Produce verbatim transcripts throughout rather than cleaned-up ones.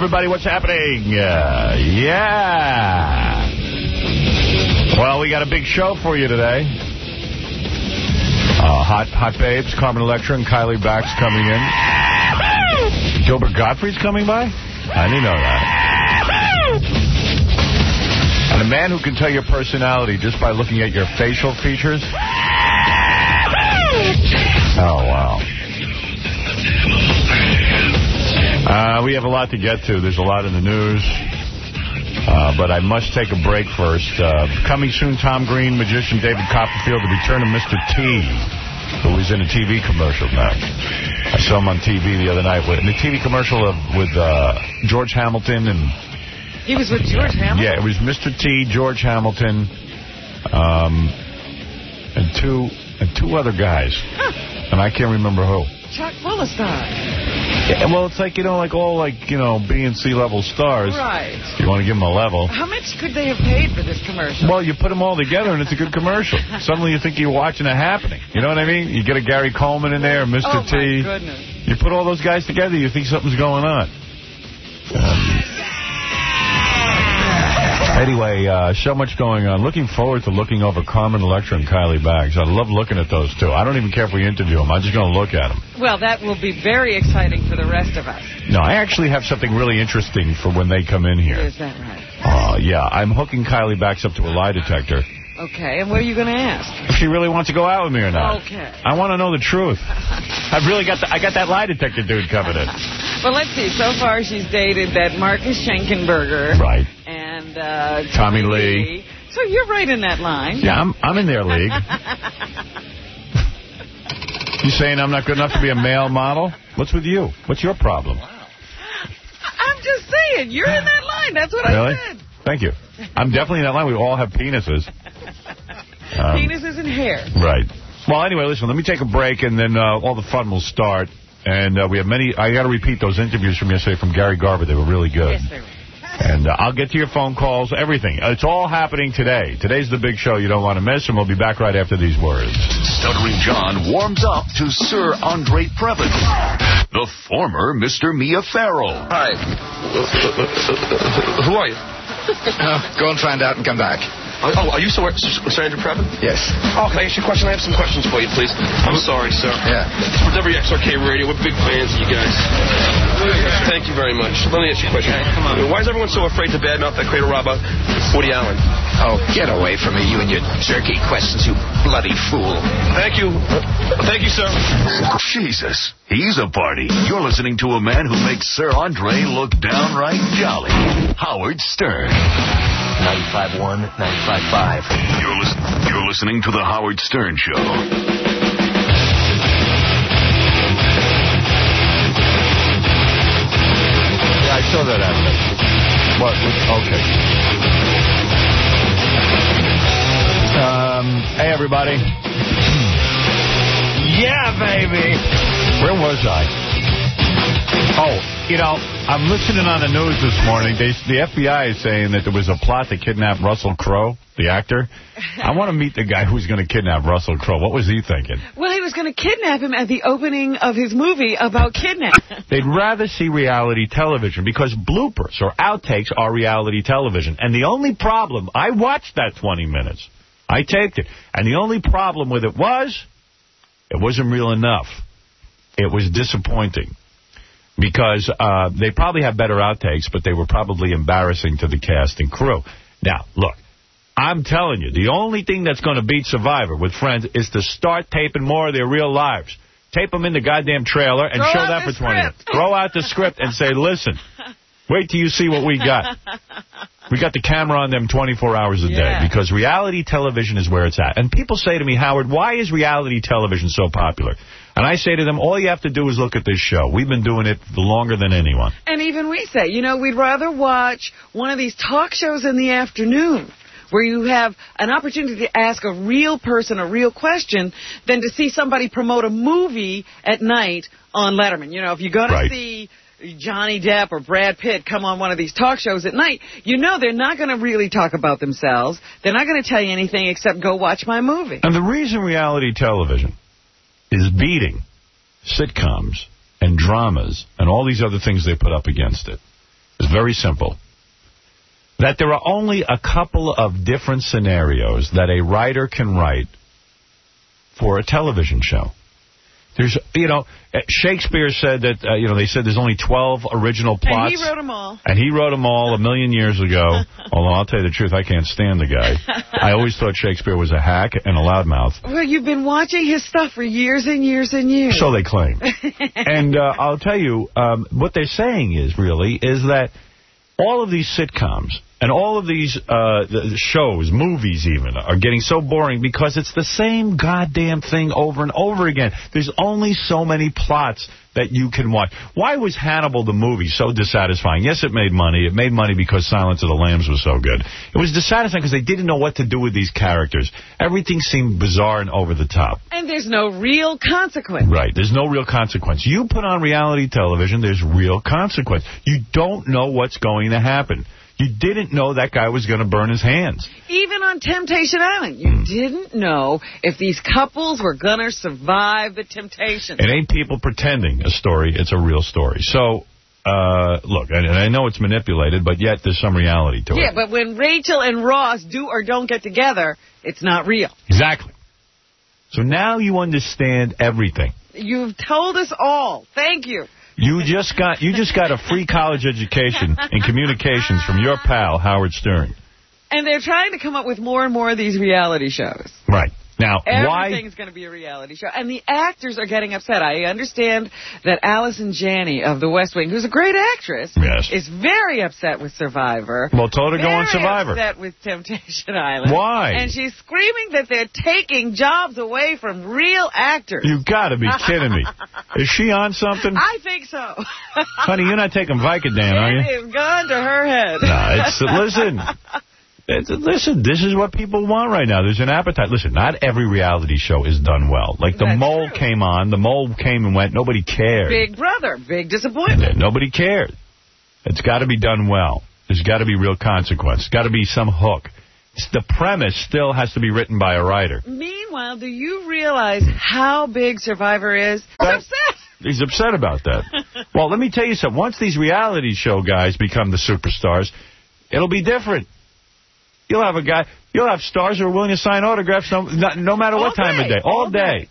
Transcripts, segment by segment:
everybody. What's happening? Uh, yeah. Well, we got a big show for you today. Uh, hot hot babes, Carmen Electra and Kylie Bax coming in. Gilbert Gottfried's coming by? I didn't know that. And a man who can tell your personality just by looking at your facial features. Oh, wow. Uh, we have a lot to get to. There's a lot in the news. Uh, but I must take a break first. Uh, coming soon, Tom Green, magician David Copperfield, the return of Mister T, who was in a T V commercial now. I saw him on T V the other night. In the T V commercial of, with uh, George Hamilton. and He was with George Hamilton? Yeah, it was Mister T, George Hamilton, um, and two and two other guys. Huh. And I can't remember who. Chuck Fullestine. Yeah, well, it's like, you know, like all, like, you know, B and C level stars. Right. You want to give them a level. How much could they have paid for this commercial? Well, you put them all together, and it's a good commercial. Suddenly you think you're watching a happening. You know what I mean? You get a Gary Coleman in there, Mister Oh, T. my goodness. You put all those guys together, you think something's going on. Um, Anyway, uh, so much going on. Looking forward to looking over Carmen Electra and Kylie Bax. I love looking at those two. I don't even care if we interview them. I'm just going to look at them. Well, that will be very exciting for the rest of us. No, I actually have something really interesting for when they come in here. Is that right? Uh, yeah, I'm hooking Kylie Bax up to a lie detector. Okay, and what are you going to ask? If she really wants to go out with me or not. Okay. I want to know the truth. I've really got the, I got that lie detector dude coming in. Well, let's see. So far, she's dated that Marcus Schenkenberger. Right. And uh, Tommy Lee. So you're right in that line. Yeah, I'm I'm in their league. You saying I'm not good enough to be a male model? What's with you? What's your problem? I'm just saying, you're in that line. That's what really? I said. Thank you. I'm definitely in that line. We all have penises. Um, penises and hair. Right. Well, anyway, listen, let me take a break, and then uh, all the fun will start. And uh, we have many... I got to repeat those interviews from yesterday from Gary Garver. They were really good. Yes, they were. And uh, I'll get to your phone calls, everything. It's all happening today. Today's the big show you don't want to miss, and we'll be back right after these words. Stuttering John warms up to Sir Andre Previn, the former Mister Mia Farrow. Hi. Who are you? Uh, go and find out and come back. Oh, are you Sir, Sir Andrew Previn? Yes. Oh, can I ask you a question? I have some questions for you, please. I'm sorry, sir. Yeah. With W X R K Radio, we're big fans of you guys. Thank you very much. Let me ask you a question. Okay, come on. Why is everyone so afraid to badmouth that cradle robber, Woody Allen? Oh, get away from me, you and your jerky questions, you bloody fool. Thank you. Thank you, sir. Jesus, he's a party. You're listening to a man who makes Sir Andre look downright jolly. Howard Stern. ninety-five point one, ninety-five point five. You're, lis- you're listening to The Howard Stern Show. Yeah, I saw that advert. What? Okay. Um, hey, everybody. Yeah, baby. Where was I? Oh, you know, I'm listening on the news this morning. They, the F B I is saying that there was a plot to kidnap Russell Crowe, the actor. I want to meet the guy who's going to kidnap Russell Crowe. What was he thinking? Well, he was going to kidnap him at the opening of his movie about kidnapping. They'd rather see reality television because bloopers or outtakes are reality television. And the only problem, I watched that twenty minutes. I taped it. And the only problem with it was, it wasn't real enough. It was disappointing. Because uh, they probably have better outtakes, but they were probably embarrassing to the cast and crew. Now, look, I'm telling you, the only thing that's going to beat Survivor with Friends is to start taping more of their real lives. Tape them in the goddamn trailer and Throw show out that the for twenty script. minutes. Throw out the script and say, listen, wait till you see what we got. We got the camera on them twenty-four hours a Yeah. day because reality television is where it's at. And people say to me, Howard, why is reality television so popular? And I say to them, all you have to do is look at this show. We've been doing it longer than anyone. And even we say, you know, we'd rather watch one of these talk shows in the afternoon where you have an opportunity to ask a real person a real question than to see somebody promote a movie at night on Letterman. You know, if you're going Right. to see Johnny Depp or Brad Pitt come on one of these talk shows at night, you know they're not going to really talk about themselves. They're not going to tell you anything except go watch my movie. And the reason reality television is beating sitcoms and dramas and all these other things they put up against it It's very simple. That there are only a couple of different scenarios that a writer can write for a television show. There's, you know, Shakespeare said that, uh, you know, they said there's only twelve original plots. And he wrote them all. And he wrote them all a million years ago. Although, I'll tell you the truth, I can't stand the guy. I always thought Shakespeare was a hack and a loudmouth. Well, you've been watching his stuff for years and years and years. So they claim. And uh, I'll tell you, um, what they're saying is, really, is that all of these sitcoms and all of these uh, the shows, movies even, are getting so boring because it's the same goddamn thing over and over again. There's only so many plots that you can watch. Why was Hannibal the movie so dissatisfying? Yes, it made money. It made money because Silence of the Lambs was so good. It was dissatisfying because they didn't know what to do with these characters. Everything seemed bizarre and over the top. And there's no real consequence. Right. There's no real consequence. You put on reality television, there's real consequence. You don't know what's going to happen. You didn't know that guy was going to burn his hands. Even on Temptation Island, you mm. didn't know if these couples were going to survive the temptation. It ain't people pretending a story. It's a real story. So, uh, look, and I know it's manipulated, but yet there's some reality to it. Yeah, but when Rachel and Ross do or don't get together, it's not real. Exactly. So now you understand everything. You've told us all. Thank you. You just got you just got a free college education in communications from your pal, Howard Stern. And they're trying to come up with more and more of these reality shows. Right. Now, why... Everything's going to be a reality show. And the actors are getting upset. I understand that Allison Janney of The West Wing, who's a great actress, yes. is very upset with Survivor. Well, tell her to go on Survivor. Very upset with Temptation Island. Why? And she's screaming that they're taking jobs away from real actors. You've got to be kidding me. Is she on something? I think so. Honey, you're not taking Vicodin, are you? It is gone to her head. No, it's... Listen... It's, listen, this is what people want right now. There's an appetite. Listen, not every reality show is done well. Like, The That's Mole true. came on. The Mole came and went. Nobody cared. Big Brother. Big disappointment. Nobody cared. It's got to be done well. There's got to be real consequence. There's got to be some hook. It's, the premise still has to be written by a writer. Meanwhile, do you realize how big Survivor is? I'm upset. He's upset about that. Well, let me tell you something. Once these reality show guys become the superstars, it'll be different. You'll have a guy, you'll have stars who are willing to sign autographs no, no, no matter what time of day. All, all day.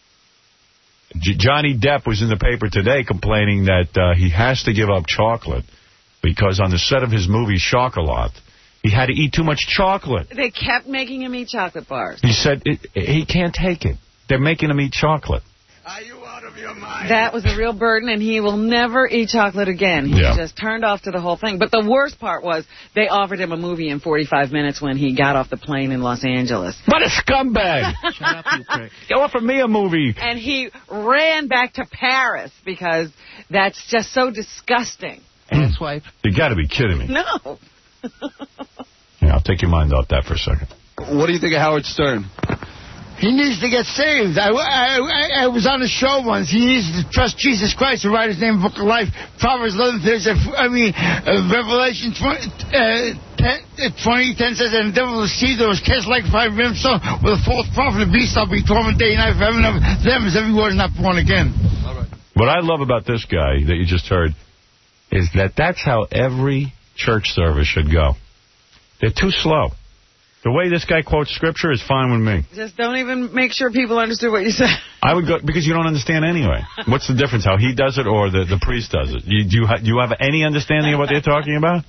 day. J Johnny Depp was in the paper today complaining that uh, he has to give up chocolate because on the set of his movie Chocolat, he had to eat too much chocolate. They kept making him eat chocolate bars. He said it, he can't take it. They're making him eat chocolate. Are you out of your mind? That was a real burden, and he will never eat chocolate again. He yeah. just turned off to the whole thing. But the worst part was they offered him a movie in forty-five minutes when he got off the plane in Los Angeles. What a scumbag! Shut up, you prick. You offer me a movie. And he ran back to Paris because that's just so disgusting. Asswipe. You got to be kidding me. No. Yeah, I'll take your mind off that for a second. What do you think of Howard Stern? He needs to get saved. I, I, I was on a show once. He needs to trust Jesus Christ to write his name in the book of life. Proverbs eleven thirty, I mean, uh, Revelation twenty, uh, twenty ten says, and the devil will see those cast like fire brimstone with a false prophet and beast. I'll be tormented day and night for heaven of them as every word is not born again. All right. What I love about this guy that you just heard is that that's how every church service should go. They're too slow. The way this guy quotes scripture is fine with me. Just don't even make sure people understood what you said. I would go, because you don't understand anyway. What's the difference, how he does it or the, the priest does it? You, do, you ha, do you have any understanding of what they're talking about?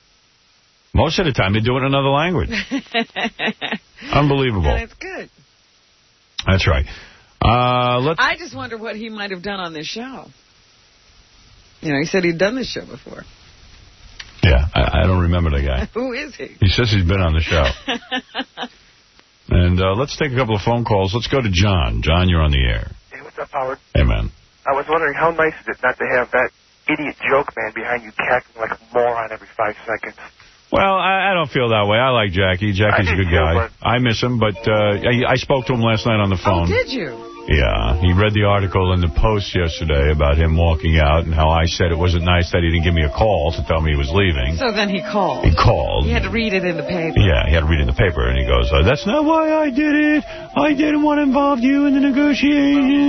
Most of the time, they do it in another language. Unbelievable. And it's good. That's right. Uh, let's. I just wonder what he might have done on this show. You know, he said he'd done this show before. Yeah, I, I don't remember the guy. Who is he? He says he's been on the show. And uh, let's take a couple of phone calls. Let's go to John. John, you're on the air. Hey, what's up, Howard? Hey, man. I was wondering, how nice is it not to have that idiot joke man behind you cackling like a moron every five seconds? Well, I, I don't feel that way. I like Jackie. Jackie's a good too, guy. I miss him, but uh, I, I spoke to him last night on the phone. Oh, did you? Yeah, he read the article in the Post yesterday about him walking out and how I said it wasn't nice that he didn't give me a call to tell me he was leaving. So then he called. He called. He had to read it in the paper. Yeah, he had to read it in the paper, and he goes, uh, that's not why I did it. I didn't want to involve you in the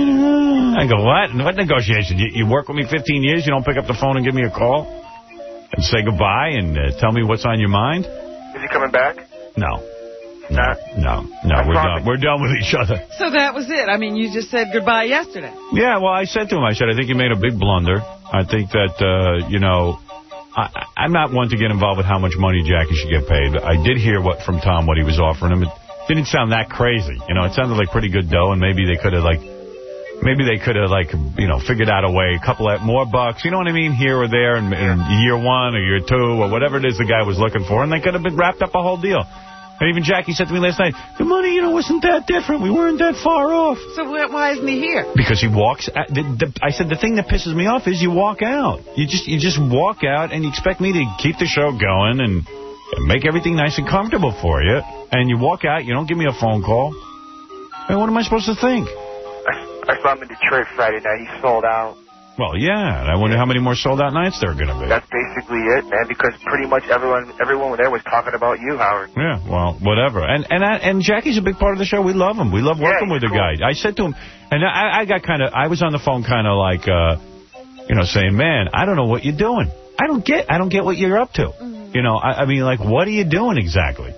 negotiation. I go, what? What negotiation? You, you work with me fifteen years, you don't pick up the phone and give me a call? and say goodbye and uh, tell me what's on your mind? Is he coming back? No. No, Not? no, no, we're done. We're done with each other. So that was it. I mean, you just said goodbye yesterday. Yeah, well, I said to him, I said, I think you made a big blunder. I think that, uh, you know, I, I'm not one to get involved with how much money Jackie should get paid. I did hear what from Tom what he was offering him. It didn't sound that crazy. You know, it sounded like pretty good dough, and maybe they could have, like, maybe they could have, like, you know, figured out a way, a couple of more bucks, you know what I mean, here or there in, in year one or year two or whatever it is the guy was looking for, and they could have been wrapped up a whole deal. And even Jackie said to me last night, the money, you know, wasn't that different. We weren't that far off. So why isn't he here? Because he walks. At, the, the, I said the thing that pisses me off is you walk out. You just you just walk out and you expect me to keep the show going and, and make everything nice and comfortable for you. And you walk out. You don't give me a phone call. I mean, what am I supposed to think? I, I saw him in Detroit Friday night. He sold out. Well, yeah. And I wonder how many more sold-out nights there are going to be. That's basically it, man, because pretty much everyone everyone there was talking about you, Howard. Yeah, well, whatever. And and I, and Jackie's a big part of the show. We love him. We love working yeah, with the cool. guy. I said to him, and I, I got kind of, I was on the phone kind of like, uh, you know, saying, man, I don't know what you're doing. I don't get, I don't get what you're up to. Mm-hmm. You know, I, I mean, like, what are you doing exactly?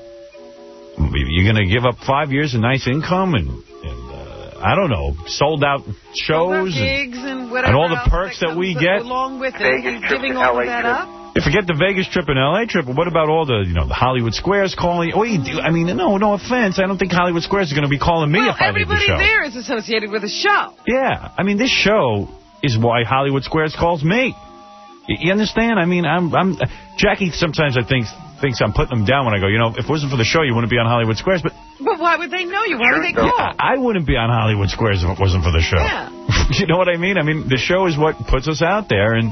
You're going to give up five years of nice income and, and uh, I don't know, sold out shows gigs and, and, whatever and all the perks that, that we get. Along with Vegas it, he's giving all of that trip. up. Yeah, forget the Vegas trip and L A trip, but what about all the, you know, the Hollywood Squares calling? Oh, you do. I mean, no, no offense. I don't think Hollywood Squares is going to be calling me well, if I leave the show. everybody there is associated with the show. Yeah. I mean, this show is why Hollywood Squares calls me. You understand? I mean, I'm, I'm, Jackie sometimes I think thinks I'm putting them down when I go, you know, if it wasn't for the show, you wouldn't be on Hollywood Squares. But But why would they know you? Why would they call? Yeah, I wouldn't be on Hollywood Squares if it wasn't for the show. Yeah. You know what I mean? I mean, the show is what puts us out there. And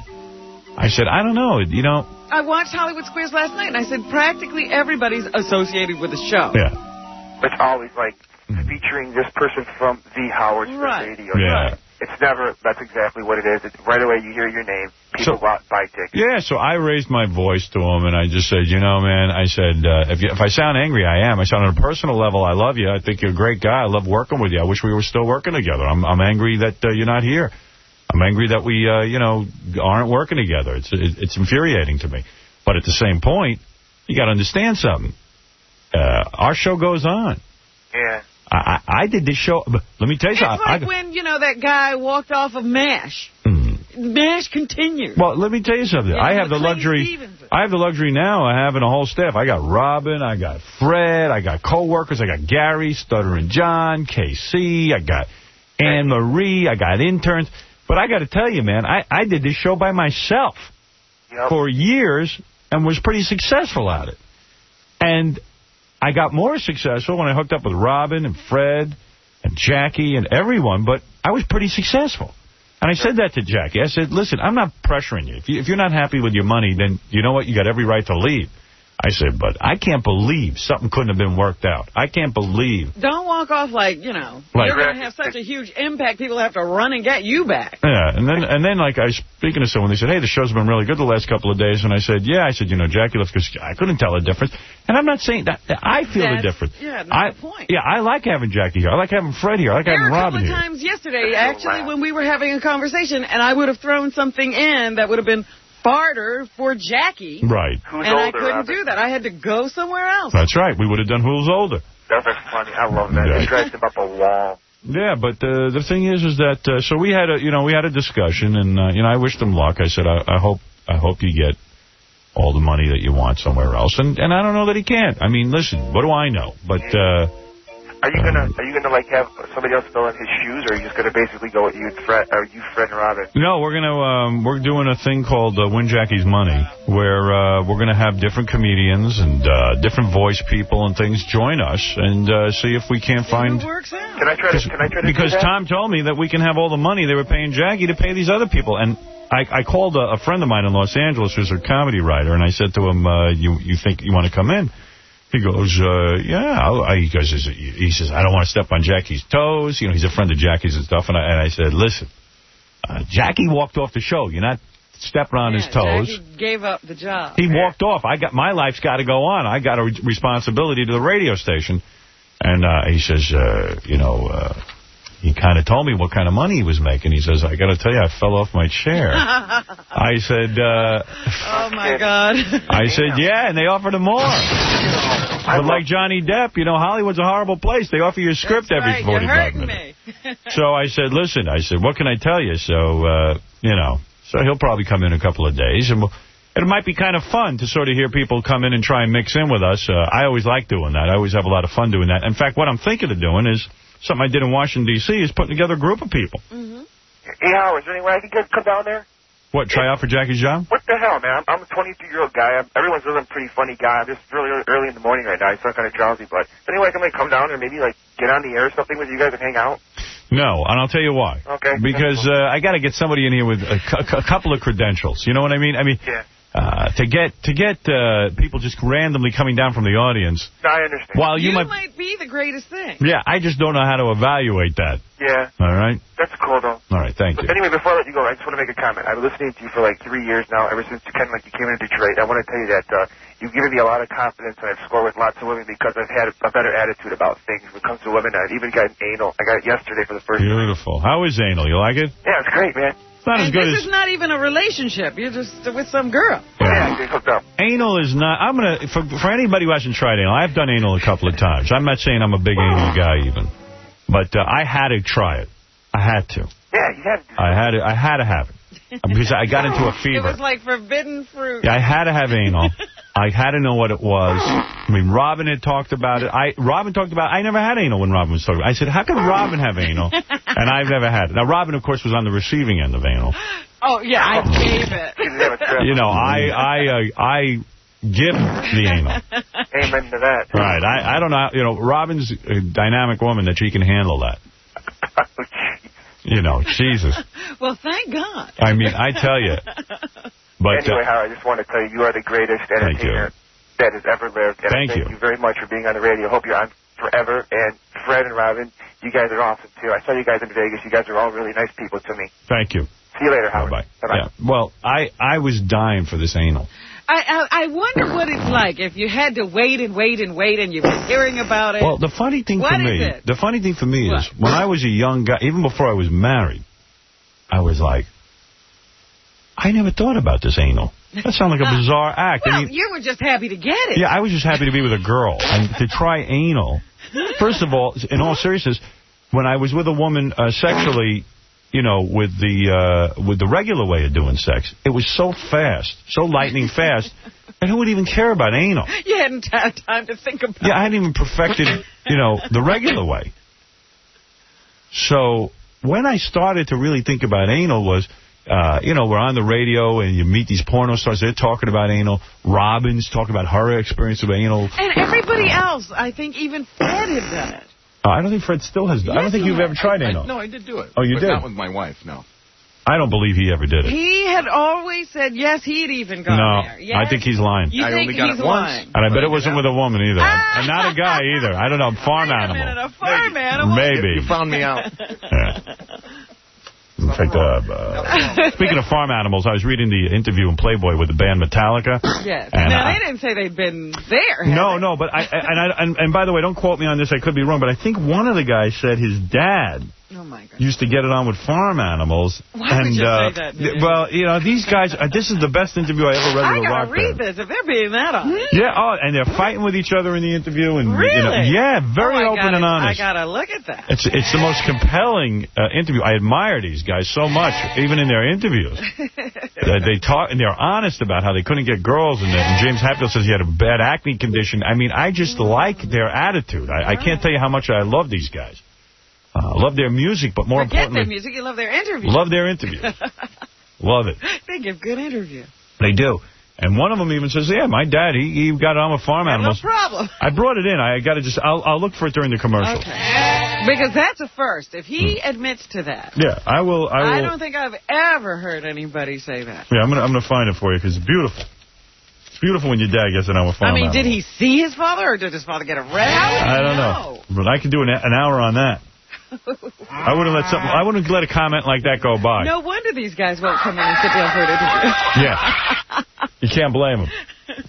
I said, I don't know, you know. I watched Hollywood Squares last night, and I said practically everybody's associated with the show. Yeah. It's always like featuring this person from the Howard Stern right. radio. Yeah. Right. It's never, that's exactly what it is. It's right away you hear your name, people So, buy tickets. Yeah, so I raised my voice to him, and I just said, you know, man, I said, uh, if, you, if I sound angry, I am. I sound on a personal level, I love you. I think you're a great guy. I love working with you. I wish we were still working together. I'm, I'm angry that uh, you're not here. I'm angry that we, uh, you know, aren't working together. It's it, it's infuriating to me. But at the same point, you got to understand something. Uh, our show goes on. Yeah. I, I, I did this show. Let me tell you it's something. It's like I, when, you know, that guy walked off of MASH. Mm-hmm. MASH continues. Well, let me tell you something. Yeah, I have the McLean luxury. Stevenson. I have the luxury now of having a whole staff. I got Robin. I got Fred. I got co-workers. I got Gary, Stuttering John, K C. I got Anne Marie. I got interns. But I got to tell you, man, I, I did this show by myself yep. for years and was pretty successful at it. And I got more successful when I hooked up with Robin and Fred and Jackie and everyone, but I was pretty successful. And I said that to Jackie. I said, listen, I'm not pressuring you. If, you. if you're not happy with your money, then you know what? You got every right to leave. I said, but I can't believe something couldn't have been worked out. I can't believe. Don't walk off like, you know, like, you're going to have such a huge impact, people have to run and get you back. Yeah, and then, and then like, I was speaking to someone, they said, hey, the show's been really good the last couple of days. And I said, yeah. I said, you know, Jackie left because I couldn't tell the difference. And I'm not saying that. I feel That's, the difference. Yeah, that's I, the point. Yeah, I like having Jackie here. I like having Fred here. I like there having Robin here. There were a couple of times yesterday, actually, when we were having a conversation, and I would have thrown something in that would have been farter for Jackie. Right. Who's and older, I couldn't Robin? do that. I had to go somewhere else. That's right. We would have done Who's Older. That was funny. I love that. Yeah. It drives him up a wall. Yeah, but uh, the thing is, is that uh, so we had a, you know, we had a discussion, and uh, you know, I wished him luck. I said, I, I hope, I hope you get all the money that you want somewhere else, and and I don't know that he can't. I mean, listen, what do I know? But uh, are you gonna, are you gonna like have somebody else fill in his shoes, or are you just gonna basically go with you and Fred, or you, Fred, and Robin? No, we're gonna, um, we're doing a thing called uh, Win Jackie's Money, where uh, we're gonna have different comedians and uh, different voice people and things join us, and uh, see if we can't find. It works out. Can I try to? Can I try to? Because do that? Tom told me that we can have all the money they were paying Jackie to pay these other people, and I, I called a, a friend of mine in Los Angeles who's a comedy writer, and I said to him, uh, "You you think you want to come in?" He goes, uh, "Yeah." I'll, he goes, "He says I don't want to step on Jackie's toes. You know, he's a friend of Jackie's and stuff." And I, and I said, "Listen, uh, Jackie walked off the show. You're not stepping on yeah, his toes." Jackie gave up the job. He walked off. I got my life's got to go on. I got a re responsibility to the radio station. And uh, he says, uh, you know. Uh, He kind kind of told me what kind of money he was making. He says, I got to tell you, I fell off my chair. I said, uh... Oh, my God. I said, yeah, and they offered him more. But like Johnny Depp, you know, Hollywood's a horrible place. They offer you a script That's every right. forty-five You're minutes. Me. So I said, listen, I said, what can I tell you? So, uh, you know, so he'll probably come in a couple of days, and we'll, it might be kind of fun to sort of hear people come in and try and mix in with us. Uh, I always like doing that. I always have a lot of fun doing that. In fact, what I'm thinking of doing is something I did in Washington, D C, is putting together a group of people. Mm-hmm. Hey, Howard, is there any way I can get, come down there? What, try out for Jackie's job? What the hell, man? I'm, I'm a twenty-two-year-old guy. I'm, everyone says I'm a pretty funny guy. I'm just really early in the morning right now. I sound kind of drowsy, but anyway, I can like, come down and maybe like get on the air or something with you guys and hang out? No, and I'll tell you why. Okay. Because uh, I got to get somebody in here with a, a couple of credentials. You know what I mean? I mean, yeah. Uh, to get to get uh, people just randomly coming down from the audience. No, I understand. While you, you might, might be the greatest thing. Yeah, I just don't know how to evaluate that. Yeah. All right? That's cool, though. All right, thank but you. Anyway, before I let you go, I just want to make a comment. I've been listening to you for like three years now, ever since you kind of like you came into Detroit. I want to tell you that uh, you've given me a lot of confidence, and I've scored with lots of women because I've had a better attitude about things when it comes to women. I've even gotten anal. I got it yesterday for the first time. Beautiful. How is anal? You like it? Yeah, it's great, man. It's not and as good this as... is not even a relationship. You're just with some girl. Yeah, yeah, hooked up. Anal is not... I'm going to... For, for anybody who hasn't tried anal, I've done anal a couple of times. I'm not saying I'm a big anal guy even. But uh, I had to try it. I had to. Yeah, you had to. I had to, I had to have it. Because I got into a fever. It was like forbidden fruit. Yeah, I had to have anal. I had to know what it was. I mean, Robin had talked about it. I Robin talked about it. I never had anal when Robin was talking about it. I said, how could Robin have anal? And I've never had it. Now, Robin, of course, was on the receiving end of anal. Oh, yeah, I gave it. You know, I I uh, I give the anal. Amen to that. Right. I, I don't know. You know, Robin's a dynamic woman that she can handle that. Oh, you know, Jesus. Well, thank God. I mean, I tell you. But, anyway, uh, Howard, I just want to tell you, you are the greatest entertainer that has ever lived. And thank I thank you. you very much for being on the radio. Hope you're on forever. And Fred and Robin, you guys are awesome, too. I saw you guys in Vegas. You guys are all really nice people to me. Thank you. See you later, Howard. Bye-bye. Bye-bye. Yeah. Well, I, I was dying for this anal. I, I I wonder what it's like if you had to wait and wait and wait and you've been hearing about it. Well, the funny thing what for me, is it? the funny thing for me what? is when I was a young guy, even before I was married, I was like, I never thought about this anal. That sounds like a bizarre act. Well, I mean, you were just happy to get it. yeah, I was just happy to be with a girl. And to try anal, first of all, in all seriousness, when I was with a woman uh, sexually, you know, with the uh, with the regular way of doing sex, it was so fast, so lightning fast, and who would even care about anal? You hadn't had time to think about it. Yeah, I hadn't even perfected, you know, the regular way. So when I started to really think about anal was, uh, you know, we're on the radio and you meet these porno stars. They're talking about anal. Robin's talking about her experience with anal. And everybody else, I think even Fred had done it. Uh, I don't think Fred still has done it. I don't think you've ever tried anal. I, no, I did do it. Oh, you but did? Not with my wife, no. I don't believe he ever did it. He had always said, yes, he'd even gone no, there. Yes? I think he's lying. You I think only got he's it once. lying? And I bet it wasn't with a woman either. And not a guy either. I don't know, farm Wait a animal. minute, a farm animal? Maybe. You found me out. Yeah. In fact, uh, uh, speaking of farm animals, I was reading the interview in Playboy with the band Metallica. Yes. And now, I, they didn't say they'd been there. No, they? no, but I, and, I and, and by the way, don't quote me on this. I could be wrong, but I think one of the guys said his dad oh my God. used to get it on with farm animals. Why and, would you uh, say that? th well, you know, these guys, uh, this is the best interview I ever read I with a rock gotta read band. this if they're being that honest. Yeah, oh, and they're fighting with each other in the interview. And, Really? you know, yeah, very oh, open gotta, and honest. I gotta look at that. It's it's the most compelling uh, interview. I admire these guys so much, even in their interviews. uh, they talk and they're honest about how they couldn't get girls, and, and James Hetfield says he had a bad acne condition. I mean, I just like their attitude. I, I can't tell you how much I love these guys. I uh, love their music, but more Forget importantly, their music. You love their interviews. love their interviews. Love it. They give good interviews. They do. And one of them even says, yeah, my dad, he, he got it on with farm animals. No problem. I brought it in. I got to just, I'll, I'll look for it during the commercial. Okay. Because that's a first. If he hmm. admits to that. Yeah, I will. I, will, I don't think I've ever heard anybody say that. Yeah, I'm going to I'm gonna find it for you because it's beautiful. It's beautiful when your dad gets it on with farm I mean, animals. did he see his father or did his father get arrested? I don't know. know. But I can do an, an hour on that. I wouldn't let something. I wouldn't let a comment like that go by. No wonder these guys won't come in and sit down for an interview. Yeah, you can't blame them.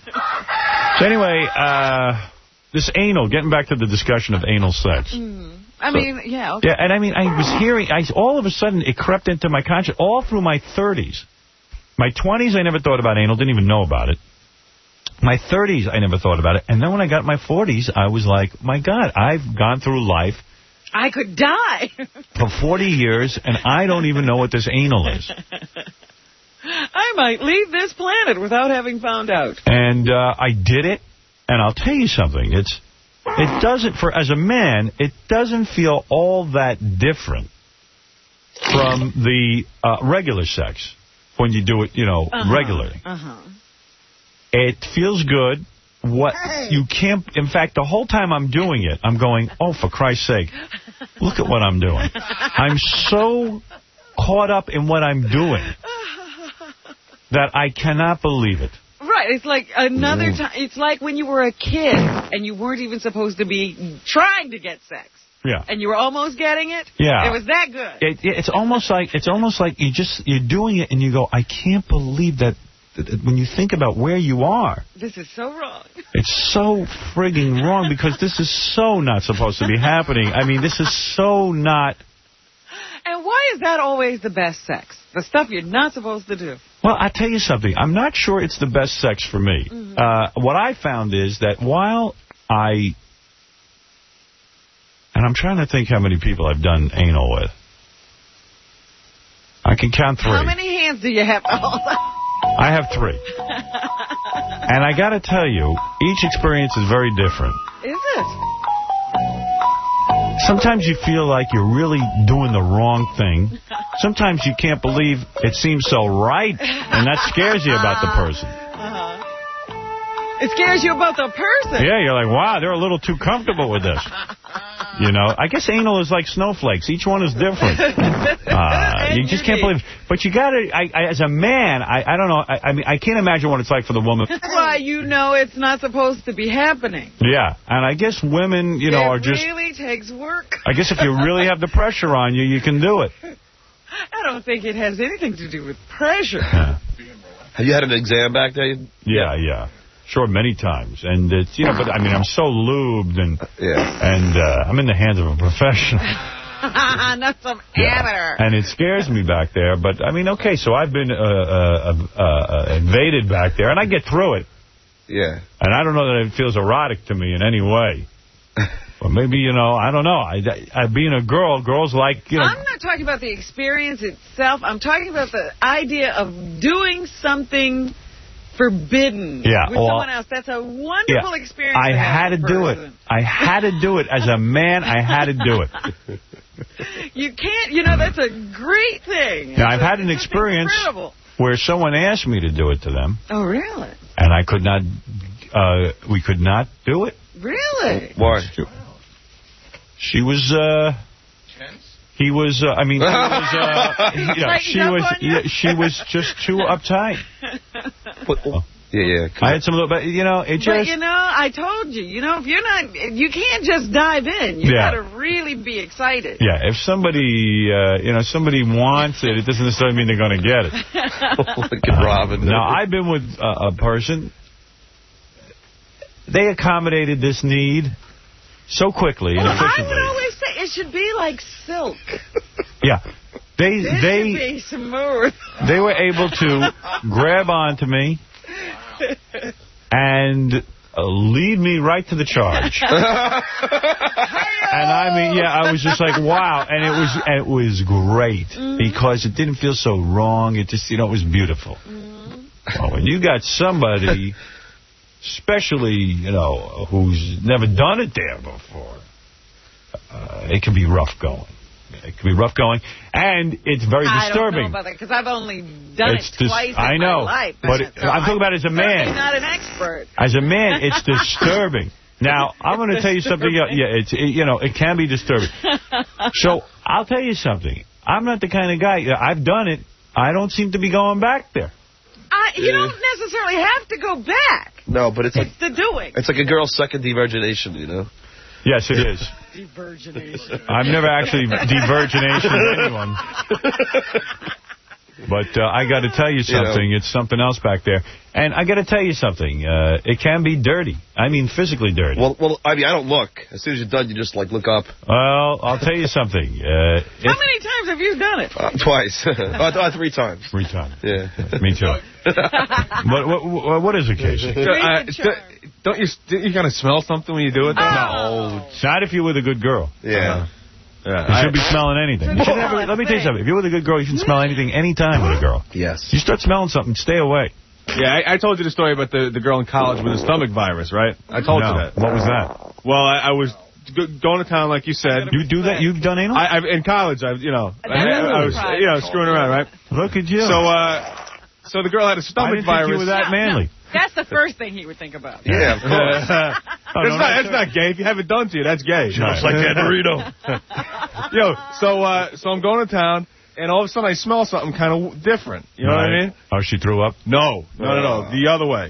So anyway, uh, this anal. Getting back to the discussion of anal sex. Mm. I So, mean, yeah. Okay. Yeah, and I mean, I was hearing, I, all of a sudden, it crept into my conscience all through my thirties. My twenties, I never thought about anal, didn't even know about it. My thirties, I never thought about it. And then when I got my forties, I was like, my God, I've gone through life. I could die. For forty years, and I don't even know what this anal is. I might leave this planet without having found out. And uh, I did it, and I'll tell you something. It's It doesn't, for as a man, it doesn't feel all that different from the uh, regular sex when you do it, you know, uh-huh. regularly. Uh-huh. It feels good. What you can't, in fact, the whole time I'm doing it, I'm going, oh, for Christ's sake, look at what I'm doing. I'm so caught up in what I'm doing that I cannot believe it. Right, it's like another time. It's like when you were a kid and you weren't even supposed to be trying to get sex. Yeah. And you were almost getting it. Yeah. It was that good. It, it, it's almost like it's almost like you just you're doing it and you go, I can't believe that. When you think about where you are. This is so wrong. It's so frigging wrong because this is so not supposed to be happening. I mean, this is so not. And why is that always the best sex? The stuff you're not supposed to do. Well, I'll tell you something. I'm not sure it's the best sex for me. Mm-hmm. uh, what I found is that while I... And I'm trying to think how many people I've done anal with. I can count three. How many hands do you have? I have three. And I got to tell you, each experience is very different. Is it? Sometimes you feel like you're really doing the wrong thing. Sometimes you can't believe it seems so right, and that scares you about the person. Uh-huh. It scares you about the person? Yeah, you're like, wow, they're a little too comfortable with this. You know, I guess anal is like snowflakes. Each one is different. Uh, you just can't believe it. But you got to, I, I, as a man, I, I don't know, I, I mean, I can't imagine what it's like for the woman. That's why you know it's not supposed to be happening. Yeah, and I guess women, you know, it are just... It really takes work. I guess if you really have the pressure on you, you can do it. I don't think it has anything to do with pressure. Yeah. Have you had an exam back there? Yeah, yeah. Sure, many times. And it's, you know, but I mean, I'm so lubed and yeah. and uh, I'm in the hands of a professional. Not some yeah. amateur. And it scares me back there. But, I mean, okay, so I've been uh, uh, uh, uh, invaded back there, and I get through it. Yeah. And I don't know that it feels erotic to me in any way. Or maybe, you know, I don't know. I, I, being a girl, girls like, you know. I'm not talking about the experience itself. I'm talking about the idea of doing something forbidden yeah, with well, someone else. That's a wonderful yeah, experience. I had to do it. I had to do it. As a man, I had to do it. You can't, you know, that's a great thing. Now, I've had an experience incredible. where someone asked me to do it to them. Oh, really? And I could not, uh, we could not do it. Really? Why? She was, uh... He was, uh, I mean, he was, uh, you know, she was, yeah, she was just too uptight. But, oh. Yeah, yeah. I had some little, but you know, it just. But you know, I told you, you know, if you're not, you can't just dive in. You yeah. got to really be excited. Yeah, if somebody, uh, you know, somebody wants it, it doesn't necessarily mean they're going to get it. Look at Robin. Now, I've been with uh, a person. They accommodated this need so quickly well, and efficiently. I would always say it should be like silk. Yeah. They it they should be smooth. They were able to grab onto me and uh, lead me right to the charge. And I mean, yeah, I was just like, wow. And it was it was great mm-hmm. because it didn't feel so wrong. It just, you know, it was beautiful. Mm-hmm. Well, when you got somebody, especially, you know, who's never done it there before, uh, it can be rough going. It can be rough going, and it's very disturbing. I don't know about that, because I've only done it's it twice I in know, my life. But it, so I'm talking about as a man. I'm not an expert. As a man, it's disturbing. Now, I'm going to tell you something else. Yeah, it's, it, you know, it can be disturbing. So, I'll tell you something. I'm not the kind of guy, I've done it. I don't seem to be going back there. Uh, you don't necessarily have to go back. No, but it's, it's like... the doing. It's like a girl's second devirgination, you know? Yes, it is. Devirgination. I've never actually devirginated anyone. But uh, I got to tell you something. You know. It's something else back there. And I got to tell you something. Uh, it can be dirty. I mean, physically dirty. Well, well, I mean, I don't look. As soon as you're done, you just, like, look up. Well, I'll tell you something. Uh, How many times have you done it? Uh, twice. uh, three times. Three times. Yeah. Me too. what, what, what is it, Casey? Uh, don't you don't you kind of smell something when you do it, though? Oh. No. Not if you're with a good girl. Yeah. Uh, Yeah, you should be smelling anything. You should never, let me tell you something. If you're with a good girl, you should smell anything anytime with a girl. Yes. You start smelling something, stay away. Yeah, I, I told you the story about the, the girl in college with the stomach virus, right? I told no. you that. What was that? Well, I, I was go, going to town, like you said. You do that? You've done anal? I, I've, in college, I've, you know, I, I was, you know, screwing around, right? Look at you. So, uh, so the girl had a stomach I didn't virus. think you were that manly. That's the first thing he would think about. Yeah, of course. Uh, oh, it's no, not, that's not gay. If you have it done to you, that's gay. Just like that burrito. Yo, so uh, so I'm going to town, and all of a sudden I smell something kind of different. You know right. what I mean? Oh, she threw up? No, no, no, no. The other way.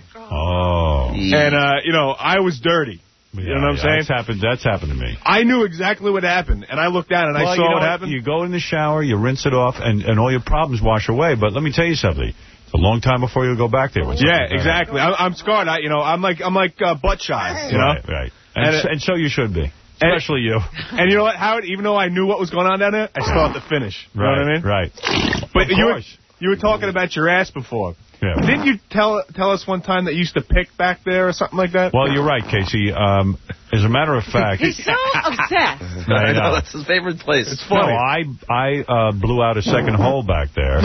Oh. And, uh, you know, I was dirty. You yeah, know what I'm yeah, saying? That's happened, that's happened to me. I knew exactly what happened, and I looked down and well, I saw you know what happened. You go in the shower, you rinse it off, and, and all your problems wash away. But let me tell you something. It's a long time before you go back there. Yeah, exactly. I'm, I'm scarred. I, you know, I'm like I'm like uh, butt shy. You know, right, right. And, and, and so you should be, especially and, you. And you know what, Howard? Even though I knew what was going on down there, I still have to finish. You right, know what I mean? Right. But of you course. were, you were talking about your ass before. Yeah. Didn't you tell tell us one time that you used to pick back there or something like that? Well, you're right, Casey. Um, as a matter of fact... He's so upset. I know, that's his favorite place. It's funny. No, I, I uh, blew out a second hole back there.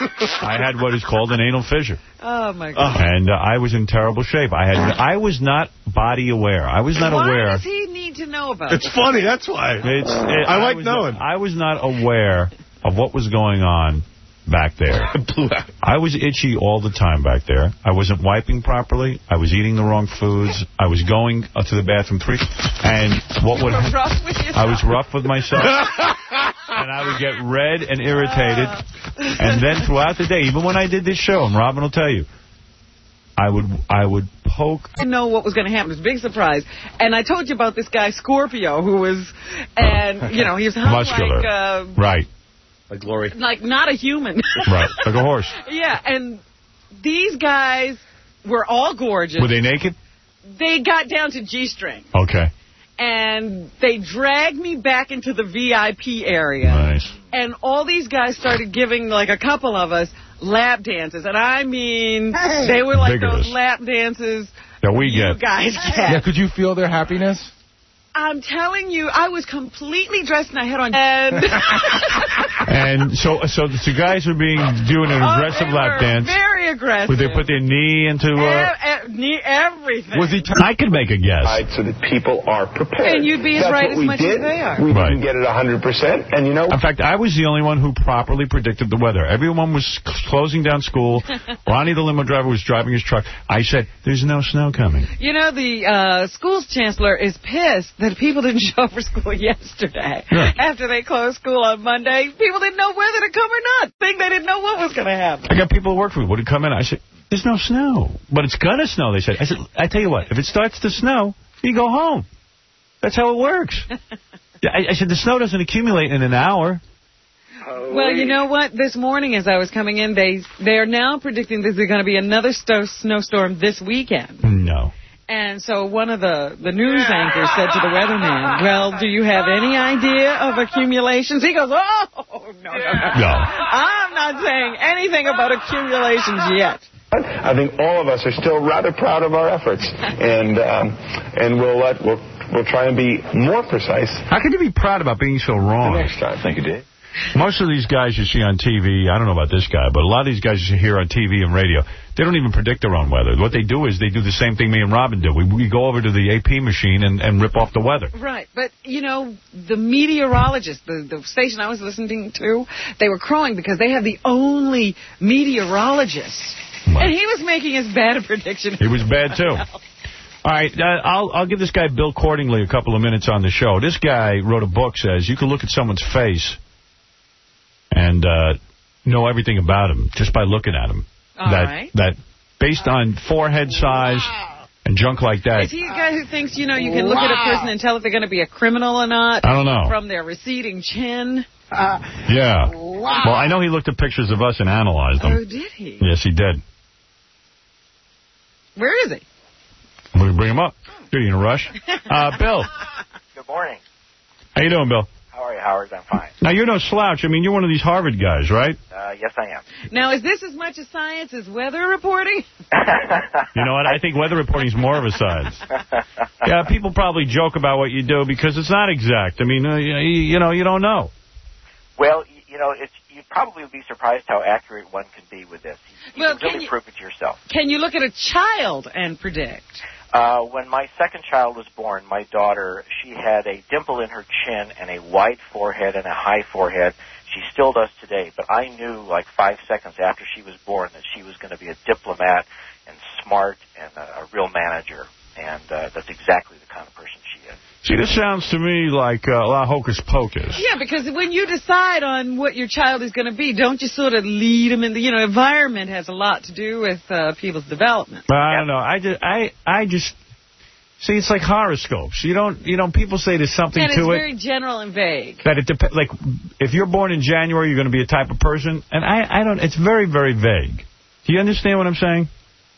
I had what is called an anal fissure. Oh, my God. And uh, I was in terrible shape. I had I was not body aware. I was not why aware... Why does he need to know about It's it? funny, that's why. It's, it, I like I was, knowing. I was not aware of what was going on back there. I was itchy all the time back there. I wasn't wiping properly. I was eating the wrong foods. I was going uh, to the bathroom three. And what would rough with yourself? I was rough with myself. And I would get red and irritated. And then throughout the day, even when I did this show, and Robin will tell you, I would I would poke. I didn't know what was going to happen. It was a big surprise. And I told you about this guy, Scorpio, who was, and, you know, he was hung muscular. like... Uh, right. Like Glory. Like not a human. Right, like a horse. Yeah, and these guys were all gorgeous. Were they naked? They got down to G-string. Okay. And they dragged me back into the V I P area. Nice. And all these guys started giving, like, a couple of us lap dances. And I mean, they were like Vigorous. those lap dances that we you get. guys get. Yeah, could you feel their happiness? I'm telling you, I was completely dressed and I had on... And, and so so the guys were being doing an aggressive oh, lap dance. Very aggressive. Would they put their knee into... Uh, e- e- knee, everything. Was he t I could make a guess. Right, so that people are prepared. And you'd be as That's right what as we much did. as they are. We right. didn't get it one hundred percent, and you know... In fact, I was the only one who properly predicted the weather. Everyone was closing down school. Ronnie, the limo driver, was driving his truck. I said, there's no snow coming. You know, the uh, school's chancellor is pissed that people didn't show up for school yesterday. Yeah. After they closed school on Monday, people didn't know whether to come or not. Think they didn't know what was going to happen. I got people who work for me. Would it come in? I said, there's no snow. But it's going to snow, they said. I said, I tell you what, if it starts to snow, you go home. That's how it works. I, I said, the snow doesn't accumulate in an hour. Well, you know what? This morning as I was coming in, they they are now predicting that there's going to be another sto- snowstorm this weekend. No. And so one of the, the news anchors said to the weatherman, well, do you have any idea of accumulations? He goes, oh, no, no, no. No. I'm not saying anything about accumulations yet. I think all of us are still rather proud of our efforts, and um, and we'll let we'll we'll try and be more precise. How can you be proud about being so wrong? The next time, thank you, Dave. Most of these guys you see on T V, I don't know about this guy, but a lot of these guys you hear on T V and radio, they don't even predict their own weather. What they do is they do the same thing me and Robin do. We, we go over to the A P machine and, and rip off the weather. Right, but, you know, the meteorologist, the, the station I was listening to, they were crowing because they have the only meteorologist. Right. And he was making as bad a prediction. He was bad, too. All right, uh, I'll I'll give this guy Bill Cordingly a couple of minutes on the show. This guy wrote a book, says you can look at someone's face and uh, know everything about him just by looking at him. All that, right. That based on forehead size wow. and junk like that. Is he a guy who thinks, you know, you can wow. look at a person and tell if they're going to be a criminal or not? I don't know. From their receding chin? Uh, yeah. Wow. wow. Well, I know he looked at pictures of us and analyzed them. Oh, did he? Yes, he did. Where is he? We bring him up. Are you in a rush? Uh, Bill. Good morning. How you doing, Bill? How are you, Howard? I'm fine. Now, you're no slouch. I mean, you're one of these Harvard guys, right? Uh, yes, I am. Now, is this as much a science as weather reporting? You know what? I think weather reporting is more of a science. Yeah, people probably joke about what you do because it's not exact. I mean, uh, you, you know, you don't know. Well, you, you know, it's, you probably would be surprised how accurate one can be with this. You, you well, can really can you, prove it yourself. Can you look at a child and predict? Uh, when my second child was born, my daughter, she had a dimple in her chin and a wide forehead and a high forehead. She still does today, but I knew like five seconds after she was born that she was going to be a diplomat and smart and a, a real manager, and uh, that's exactly the kind of person she is. See, this sounds to me like uh, a lot of hocus pocus. Yeah, because when you decide on what your child is going to be, don't you sort of lead them in the, you know, environment has a lot to do with uh, people's development. But I don't know. I just, I, I just, see, it's like horoscopes. You don't, you know, people say there's something and to it. And it's very general and vague. That it depends. Like, if you're born in January, you're going to be a type of person. And I, I don't, it's very, very vague. Do you understand what I'm saying?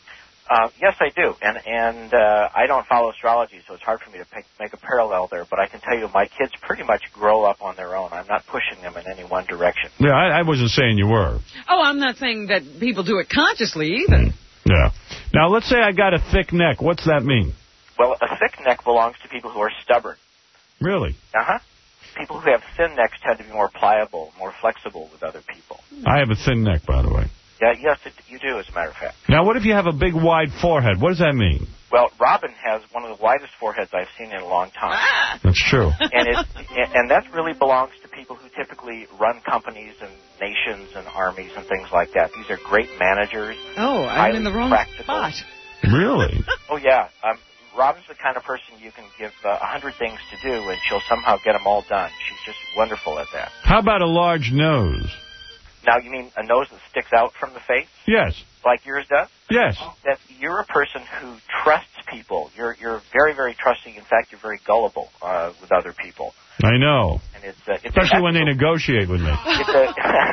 Uh, yes, I do, and and uh, I don't follow astrology, so it's hard for me to pick, make a parallel there. But I can tell you, my kids pretty much grow up on their own. I'm not pushing them in any one direction. Yeah, I, I wasn't saying you were. Oh, I'm not saying that people do it consciously either. Yeah. Now, let's say I got a thick neck. What's that mean? Well, a thick neck belongs to people who are stubborn. Really? Uh-huh. People who have thin necks tend to be more pliable, more flexible with other people. I have a thin neck, by the way. Yeah, yes, it, you do, as a matter of fact. Now, what if you have a big, wide forehead? What does that mean? Well, Robin has one of the widest foreheads I've seen in a long time. Ah. That's true. And it, and that really belongs to people who typically run companies and nations and armies and things like that. These are great managers. Oh, I'm in the wrong practical. spot. Really? Oh, yeah. Um, Robin's the kind of person you can give a uh, hundred things to do, and she'll somehow get them all done. She's just wonderful at that. How about a large nose? Now, you mean a nose that sticks out from the face? Yes. Like yours does? Yes. That you're a person who trusts people. You're you're very, very trusting. In fact, you're very gullible uh, with other people. I know. And it's, uh, it's Especially when they negotiate with me. It's a,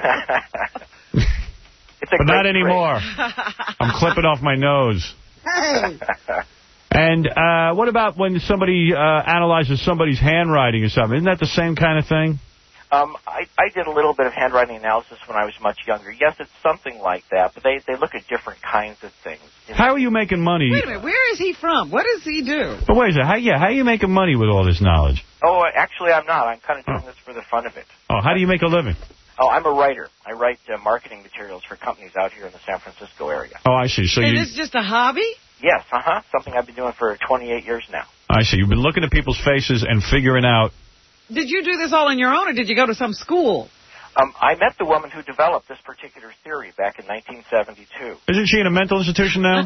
it's a but not trait. anymore. I'm clipping off my nose. Hey. And uh, what about when somebody uh, analyzes somebody's handwriting or something? Isn't that the same kind of thing? Um, I, I did a little bit of handwriting analysis when I was much younger. Yes, it's something like that, but they, they look at different kinds of things. How are you making money? Wait a minute, where is he from? What does he do? But wait a second, how, yeah, how are you making money with all this knowledge? Oh, actually, I'm not. I'm kind of doing oh. this for the fun of it. Oh, how do you make a living? Oh, I'm a writer. I write uh, marketing materials for companies out here in the San Francisco area. Oh, I see. So and you... it's just a hobby? Yes, uh-huh. Something I've been doing for twenty-eight years now. I see. You've been looking at people's faces and figuring out... Did you do this all on your own, or did you go to some school? Um, I met the woman who developed this particular theory back in nineteen seventy-two. Isn't she in a mental institution now?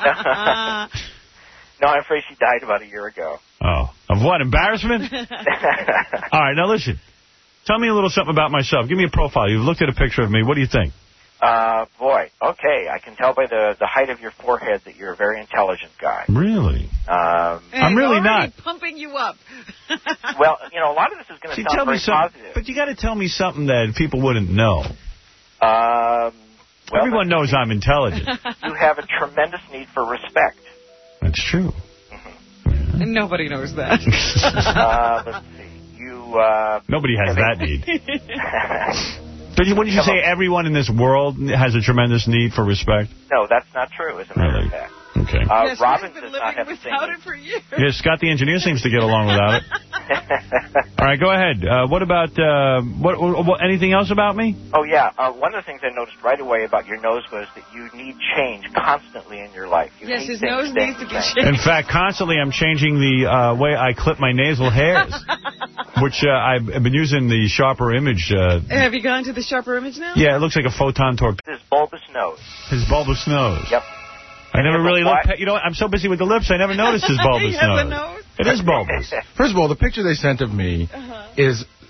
No, I'm afraid she died about a year ago. Oh. Of what, embarrassment? All right, now listen. Tell me a little something about myself. Give me a profile. You've looked at a picture of me. What do you think? Uh, boy, okay. I can tell by the, the height of your forehead that you're a very intelligent guy. Really? Um, I'm really not. Pumping you up. Well, you know, a lot of this is going to sound tell very me something, positive. But you got to tell me something that people wouldn't know. Um, well, Everyone knows I'm intelligent. You have a tremendous need for respect. That's true. Mm-hmm. And nobody knows that. uh, let's see. You. Uh, Nobody has that need. But what did you say? Everyone in this world has a tremendous need for respect? No, that's not true, as a matter really? of fact. Okay. Uh, yes, Robin been does living not have the same without need. it for years. Yeah, Scott the engineer seems to get along without it. All right, go ahead. Uh, what about, uh, what, what, anything else about me? Oh, yeah. Uh, one of the things I noticed right away about your nose was that you need change constantly in your life. You yes, need his things nose staying needs to be the same. changed. In fact, constantly I'm changing the uh, way I clip my nasal hairs, which uh, I've been using the Sharper Image. Uh, Have you gone to the Sharper Image now? yeah, it looks like a photon torpedo. His bulbous nose. His bulbous nose. Yep. I never really What? looked. You know what? I'm so busy with the lips, I never noticed his bulbous He has nose. a nose? It is bulbous. First of all, the picture they sent of me Uh-huh. is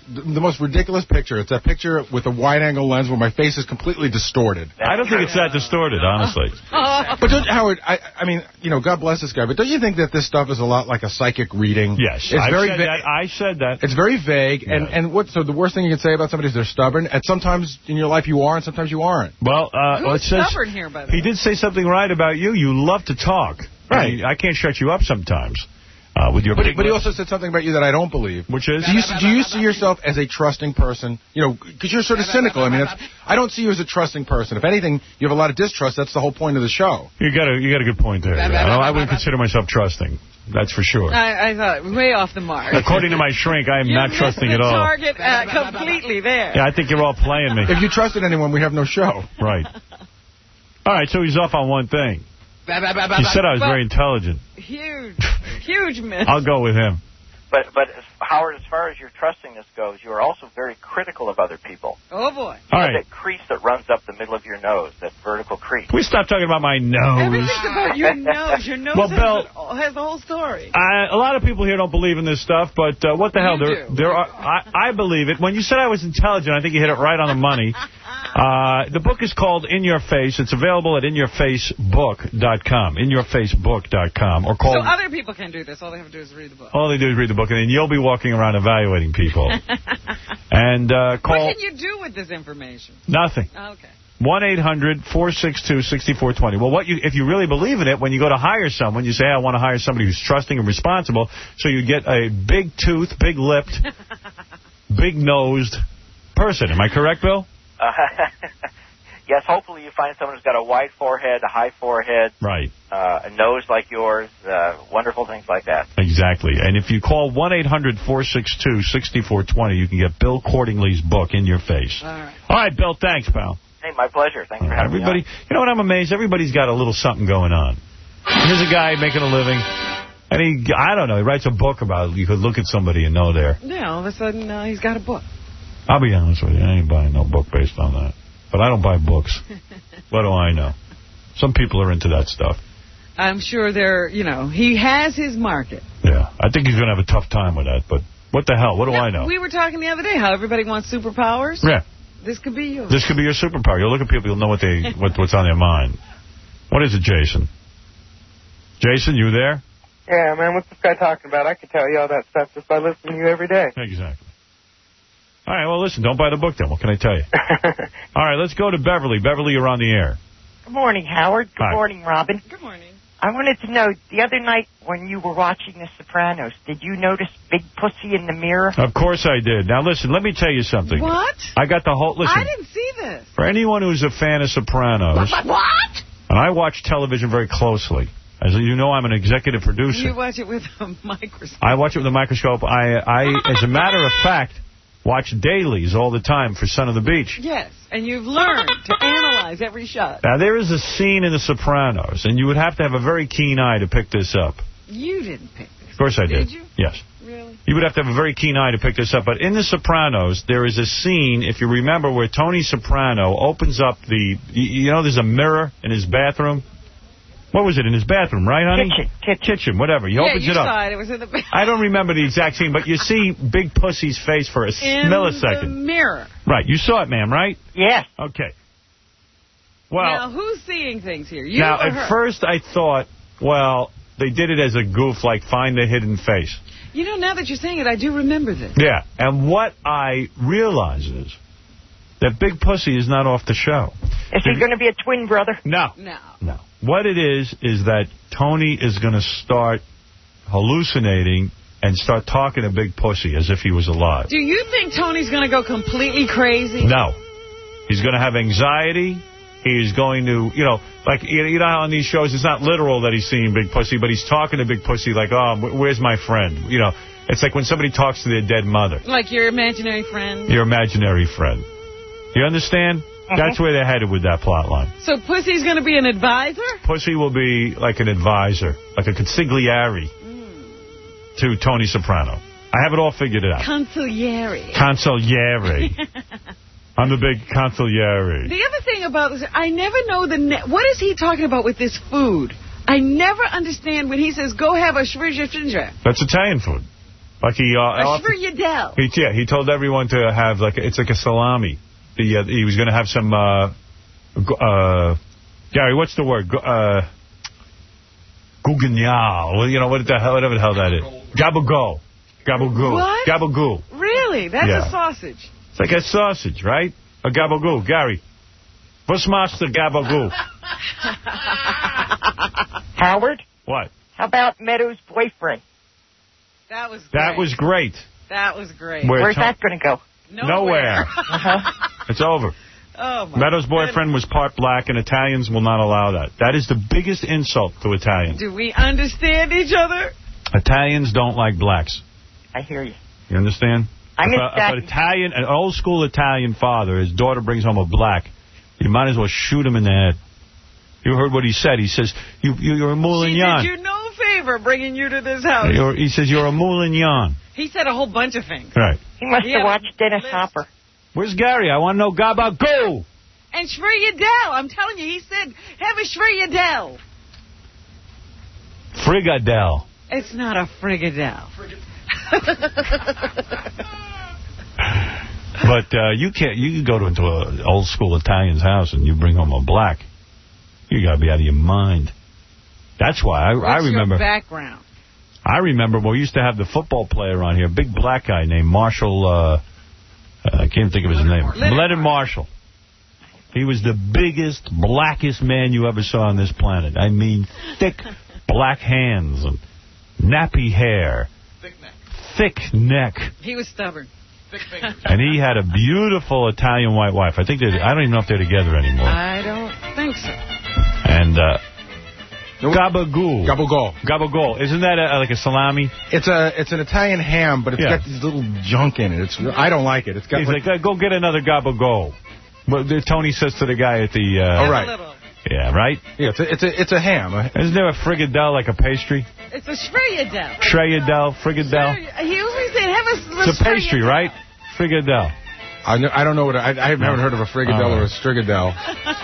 the, the most ridiculous picture. It's that picture with a wide-angle lens where my face is completely distorted. I don't think it's that distorted, honestly. But don't, Howard, I, I mean, you know, God bless this guy, but don't you think that this stuff is a lot like a psychic reading? Yes, it's I very said that. I said that. It's very vague, and, Yeah. and what? So the worst thing you can say about somebody is they're stubborn, and sometimes in your life you are, and sometimes you aren't. Well, uh, Who's it says, stubborn here, by the he way? did say something right about you. You love to talk. Right. I, mean, I can't shut you up sometimes uh, with your But, big but he lips. also said something about you that I don't believe. Which is? Do you, do you see yourself as a trusting person? You know, because you're sort of cynical. I mean, that's, I don't see you as a trusting person. If anything, you have a lot of distrust. That's the whole point of the show. You got a you got a good point there. I, don't- I wouldn't consider myself trusting. That's for sure. I, I thought, way off the mark. According to my shrink, I am You not missed trusting the at all. target uh, completely there. Yeah, I think you're all playing me. If you trusted anyone, we'd have no show. Right. All right, so he's off on one thing. He said I was very intelligent. Huge, huge miss. I'll go with him. But, but as, Howard, as far as your trustingness goes, you are also very critical of other people. Oh, boy. All You right. know that crease that runs up the middle of your nose, that vertical crease. Can we stop talking about my nose? Everything's about your nose. Your nose Well, has, Bill- the, has the whole story. I, a lot of people here don't believe in this stuff, but uh, what the hell? You There, do. there are. I, I believe it. When you said I was intelligent, I think you hit it right on the money. Uh, the book is called In Your Face. It's available at in your face book dot com. in your face book dot com. Or call. So other people can do this. All they have to do is read the book. All they do is read the book, and then you'll be walking around evaluating people. and uh, call. What can you do with this information? Nothing. Okay. one eight hundred four six two six four two zero. Well, what you, if you really believe in it, when you go to hire someone, you say, hey, I want to hire somebody who's trusting and responsible, so you get a big-toothed, big-lipped, big-nosed person. Am I correct, Bill? Uh, yes, hopefully you find someone who's got a wide forehead, a high forehead, Right. uh, a nose like yours, uh, wonderful things like that. Exactly. And if you call one eight hundred four six two six four two zero, you can get Bill Cordingley's book, In Your Face. All right. All right, Bill, thanks, pal. Hey, my pleasure. Thanks for having Everybody, me on. you know what, I'm amazed. Everybody's got a little something going on. Here's a guy making a living, and he, I don't know, he writes a book about it. You could look at somebody and know there. Yeah, all of a sudden uh, he's got a book. I'll be honest with you, I ain't buying no book based on that. But I don't buy books. What do I know? Some people are into that stuff. I'm sure they're, you know, he has his market. Yeah, I think he's going to have a tough time with that, but what the hell? What do Now, I know? We were talking the other day how everybody wants superpowers. Yeah. This could be yours. This could be your superpower. You'll look at people, you'll know what they what, what's on their mind. What is it, Jason? Jason, you there? Yeah, man, what's this guy talking about? I could tell you all that stuff just by listening to you every day. Exactly. All right, well, listen, don't buy the book then. What can I tell you? All right, let's go to Beverly. Beverly, you're on the air. Good morning, Howard. Good Hi. morning, Robin. Good morning. I wanted to know, the other night when you were watching The Sopranos, did you notice Big Pussy in the mirror? Of course I did. Now, listen, let me tell you something. What? I got the whole... Listen, I didn't see this. for anyone who's a fan of Sopranos... What? And I watch television very closely. As you know, I'm an executive producer. You watch it with a microscope. I watch it with a microscope. I, I, as a matter of fact, watch dailies all the time for Son of the Beach. Yes, and you've learned to analyze every shot. Now, there is a scene in The Sopranos, and you would have to have a very keen eye to pick this up. You didn't pick this. Of course I did. Did you? Yes. Really? You would have to have a very keen eye to pick this up. But in The Sopranos, there is a scene, if you remember, where Tony Soprano opens up the... You, you know, there's a mirror in his bathroom? What was it, in his bathroom, right, honey? Kitchen. Kitchen. Kitchen, whatever. He yeah, opens you it up. saw it. It was in the I don't remember the exact scene, but you see Big Pussy's face for a in millisecond. the mirror. Right. You saw it, ma'am, right? Yes. Okay. Well, now, who's seeing things here? You now or at her? first I thought, well, they did it as a goof, like find the hidden face. You know, now that you're saying it, I do remember this. Yeah. And what I realize is that Big Pussy is not off the show. Is he going to be a twin brother? No. No. No. What it is, is that Tony is going to start hallucinating and start talking to Big Pussy as if he was alive. Do you think Tony's going to go completely crazy? No. He's going to have anxiety. He's going to, you know, like, you know how on these shows it's not literal that he's seeing Big Pussy, but he's talking to Big Pussy like, oh, where's my friend? You know, it's like when somebody talks to their dead mother. Like your imaginary friend? Your imaginary friend. You understand? Uh-huh. That's where they're headed with that plot line. So Pussy's going to be an advisor? Pussy will be like an advisor, like a consigliere mm. to Tony Soprano. I have it all figured out. Consigliere. Consigliere. I'm the big consigliere. The other thing about this, I never know the... Ne what is he talking about with this food? I never understand when he says, go have a shrisha shinja. That's Italian food. Like he, uh, A Shvriyadel. he, yeah, he told everyone to have like it's like a salami. He, uh, he was going to have some. Uh, uh, Gary, what's the word? Uh, Gouganial. Well, you know what the hell, whatever the hell that is. Gabagool. Gabagool. What? Gabagool. Really? That's Yeah. a sausage. It's like a sausage, right? A gabagool. Gary, what's master gabagool? Howard? What? How about Meadows' boyfriend? That was great. That was great. That was great. Where Where's Tom- that going to go? Nowhere. Uh-huh. It's over. Oh, my Meadows' boyfriend was part black, and Italians will not allow that. That is the biggest insult to Italians. Do we understand each other? Italians don't like blacks. I hear you. You understand? I'm if, in a, if fact- an Italian, an old school Italian father, his daughter brings home a black, you might as well shoot him in the head. You heard what he said. He says, you, you, you're a She moulignon. did you no favor bringing you to this house. You're, he says, you're a moulignon. He said a whole bunch of things. Right. He must He have had a watched Dennis list. Hopper. Where's Gary? I want to know gabagool. And Shvriyadel. I'm telling you, he said, have a Shvriyadel. Frigadelle. It's not a frigadelle. But uh, you can't. You can go to into an old school Italian's house and you bring home a black. You got to be out of your mind. That's why I, What's I remember. your background? I remember we used to have the football player on here, a big black guy named Marshall. Uh, I can't think of his name. Leonard Leonard Marshall. He was the biggest, blackest man you ever saw on this planet. I mean, thick black hands and nappy hair. Thick neck. Thick neck. He was stubborn. Thick fingers. And he had a beautiful Italian white wife. I think they. I don't even know if they're together anymore. I don't think so. And uh, gabagool. Gabagool. Gabagool. Isn't that a, like a salami? It's a it's an Italian ham, but it's Yeah. got this little junk in it. It's I don't like it. It's got He's like, like, go get another gabagool. Well, the, Tony says to the guy at the... Uh, oh, right. Yeah, right? Yeah, it's a, it's a, it's a ham. Isn't there a frigadelle, like a pastry? It's a Shvriyadel. Shreyadelle, frigadelle. He always said, have a It's a pastry, right? Frigadelle. I, know, I don't know what... I, I haven't heard of a frigadelle Oh. or a strigadelle.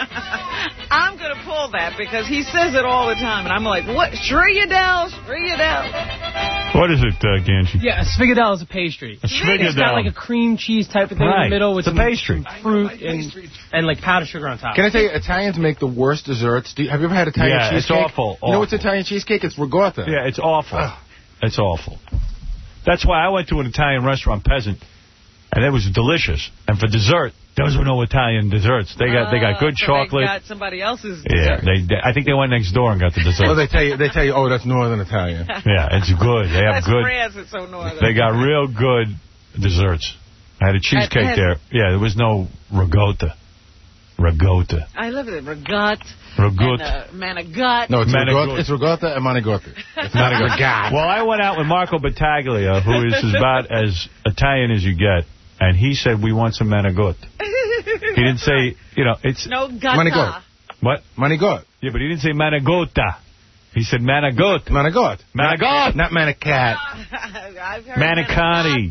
I'm going to pull that because he says it all the time. And I'm like, what? Shvriyadel? Shvriyadel? What is it, uh, Ganshi? Yeah, a sfigadelle is a pastry. A It's got like sfigadelle. a cream cheese type of thing Right. in the middle with It's a some, pastry. some fruit and, and like powdered sugar on top. Can I tell you, Italians make the worst desserts. Do you, have you ever had Italian Yeah, it's cheesecake? awful, You know what's awful. Italian cheesecake? It's ricotta. Yeah, it's awful. It's awful. That's why I went to an Italian restaurant, Peasant, and it was delicious. And for dessert, those were no Italian desserts. They got they got good so chocolate. They got somebody else's Yeah, dessert. they, they. I think they went next door and got the dessert. Well, they tell you, they tell you, oh, that's Northern Italian. Yeah, it's good. They have That's good. France, it's so northern. They got real good desserts. I had a cheesecake At there. Yeah, there was no ricotta. Ricotta. I love it. Regat. Ricotta. And, uh, manigot. No, it's Manigot. ricotta, it's ricotta and manigotti. It's not a ricotta. Well, I went out with Marco Battaglia, who is about as Italian as you get, and he said, we want some manigot. He didn't say, you know, it's... No gata. Manigot. What? Manigot. Yeah, but he didn't say manigotta. He said manigot. Manigot. Manigot. Not manicat. I've heard Manicani.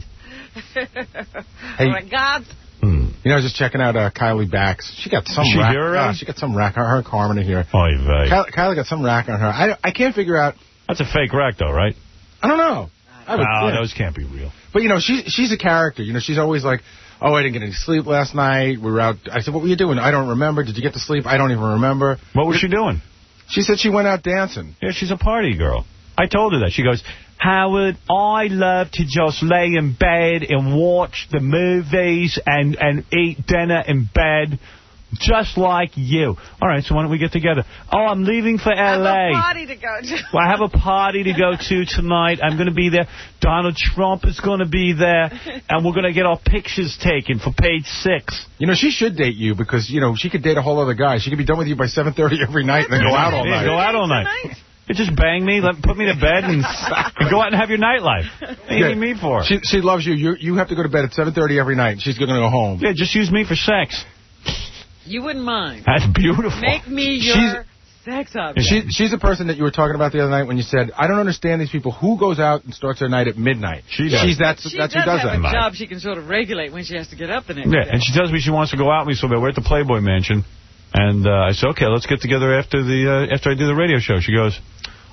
Hey. Regat. Hmm. You know, I was just checking out uh, Kylie Bax. She got some Is she rack. here already? uh, she got some rack. Her, her and Carmen are here. Oy vey. Kylie, Kylie got some rack on her. I, I can't figure out. That's a fake rack, though, right? I don't know. I would, No, yeah. those can't be real. But, you know, she, she's a character. You know, she's always like, oh, I didn't get any sleep last night. We were out. I said, what were you doing? I don't remember. Did you get to sleep? I don't even remember. What was she doing? She said she went out dancing. Yeah, she's a party girl. I told her that. She goes, Howard, I love to just lay in bed and watch the movies and, and eat dinner in bed, just like you. All right, so why don't we get together? Oh, I'm leaving for L A. I have a party to go to. Well, I have a party to go to tonight. I'm going to be there. Donald Trump is going to be there. And we're going to get our pictures taken for page six. You know, she should date you because, you know, she could date a whole other guy. She could be done with you by seven thirty every night and then go out all Yeah, night. go out all night. You just bang me, let, put me to bed, and, and go out and have your nightlife. What do you Yeah. need me for? She, she loves you. you. You have to go to bed at seven thirty every night. She's going to go home. Yeah, just use me for sex. You wouldn't mind. That's beautiful. Make me your She's- sex And object. she, she's the person that you were talking about the other night when you said, I don't understand these people. Who goes out and starts their night at midnight? She does. She's, that's She that's does who does have that. a job she can sort of regulate when she has to get up the next Yeah, day. and she tells me she wants to go out with me, so we're at the Playboy Mansion. And uh, I said, okay, let's get together after the uh, after I do the radio show. She goes,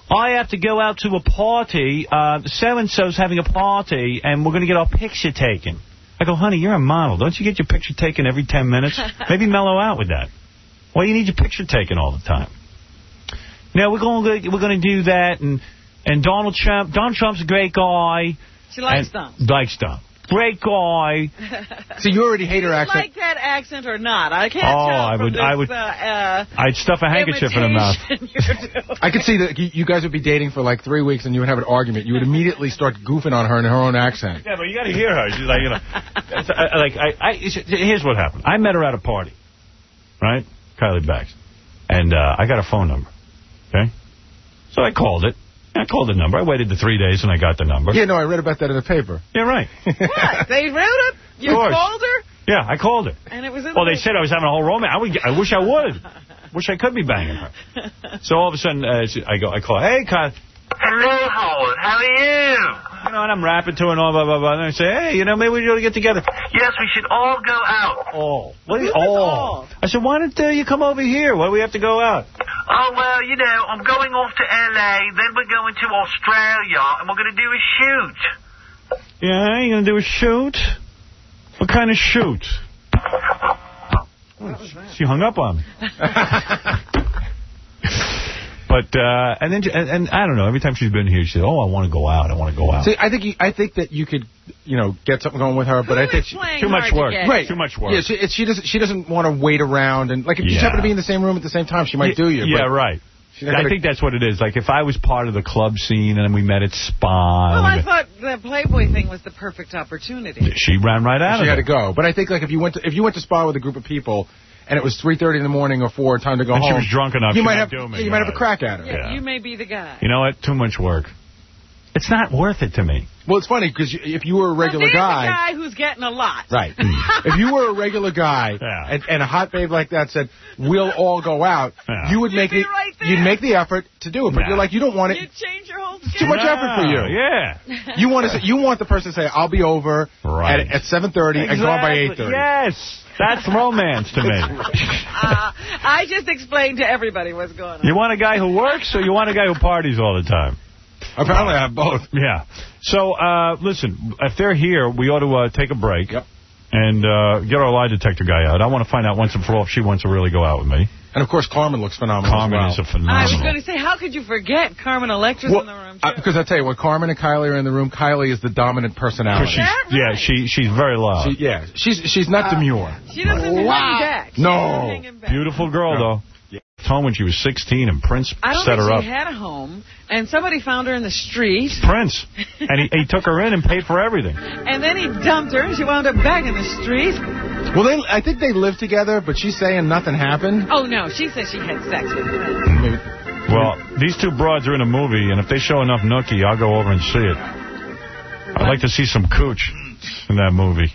I have to go out to a party. Uh, so-and-so's having a party, and we're going to get our picture taken. I go, honey, you're a model. Don't you get your picture taken every ten minutes? Maybe mellow out with that. Why do you need your picture taken all the time? Now, we're going to we're going to do that, and and Donald Trump, Donald Trump's a great guy. She likes them. Likes them. Great guy. So you already hate her Do you accent. like that accent or not? I can't Oh, tell I from would- this, I would- uh, uh, I'd stuff a handkerchief in her mouth. I could see that you you guys would be dating for like three weeks and you would have an argument. You would immediately start goofing on her in her own accent. Yeah, but you got to hear her. She's like, you know, it's, I, like I, I. Here's what happened. I met her at a party, right? Kylie Bax, and uh, I got a phone number. Okay, so I called it. I called the number. I waited the three days and I got the number. Yeah, no, I read about that in the paper. Yeah, right. What? They wrote it? You Of course. called her? Yeah, I called her. And it was in Well, the they said I was having a whole romance. I, would, I wish I would. Wish I could be banging her. So all of a sudden, uh, she- I go, I call, hey, Kyle. Hello, Howard. How are you? You know, and I'm rapping to her and all, blah, blah, blah. And I say, hey, you know, maybe we ought to get together. Yes, we should all go out. Oh. What do you, oh. I said, why don't uh, you come over here? Why do we have to go out? Oh, well, you know, I'm going off to L A, then we're going to Australia, and we're going to do a shoot. Yeah, you going to do a shoot? What kind of shoot? She hung up on me. But, uh, and then, and, and I don't know, every time she's been here, she said, oh, I want to go out, I want to go out. See, I think you, I think that you could, you know, get something going with her, but I think she, Too much work. Right, Too much work. Yeah, she, it, she doesn't. She doesn't want to wait around, and like if you just Yeah. happen to be in the same room at the same time, she might do you. Yeah, but right. she's not I gonna- think that's what it is. Like, if I was part of the club scene and we met at Spa. Well, and I we- thought the Playboy thing was the perfect opportunity. she ran right out she of had it. to go. But I think like if you went to if you went to Spa with a group of people, and it was three thirty in the morning or four, time to go And she home. was drunk enough, You she might might have do me, you might have right. a crack at her. Yeah, you may be the guy. You know what? Too much work. It's not worth it to me. Well, it's funny because if you were a regular There's guy, a guy who's getting a lot. right? If you were a regular guy and, and a hot babe like that said, "We'll all go out," Yeah. you would make the you'd make the effort to do it. But Yeah. you're like, you don't want it. You change your whole It's too much No, effort for you. Yeah. You want to say, you want the person to say, "I'll be over Right. at, at seven thirty and gone by eight Exactly. thirty." Yes. That's romance to me. Uh, I just explained to everybody what's going on. You want a guy who works or you want a guy who parties all the time? Apparently I have both. Yeah. So, uh, listen, if they're here, we ought to uh, take a break. Yep. And uh, get our lie detector guy out. I want to find out once and for all if she wants to really go out with me. And, of course, Carmen looks phenomenal Carmen as well. is a phenomenal. I was going to say, how could you forget Carmen Electra's Well, in the room, too? I, because I tell you, when Carmen and Kylie are in the room, Kylie is the dominant personality. She's, yeah, she she's very loud. She, yeah, she's she's not demure. She doesn't hang back. She No. doesn't hang him back. Beautiful girl, though. Home when she was sixteen, and Prince I don't set think her she up. had a home, and somebody found her in the street, Prince. And he, he took her in and paid for everything. and then he dumped her, and she wound up back in the street. Well, they, I think they live together, but she's saying nothing happened. Oh, no, she said she had sex with him. Maybe. Well, these two broads are in a movie, and if they show enough nookie, I'll go over and see it. I'd like to see some cooch in that movie.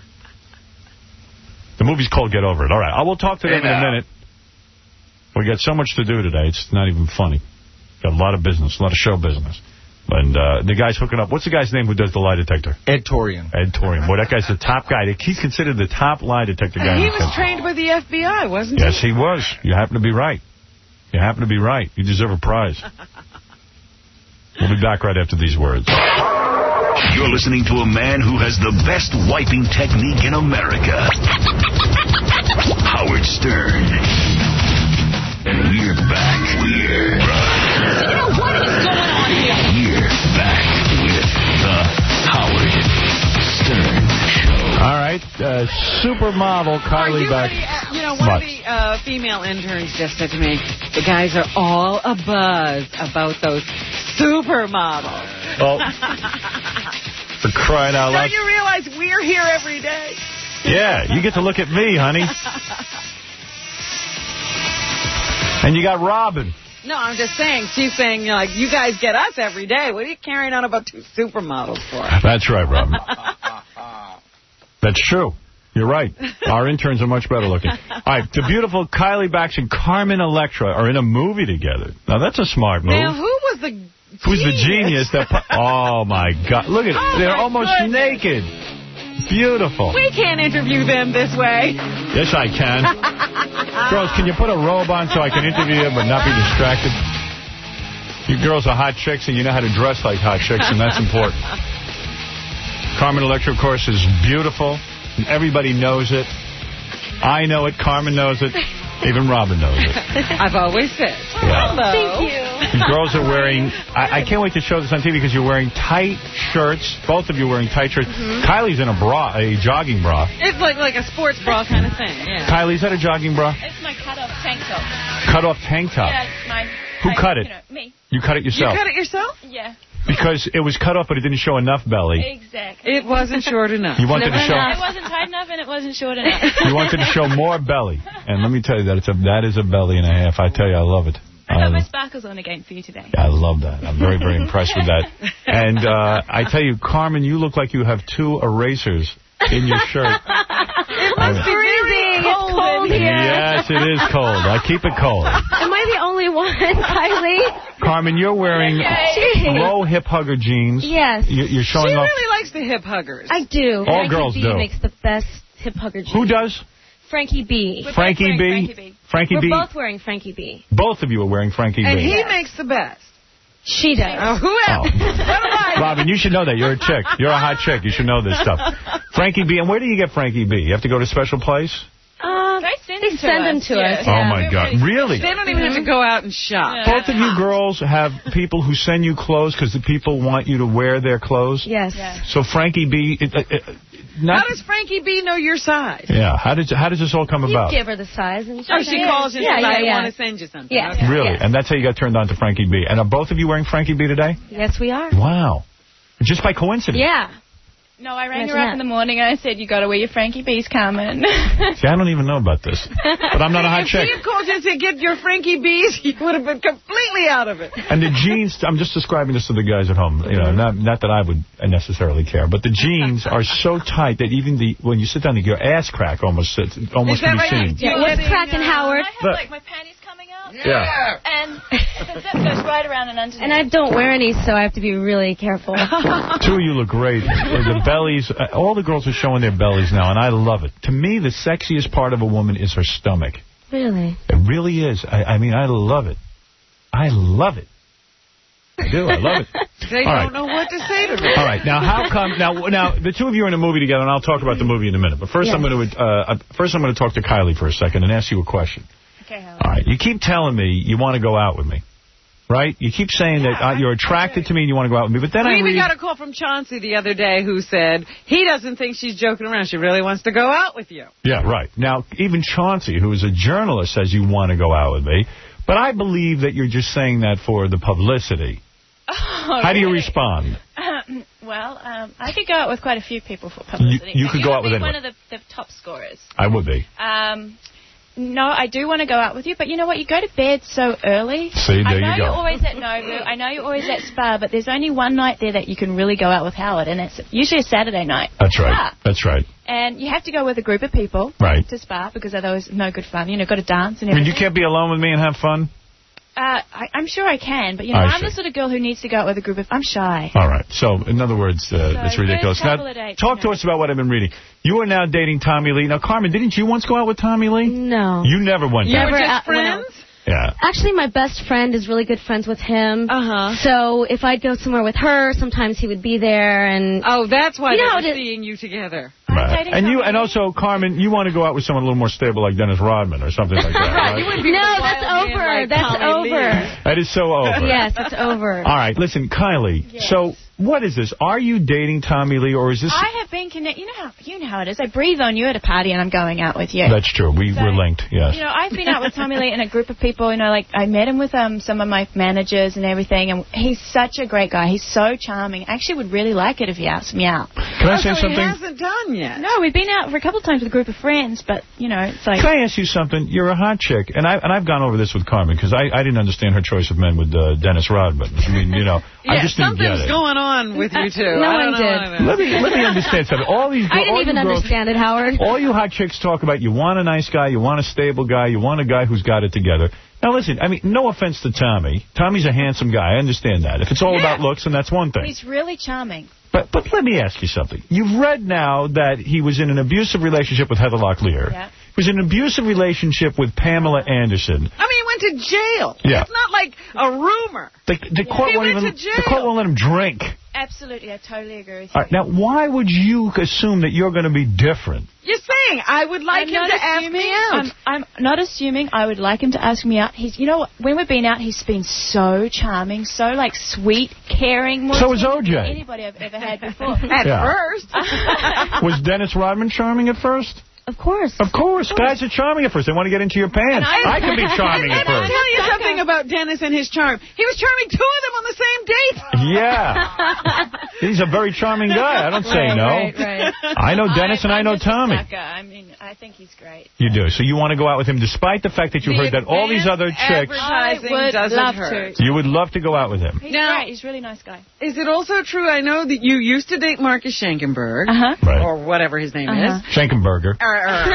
The movie's called Get Over It. All right, I will talk to them in a minute. We got so much to do today, it's not even funny. Got a lot of business, a lot of show business. And uh, the guy's hooking up. What's the guy's name who does the lie detector? Ed Torian. Ed Torian. Boy, that guy's the top guy. He's considered the top lie detector guy. He in the was country. trained by the F B I, wasn't Yes, he? he was. You happen to be right. You happen to be right. You deserve a prize. We'll be back right after these words. You're listening to a man who has the best wiping technique in America. Howard Stern. And we're back. We're back. You know, what is going on here? We're back with the Howard Stern Show. All right. Uh, supermodel Kylie you Bax. ready? Uh, you know, one What? of the uh, female interns just said to me, the guys are all abuzz about those supermodels. Oh. For crying out loud. Don't you realize we're here every day? Yeah, you get to look at me, honey. And you got Robin. No, I'm just saying. She's saying, you know, like, you guys get us every day. What are you carrying on about two supermodels for? That's right, Robin. That's true. You're right. Our interns are much better looking. All right, the beautiful Kylie Bax and Carmen Electra are in a movie together. Now, that's a smart move. Now, who was the Who's the genius? That oh, my God. Look at Oh, it. They're my almost goodness. naked. Beautiful. We can't interview them this way. Yes, I can. Girls, can you put a robe on so I can interview you but not be distracted? You girls are hot chicks, and you know how to dress like hot chicks, and that's important. Carmen Electra, of course, is beautiful, and everybody knows it. I know it. Carmen knows it. Even Robin knows it. I've always said. Yeah. Thank you. You girls are wearing... I, I can't wait to show this on T V because you're wearing tight shirts. Both of you are wearing tight shirts. Mm-hmm. Kylie's in a bra, a jogging bra. It's like like a sports bra kind of thing, yeah. Kylie, is that a jogging bra? It's my cut-off tank top. Cut-off tank top? Yeah, it's mine. Who I, cut it? You know, me. You cut it yourself? You cut it yourself? Yeah. Because it was cut off, but it didn't show enough belly. Exactly. It wasn't short enough. You wanted to show... It wasn't tight enough, and it wasn't short enough. You wanted to show more belly. And let me tell you that it's a that is a belly and a half. I tell you, I love it. I got um, my sparkles on again for you today. I love that. I'm very, very impressed with that. And uh, I tell you, Carmen, you look like you have two erasers in your shirt. It must be freezing. It's cold here. Yes, it is cold. I keep it cold. Am I the only one, Kylie? Carmen, you're wearing Jeez. low hip hugger jeans. Yes. You- You're showing She off. really likes the hip huggers. I do. All Frankie girls B do. makes the best hip hugger jeans. Who does? Frankie B. We're Frankie both wearing B? Frankie B. Frankie We're B? both wearing Frankie B. Both of you are wearing Frankie And B. he makes the best. She does. Oh, whoever. Oh. Robin, you should know that. You're a chick. You're a hot chick. You should know this stuff. Frankie B. And where do you get Frankie B? You have to go to a special place? Uh, They send, they them, send to them us. to yeah. us. Oh, yeah. my God. Really? They don't even have to go out and shop. Yeah. Both of you girls have people who send you clothes because the people want you to wear their clothes? Yes. Yeah. So Frankie B... It, it, it, not, How does Frankie B know your size? Yeah. How does, how does this all come You about? give her the size. And Oh, she calls you and yeah, says, yeah, I yeah. want to send you something. Yeah. Okay. Really? Yes. And that's how you got turned on to Frankie B. And are both of you wearing Frankie B today? Yes, we are. Wow. Just by coincidence. Yeah. No, I rang Imagine her up that. in the morning and I said, you got to wear your Frankie B's, Carmen. See, I don't even know about this. But I'm not a hot If chick. she had called you and said, get your Frankie B's, you would have been completely out of it. And the jeans, I'm just describing this to the guys at home. You know, not not that I would necessarily care, but the jeans are so tight that even the when you sit down, your ass crack almost sits, almost Is that can be right? seen. Yeah, What's cracking, Howard? I have, Look. like, my panties coming out. Yeah. And the zip goes right around and underneath. And I don't wear any, so I have to be really careful. Two of you look great. The bellies, uh, all the girls are showing their bellies now, and I love it. To me, the sexiest part of a woman is her stomach. Really? It really is. I, I mean, I love it. I love it. I do. I love it. They All don't right. know what to say to me. All right. Now, how come? Now, now the two of you are in a movie together, and I'll talk about the movie in a minute. But first, Yes. I'm going to uh, first I'm going to talk to Kylie for a second and ask you a question. Okay, Howard. All right. You keep telling me you want to go out with me, right? You keep saying that uh, you're attracted to me and you want to go out with me. But then We I even read. got a call from Chauncey the other day who said he doesn't think she's joking around. She really wants to go out with you. Yeah, right. Now, even Chauncey, who is a journalist, says you want to go out with me. But I believe that you're just saying that for the publicity. Oh, How do you really? respond? Um, well, um, I could go out with quite a few people for publicity. You- you could go would out with be anyone. one of the, the top scorers. I would be. Um, no, I do want to go out with you, but you know what? You go to bed so early. See, I there know you go. you're always at Nobu. I know you're always at Spa, but there's only one night there that you can really go out with Howard, and it's usually a Saturday night. That's right. Spa. That's right. And you have to go with a group of people Right. to Spa because otherwise no good fun. You know, got to dance and I mean, everything. you can't be alone with me and have fun? Uh, I, I'm sure I can, but you know, I I'm see. the sort of girl who needs to go out with a group of. I'm shy. All right. So, in other words, uh, So it's ridiculous. first couple Now, of dates, talk you to know. us about what I've been reading. You are now dating Tommy Lee. Now, Carmen, didn't you once go out with Tommy Lee? No. You never went You out. were just out- when I- friends? Yeah. Actually, my best friend is really good friends with him. Uh-huh. So if I'd go somewhere with her, sometimes he would be there. And Oh, that's why You know they how were it is- seeing you together. Right. dating And you, Tommy and Lee. also, Carmen, you want to go out with someone a little more stable like Dennis Rodman or something like that, right? You wouldn't be No, with a that's wild man over. like That's Tommy Lee. over. That is so over. Yes, it's over. All right, listen, Kylie. Yes. So, what is this? Are you dating Tommy Lee, or is this... I have been connected. You know how you know how it is. I breathe on you at a party, and I'm going out with you. That's true. We So, were linked, yes. You know, I've been out with Tommy Lee and a group of people. You know, like I met him with um some of my managers and everything, and he's such a great guy. He's so charming. I actually would really like it if he asked me out. Can I Oh, say so something? he hasn't done yet. No, we've been out for a couple of times with a group of friends, but you know, it's like. Can I ask you something? You're a hot chick, and, I, and I've gone over this with Carmen, because I, I didn't understand her choice of men with uh, Dennis Rodman. I mean, you know, I Yeah, just didn't get something's it. going on with you two. No I one don't know did. either. Let me let me understand something. All these, I didn't all even you girls, understand it, Howard. all you hot chicks talk about, you want a nice guy, you want a stable guy, you want a guy who's got it together. Now, listen, I mean, no offense to Tommy. Tommy's a handsome guy. I understand that. If it's all Yeah. about looks, then that's one thing. He's really charming. But but let me ask you something. You've read now that he was in an abusive relationship with Heather Locklear. Yeah. was in an abusive relationship with Pamela Anderson. I mean, he went to jail. Yeah. It's not like a rumor. The, the, Yeah. court He won't went even, to jail. the court won't let him drink. Absolutely, I totally agree with you. All right, now, why would you assume that you're going to be different? You're saying I would like I'm him not to ask assuming, me out. I'm, I'm not assuming I would like him to ask me out. He's, you know what, when we've been out, he's been so charming, so, like, sweet, caring. More So is tender O J. than anybody I've ever had before. At Yeah. first. Was Dennis Rodman charming at first? Of course. Of course. Guys are charming at first. They want to get into your pants. I, I can be charming at And I'll first. tell you something about Dennis and his charm. He was charming two of them on the same date. Yeah. He's a very charming guy. I don't say right, no. Right, right. I know Dennis I'm, and I know I'm just a Tommy. sucker. I mean, I think he's great. You do. So you want to go out with him despite the fact that you The heard that all these other chicks... advertising I would doesn't love hurt. to. You would love to go out with him. He's Now- great. He's a really nice guy. Is it also true, I know that you used to date Marcus Schenkenberg, Uh-huh. Right. or whatever his name Uh-huh. is. Schenkenberger. Uh,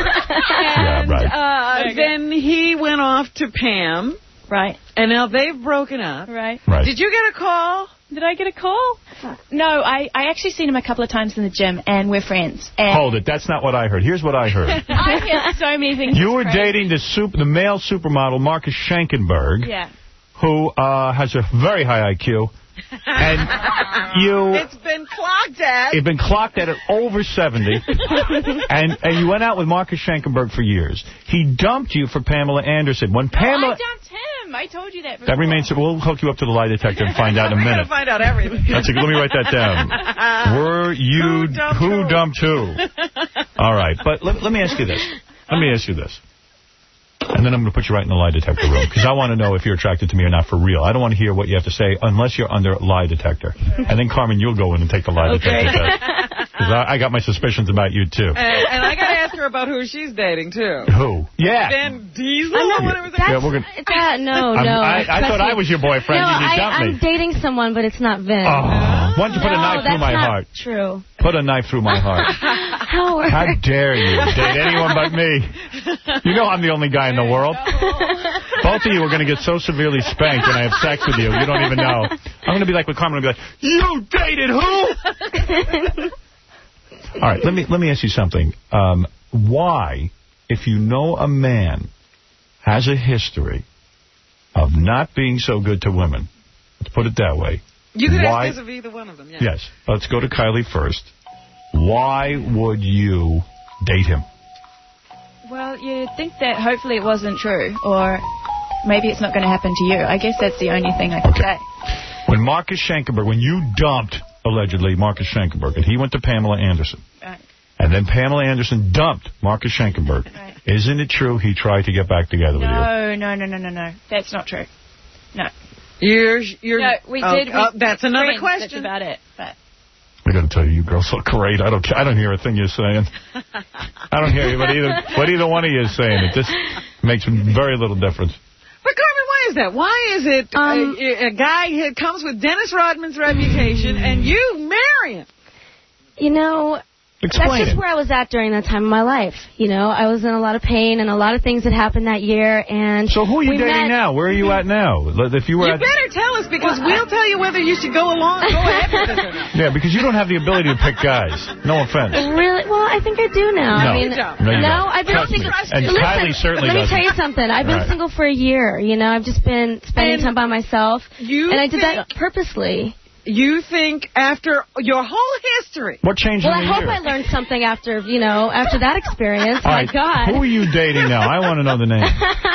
uh, Yeah, and right. uh, Okay. then he went off to Pam, Right, and now they've broken up. right. Right. Did you get a call? Did I get a call? No, I, I actually seen him a couple of times in the gym, and we're friends. And Hold it. That's not what I heard. Here's what I heard. I hear so many things. You were It's crazy. dating the super, the male supermodel Marcus Schenkenberg, Yeah. who uh, has a very high I Q, and you... It's been clocked at. You've been clocked at over seventy, and and you went out with Marcus Schenkenberg for years. He dumped you for Pamela Anderson. When No, Pamela... I dumped him. I told you that before. That remains... We'll hook you up to the lie detector and find out in a We're going minute. to find out everything. That's a, let me write that down. Were you... Who dumped who who? dumped who? All right, but let, let me ask you this. Let me ask you this. And then I'm going to put you right in the lie detector room, because I want to know if you're attracted to me or not for real. I don't want to hear what you have to say unless you're under lie detector. And then, Carmen, you'll go in and take the lie Okay. detector test. Because I, I got my suspicions about you, too. And, and I got to ask her about who she's dating, too. Who? Yeah. Vin Diesel? I know, or whatever that's, Yeah, we're gonna- that, no, I'm- no. I, I thought trust I me. was your boyfriend. No, you just I, dumped I'm me. dating someone, but it's not Vin. Oh. Why don't you put no, a knife through that's my not heart? true. Put a knife through my heart. Howard. How dare you date anyone but me? You know I'm the only guy in the world. Both of you are going to get so severely spanked when I have sex with you, you don't even know. I'm going to be like with Carmen, I'm going to be like, you dated who? All right, let me let me ask you something. Um, why, if you know a man has a history of not being so good to women, let's put it that way. You could why, ask this of either one of them, yeah. Yes. Let's go to Kylie first. Why would you date him? Well, you'd think that hopefully it wasn't true, or maybe it's not going to happen to you. I guess that's the only thing I can Okay. say. When Marcus Schenkenberg, when you dumped, allegedly, Marcus Schenkenberg, and he went to Pamela Anderson, Right. and then Pamela Anderson dumped Marcus Schenkenberg, Right. isn't it true he tried to get back together with you? No, no, no, no, no, no. That's not true. No. You're, you're, No, we oh, did. We, oh, that's another friends, question. That's about it. But I got to tell you, you girls look great. I don't, I don't hear a thing you're saying. I don't hear you, what either, what either one of you is saying. It just makes very little difference. But Carmen, why is that? Why is it Um, a, a guy who comes with Dennis Rodman's reputation and you marry him? You know, Explain that's just it. where I was at during that time of my life. You know, I was in a lot of pain and a lot of things that happened that year. And So who are you we dating met, now? Where are you at now? If you were You at, better tell us because we'll tell you whether you should go along, go ahead with this or not. yeah, because you don't have the ability to pick guys. No offense. Really? Well, I think I do now. No. I mean, You don't. No, you no, don't. I've been Trust me. single. And Listen, Kylie certainly let me doesn't. tell you something. I've been Right. single for a year. You know, I've just been spending And time by myself, you and I did that think- purposely. You think after your whole history. What changed Well, in I a hope year? I learned something after, you know, after that experience. All My right, God. who are you dating now? I want to know the name.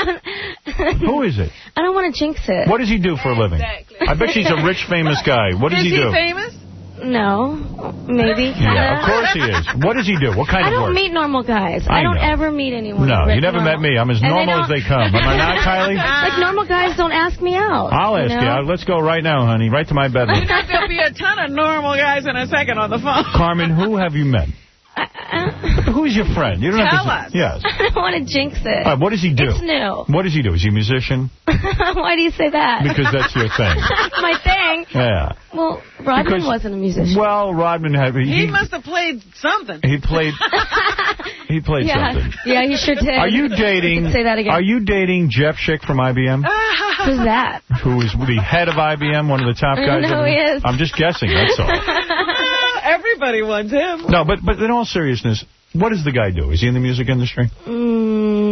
Who is it? I don't want to jinx it. What does he do for a living? I bet he's a rich, famous guy. What does Is he do? famous? No, maybe. Yeah, of course he is. What does he do? What kind I of don't work? meet normal guys. I I, don't know. ever meet anyone. No, rich you never normal. met me. I'm as And they normal as don't- they come. Am I not, Kylie? Like, normal guys don't ask me out. I'll ask you. you. Know? Let's go right now, honey. Right to my bedroom. There'll be a ton of normal guys in a second on the phone. Carmen, who have you met? Who's your friend? You don't Tell have to. us. Yes. I don't want to jinx it. All right, what does he do? It's new. What does he do? Is he a musician? Why do you say that? Because that's your thing. My thing. Yeah. Well, Rodman Because- wasn't a musician. Well, Rodman had. He, He must have played something. he played. He played yeah, something. yeah, he sure did. Are you You dating? can say that again. Are you dating Jeff Schick from I B M? Who's that? Who is the head of I B M, one of the top I guys? don't know over who he there? is. I'm just guessing. That's all. Everybody wants him. No, but but in all seriousness, what does the guy do? Is he in the music industry? Mm,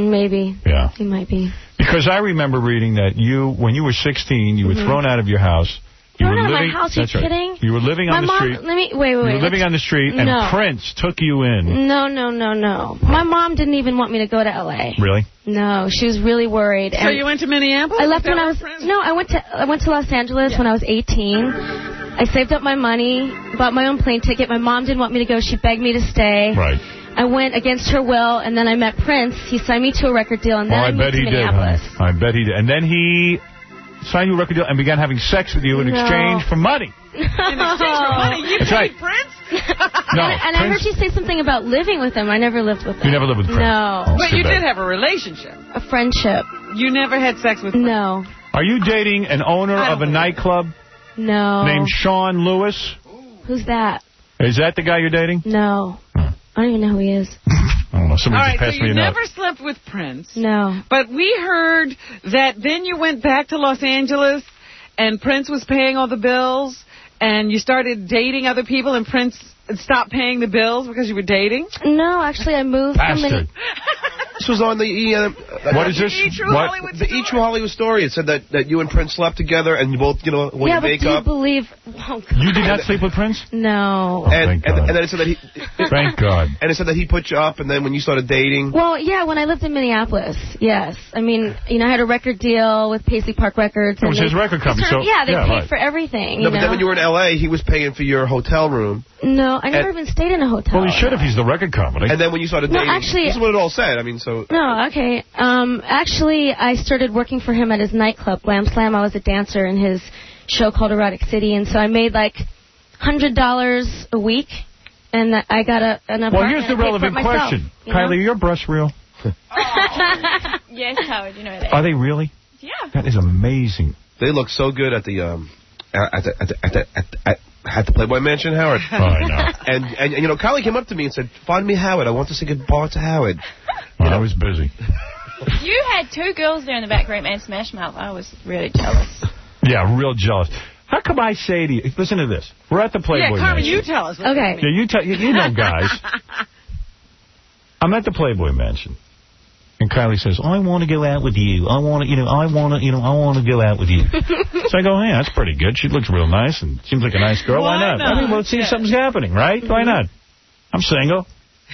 Mm, maybe. Yeah. He might be. Because I remember reading that you, when you were sixteen, you were Mhm. thrown out of your house. You Thrown were out of my living, house? Are you that's right. kidding? You were living My on the mom, street. let me, wait, wait, wait. You were living on the street, and No. Prince took you in. No, no, no, no. My mom didn't even want me to go to L A. Really? No, she was really worried. So and you went to Minneapolis? I left Is that when I where was friends- no. I went to I went to Los Angeles when I was eighteen. I saved up my money, bought my own plane ticket. My mom didn't want me to go. She begged me to stay. Right. I went against her will, and then I met Prince. He signed me to a record deal, and then Oh, I I moved bet to he did, Minneapolis. honey. I bet he did. And then he signed you a record deal and began having sex with you in No. exchange for money. In exchange for money, you That's paid right. Prince? No, and and I heard Prince- you say something about living with him. I never lived with him. You never lived with Prince? No. Oh, But too you bad. did have a relationship. A friendship. You never had sex with Prince? No. Are you dating an owner of a nightclub No. named Sean Lewis? Who's that? Is that the guy you're dating? No. I don't even know who he is. I don't know. All Somebody right, just so passed me you a note. never slept with Prince. No. But we heard that then you went back to Los Angeles and Prince was paying all the bills and you started dating other people and Prince stopped paying the bills because you were dating? No, actually, I moved from Bastard. Minne- This was on the E! Uh, What is this? E! True What? Hollywood the E! True Hollywood story. It said that, that you and Prince slept together and you both, you know, when yeah, you but make do you up. believe... Oh, God. You did not sleep with Prince? No. Oh, and, thank and, God. and then it said that he... Thank God. And it said that he put you up and then when you started dating... Well, yeah, when I lived in Minneapolis, yes. I mean, you know, I had a record deal with Paisley Park Records. It was and his they- record company, so- Yeah, they yeah, paid right. for everything, No, you but then know? when you were in L A, he was paying for your hotel room. No, I never And- even stayed in a hotel. Well, he should if he's the record company. And then when you started No, dating... actually- This is what it all said. I mean, so... No, okay. Um, actually, I started working for him at his nightclub, Glam Slam. I was a dancer in his show called Erotic City, and so I made like one hundred dollars a week, and I got a, an apartment. Well, here's the and I paid for it relevant myself, question. you know? Kylie, are your breasts real? Yes, Howard, you know that. Are they really? Yeah. That is amazing. They look so good at the... um. At the, at the, at the, at the, at, at the Playboy Mansion, Howard. Oh, I know. And, and, and, you know, Kylie came up to me and said, find me Howard. I want to say goodbye to Howard. Well, I was busy. You had two girls there in the back room and Smash Mouth. I was really jealous. Yeah, real jealous. How come I say to you, listen to this. We're at the Playboy Yeah, Carmen, Mansion. you tell us. Okay. Yeah, you, tell, you, you know, guys. I'm at the Playboy Mansion. And Kylie says, I want to go out with you. I want to, you know, I want to, you know, I want to go out with you. So I go, yeah, that's pretty good. She looks real nice and seems like a nice girl. Why, Why not? not? I mean, well, let's see if Yeah. something's happening, right? Why not? I'm single.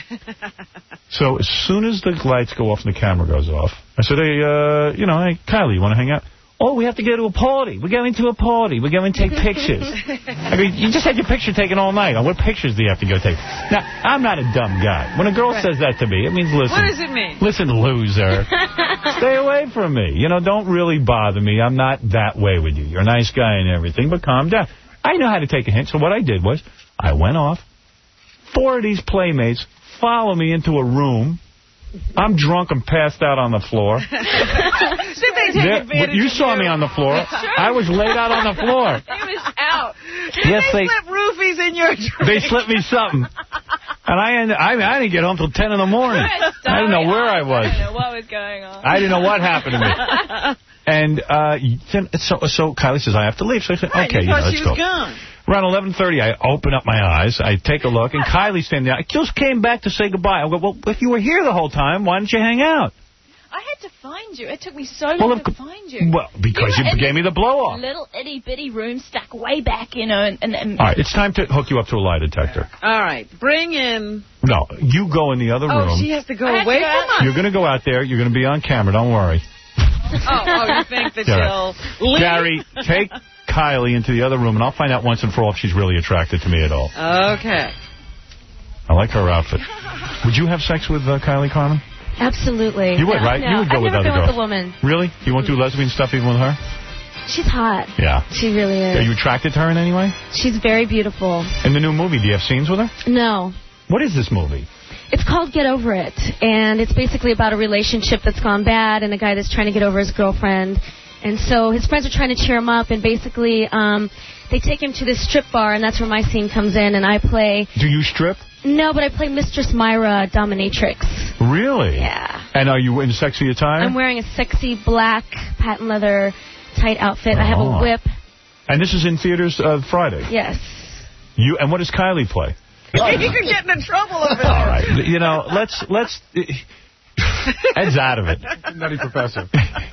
So as soon as the lights go off and the camera goes off, I said, hey, uh, you know, hey, Kylie, you want to hang out? Oh, we have to go to a party. We're going to a party. We're going to take pictures. I mean, you just had your picture taken all night. What pictures do you have to go take? Now, I'm not a dumb guy. When a girl Right. says that to me, it means, listen. What does it mean? Listen, loser. Stay away from me. You know, don't really bother me. I'm not that way with you. You're a nice guy and everything, but calm down. I know how to take a hint, so what I did was I went off. Four of these playmates follow me into a room. I'm drunk and passed out on the floor. Did they take They're- advantage you of saw me on the floor. I was laid out on the floor. He was out. Did Yes, they, they- slip roofies in your drink? They slipped me something. And I ended, I, I didn't get home till ten in the morning. I didn't know where I was. I don't know what was going on. I didn't know what happened to me. And uh, then- so, so Kylie says, I have to leave. So I said, Right, okay, you you know, thought let's she go. was gone. Around eleven thirty, I open up my eyes. I take a look, and Kylie's standing there. I just came back to say goodbye. I go, well, if you were here the whole time, why didn't you hang out? I had to find you. It took me so long Well, of to cou- find you. Well, because You you, were in gave me the blow-off. Little itty-bitty room stuck way back, you know, and... and, and All right, it's time to hook you up to a lie detector. All right, bring in... No, you go in the other Oh, room. she has to go I have away to go from us. You're going to go out there. You're going to be on camera. Don't worry. Oh, oh, you think that Yeah. she'll leave? Gary, take Kylie into the other room, and I'll find out once and for all if she's really attracted to me at all. Okay. I like her outfit. Would you have sex with uh, Kylie, Carmen? Absolutely. You would, No, right? No, You would go I've with never other been girls. with a woman. Really? You won't do lesbian stuff even with her? She's hot. Yeah. She really is. Are you attracted to her in any way? She's very beautiful. In the new movie, do you have scenes with her? No. What is this movie? It's called Get Over It, and it's basically about a relationship that's gone bad and a guy that's trying to get over his girlfriend. And so his friends are trying to cheer him up, and basically um, they take him to this strip bar, and that's where my scene comes in, and I play... Do you strip? No, but I play Mistress Myra Dominatrix. Really? Yeah. And are you in sexy attire? I'm wearing a sexy black patent leather tight outfit. I have Oh. a whip. And this is in theaters uh, Friday? Yes. You And what does Kylie play? You could get into trouble over there. All right. You know, let's... let's. Ed's out of it. Nutty Professor.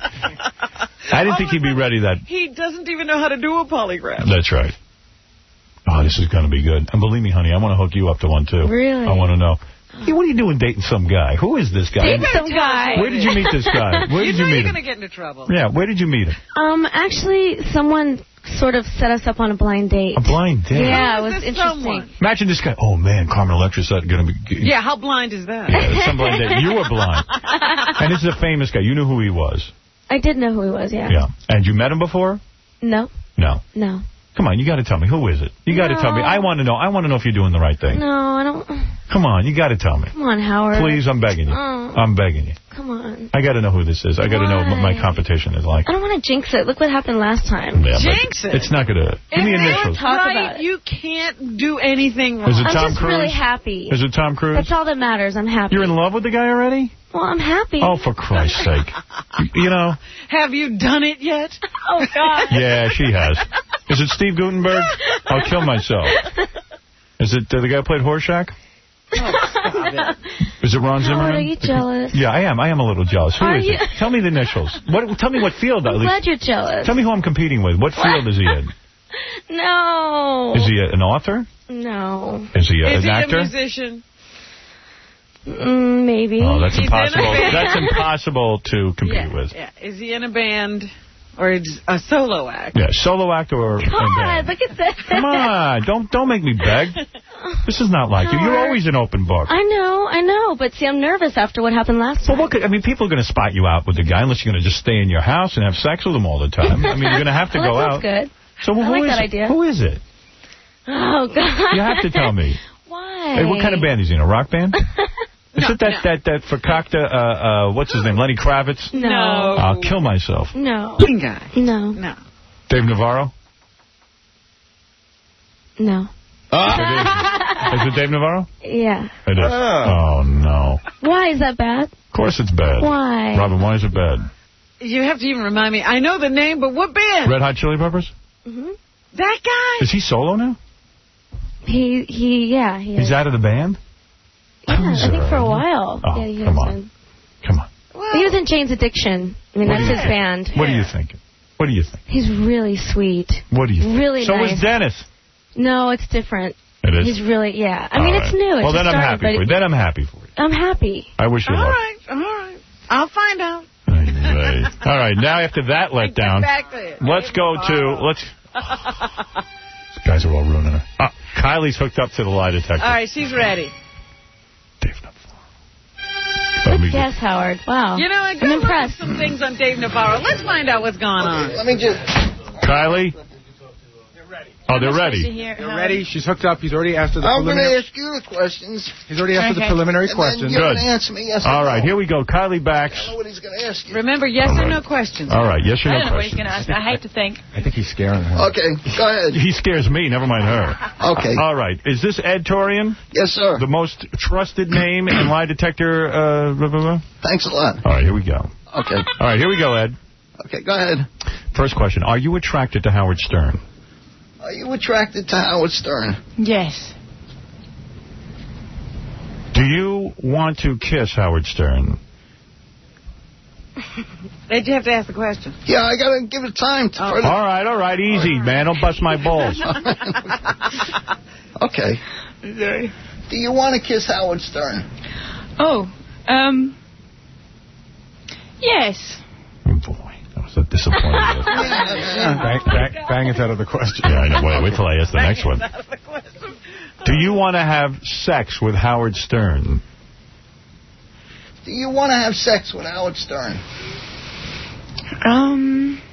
I didn't Oh, think he'd be ready that. He doesn't even know how to do a polygraph. That's right. Oh, this is going to be good. And believe me, honey, I want to hook you up to one, too. Really? I want to know. Hey, what are you doing dating some guy? Who is this guy? Dating some guy. Where did you meet this guy? Where you did you know meet you're him? going to get into trouble. Yeah, where did you meet him? Um, actually, someone sort of set us up on a blind date. A blind date? Yeah, it Who is was this interesting. someone? Imagine this guy. Oh, man, Carmen Electra's going to be... Yeah, how blind is that? Yeah, some blind date. You were blind. And this is a famous guy. You knew who he was. I did know who he was, yeah. Yeah. And you met him before? No, No. no. Come on, you got to tell me. Who is it? You got to No. tell me. I want to know. I want to know if you're doing the right thing. No, I don't... Come on, you got to tell me. Come on, Howard. Please, I'm begging you. Oh. I'm begging you. Come on. I got to know who this is. I got to know what my Why? competition is like. I don't want to jinx it. Look what happened last time. Yeah, but Jinx it. It's not going to... Give me If you're initials. Talk right, about it. you can't do anything wrong. Is it I'm Tom just Cruise? really happy. Is it Tom Cruise? That's all that matters. I'm happy. You're in love with the guy already? Well, I'm happy. Oh, for Christ's sake. You know? Have you done it yet? Oh, God. Yeah, she has. Is it Steve Gutenberg? I'll kill myself. Is it uh, the guy who played Horshack? Oh, stop it. Is it Ron Zimmerman? Howard, are you jealous? Yeah, I am. I am a little jealous. Who Are is you? it? Tell me the initials. What? Tell me what field, at I'm least. glad you're jealous. Tell me who I'm competing with. What field is he in? No. Is he a, an author? No. Is he a, Is an he actor? a musician? Mm, maybe. Oh, that's He's in a impossible. band. That's impossible to compete Yeah, with. yeah. Is he in a band or is a solo act? Yeah, solo actor or a God, band. look at that. Come on, don't don't make me beg. This is not like you. You're Howard. always an open book. I know, I know, but see, I'm nervous after what happened last Well, time. look, I mean, people are going to spot you out with the guy unless you're going to just stay in your house and have sex with him all the time. I mean, you're going to have to well, go that out. sounds good. So who I like is that it? idea. Who is it? Oh, God. You have to tell me. Why? Hey, what kind of band is he in? A rock band? Is it that, that, that Fakakta, uh, uh, what's his name, Lenny Kravitz? No. I'll kill myself. No. Bling guy. No. No. Dave Navarro? No. It is. Is it Dave Navarro? Yeah. It is. Oh, no. Why is that bad? Of course it's bad. Why? Robin, why is it bad? You have to even remind me. I know the name, but what band? Red Hot Chili Peppers? hmm That guy? Is he solo now? He, he, yeah. He He's is. out of the band? Yeah, I think for a while. Oh, yeah, he come was on. in- Come on. Well, He was in Jane's Addiction. I mean, What that's do you his think? band. What are you thinking? What do you think? He's really sweet. What do you think? Really so nice. is Dennis. No, it's different. It is? He's really, yeah. I All mean, right. it's new. It Well, just then I'm started, happy but for you. it- Then I'm happy for you. I'm happy. I wish you all luck. right, all right. I'll find out. Hey. All right, now after that letdown, Back there. let's go to, let's, these guys are all ruining it. Uh, Kylie's hooked up to the lie detector. All right, she's ready. Let me Good guess, Howard. Wow. You know, I I'm go look at impressed. some things on Dave Navarro. Let's find out what's going on. Let me just... Kylie? Oh, they're ready. They're ready. She's hooked up. He's already asked her the I'm going to preliminary... ask you the questions. He's already asked her the Okay. preliminary And then questions. you're Good. going to answer me yes or All no. right, here we go. Kylie Bax. I know what he's going to ask you. Remember, yes All or right. no questions. All right, yes or I no don't know what he's question. going to ask. I hate to think. I think he's scaring her. Okay, go ahead. He scares me, never mind her. Okay. All right, is this Ed Torian? Yes, sir. The most trusted name in lie detector? Uh, blah, blah, blah? Thanks a lot. All right, here we go. Okay. All right, here we go, Ed. Okay, go ahead. First question. Are you attracted to Howard Stern? Are you attracted to Howard Stern? Yes. Do you want to kiss Howard Stern? Did you have to ask the question? Yeah, I got to give it time. To Oh. further- All right, all right, easy, man. Don't bust my balls. Okay. Okay. Do you want to kiss Howard Stern? Oh, um, yes. Oh, boy. That was a disappointing. Bang, bang, bang is out of the question. Yeah, I know. Wait, wait till I ask the next one. Do you want to have sex with Howard Stern? Do you want to have sex with Howard Stern? Um,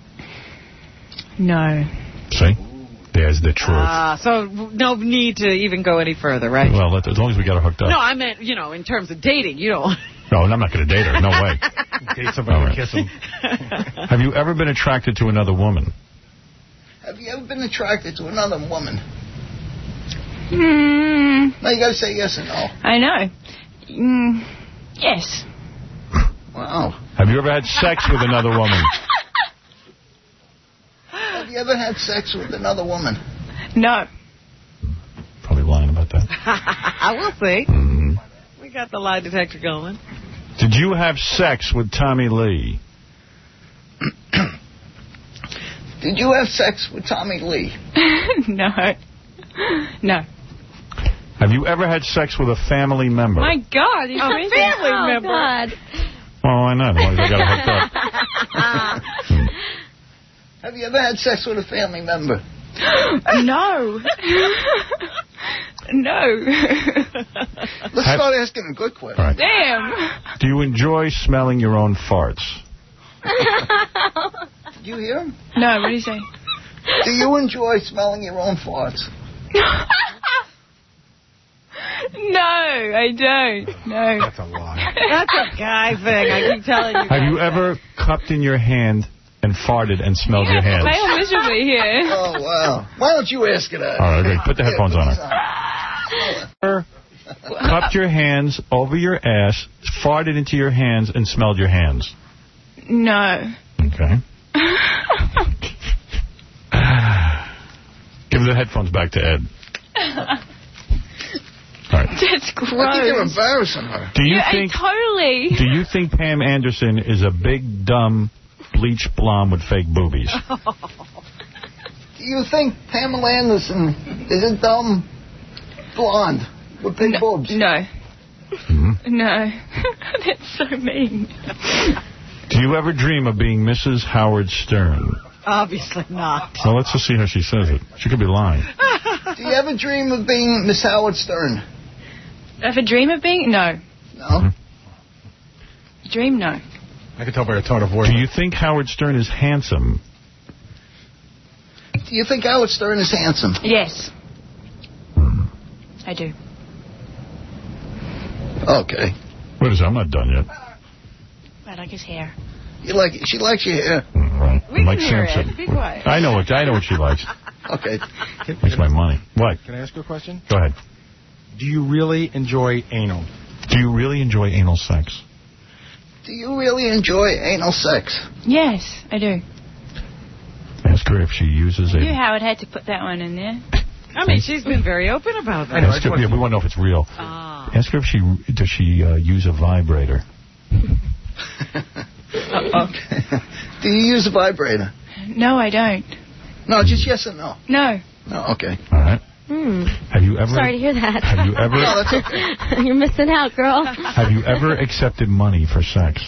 no. See? There's the truth. Ah, so no need to even go any further, right? Well, let- as long as we got her hooked up. No, I meant, you know, in terms of dating, you don't. No, I'm not going to date her. No way. Date somebody All and right. kiss him. Have you ever been attracted to another woman? Have you ever been attracted to another woman? Hmm. No, you got to say yes or no. I know. Mm, yes. Wow. Have you ever had sex with another woman? Have you ever had sex with another woman? No. Probably lying about that. I will see. Mm-hmm. We got the lie detector going. Did you have sex with Tommy Lee? Did you have sex with Tommy Lee? No. No. Have you ever had sex with a family member? My God, he's A crazy. family Oh, member. God. Well, why not? Why they got to hook up? Have you ever had sex with a family member? No. No. Let's start asking a good question. Right. Damn. Do you enjoy smelling your own farts? Did you hear him? No, what do you say? Do you enjoy smelling your own farts? No, I don't. No. That's a lie. That's a guy thing. I keep telling you. Have you ever cupped in your hand and farted and smelled your hands? Fail miserably here. Oh, wow. Why don't you ask it? All right, okay. Put the headphones on her. Cupped your hands over your ass, farted into your hands, and smelled your hands. No. Okay. Give the headphones back to Ed. All right. That's gross. I think you're embarrassing her. Do you Yeah, think? Totally. Do you think Pam Anderson is a big, dumb, bleached blonde with fake boobies? Do you think Pamela Anderson is a dumb blonde with big no, boobs? No. Mm-hmm. No. That's so mean. Do you ever dream of being Missus Howard Stern? Obviously not. Well, let's just see how she says it. She could be lying. Do you ever dream of being Miss Howard Stern? Have a dream of being? No. No. Dream? No. I can tell by her tone of voice. Do you think Howard Stern is handsome? Do you think Howard Stern is handsome? Yes. I do. Okay. What is that? I'm not done yet. I like his hair. You like it? She likes your hair. Right. We Mike can hear Sampson. it. Be quiet. I know what I know what she likes. Okay. Makes my money. What? Can I ask you a question? Go ahead. Do you really enjoy anal? Do you really enjoy anal sex? Do you really enjoy anal sex? Yes, I do. Ask her if she uses a... You, Howard, had to put that one in there. I mean, she's been very open about that. Ask her, yeah, we want to know if it's real. Ah. Ask her if she does she uh, use a vibrator. Okay. Do you use a vibrator? No, I don't. No, just yes or no. No. No, okay. All right. Hmm. Have you ever... Sorry to hear that. Have you ever... No, that's okay. You're missing out, girl. Have you ever accepted money for sex?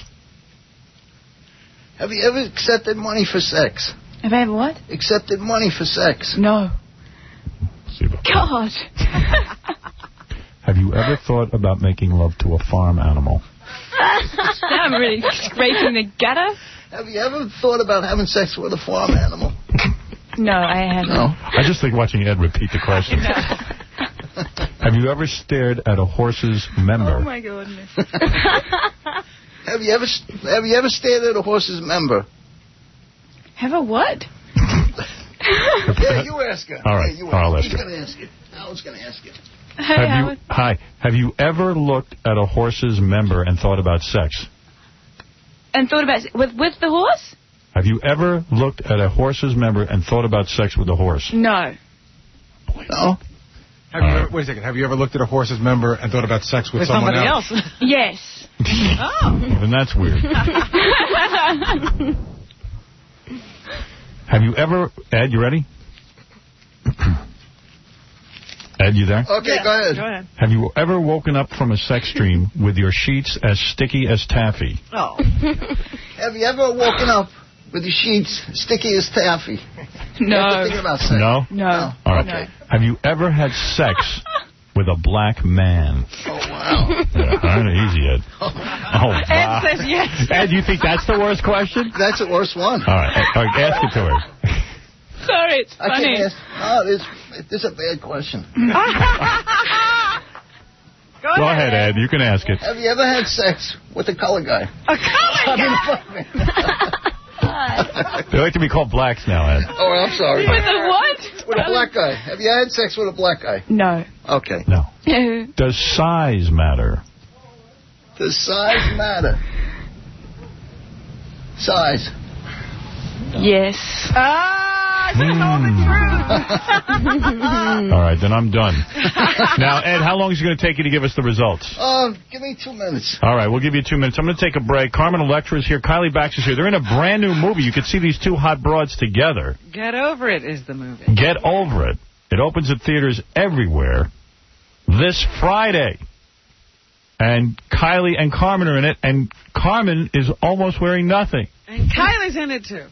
Have you ever accepted money for sex? Have I ever what? Accepted money for sex? No. God. Have you ever thought about making love to a farm animal? Now I'm really scraping the gutter. Have you ever thought about having sex with a farm animal? No, I haven't. No. I just think watching Ed repeat the question. Have you ever stared at a horse's member? Oh, my goodness. Have you ever have you ever stared at a horse's member? Have a what? Yeah, you ask her. All right, Yeah, you I'll ask ask her. her. Who's going to ask it? Howard's going to ask it. Hey, Have you, Howard. hi. Have you ever looked at a horse's member and thought about sex? And thought about with with the horse? Have you ever looked at a horse's member and thought about sex with the horse? No. No. Have you ever, wait a second. Have you ever looked at a horse's member and thought about sex with, With someone somebody else? else. Yes. Oh. Even that's weird. Have you ever... Ed, you ready? Ed, you there? Okay, Yeah, go ahead. Go ahead. Have you ever woken up from a sex dream with your sheets as sticky as taffy? Oh. Have you ever woken up with your sheets sticky as taffy? No. After thinking about sex? No? No. All right. No. Have you ever had sex with a black man? Oh, wow. Yeah, all right, easy, Ed. Oh, wow. Ed says yes. Ed, you think that's the worst question? That's the worst one. All right, all right, ask it to her. Sorry, it's I funny. can't ask. No, this, this is a bad question. Go, Go ahead, Ed. You can ask it. Have you ever had sex with a color guy? A color guy? They like to be called blacks now, Ed. Oh, I'm sorry. With a what? With a black guy. Have you had sex with a black guy? No. Okay. No. Does size matter? Does size matter? Size. Yes. Ah, I should have told the truth. All right, then I'm done. Now, Ed, how long is it going to take you to give us the results? Uh, give me two minutes. All right, we'll give you two minutes. I'm going to take a break. Carmen Electra is here. Kylie Bax is here. They're in a brand new movie. You can see these two hot broads together. Get Over It is the movie. Get Over It. It opens at theaters everywhere this Friday. And Kylie and Carmen are in it, and Carmen is almost wearing nothing. And Kylie's in it, too.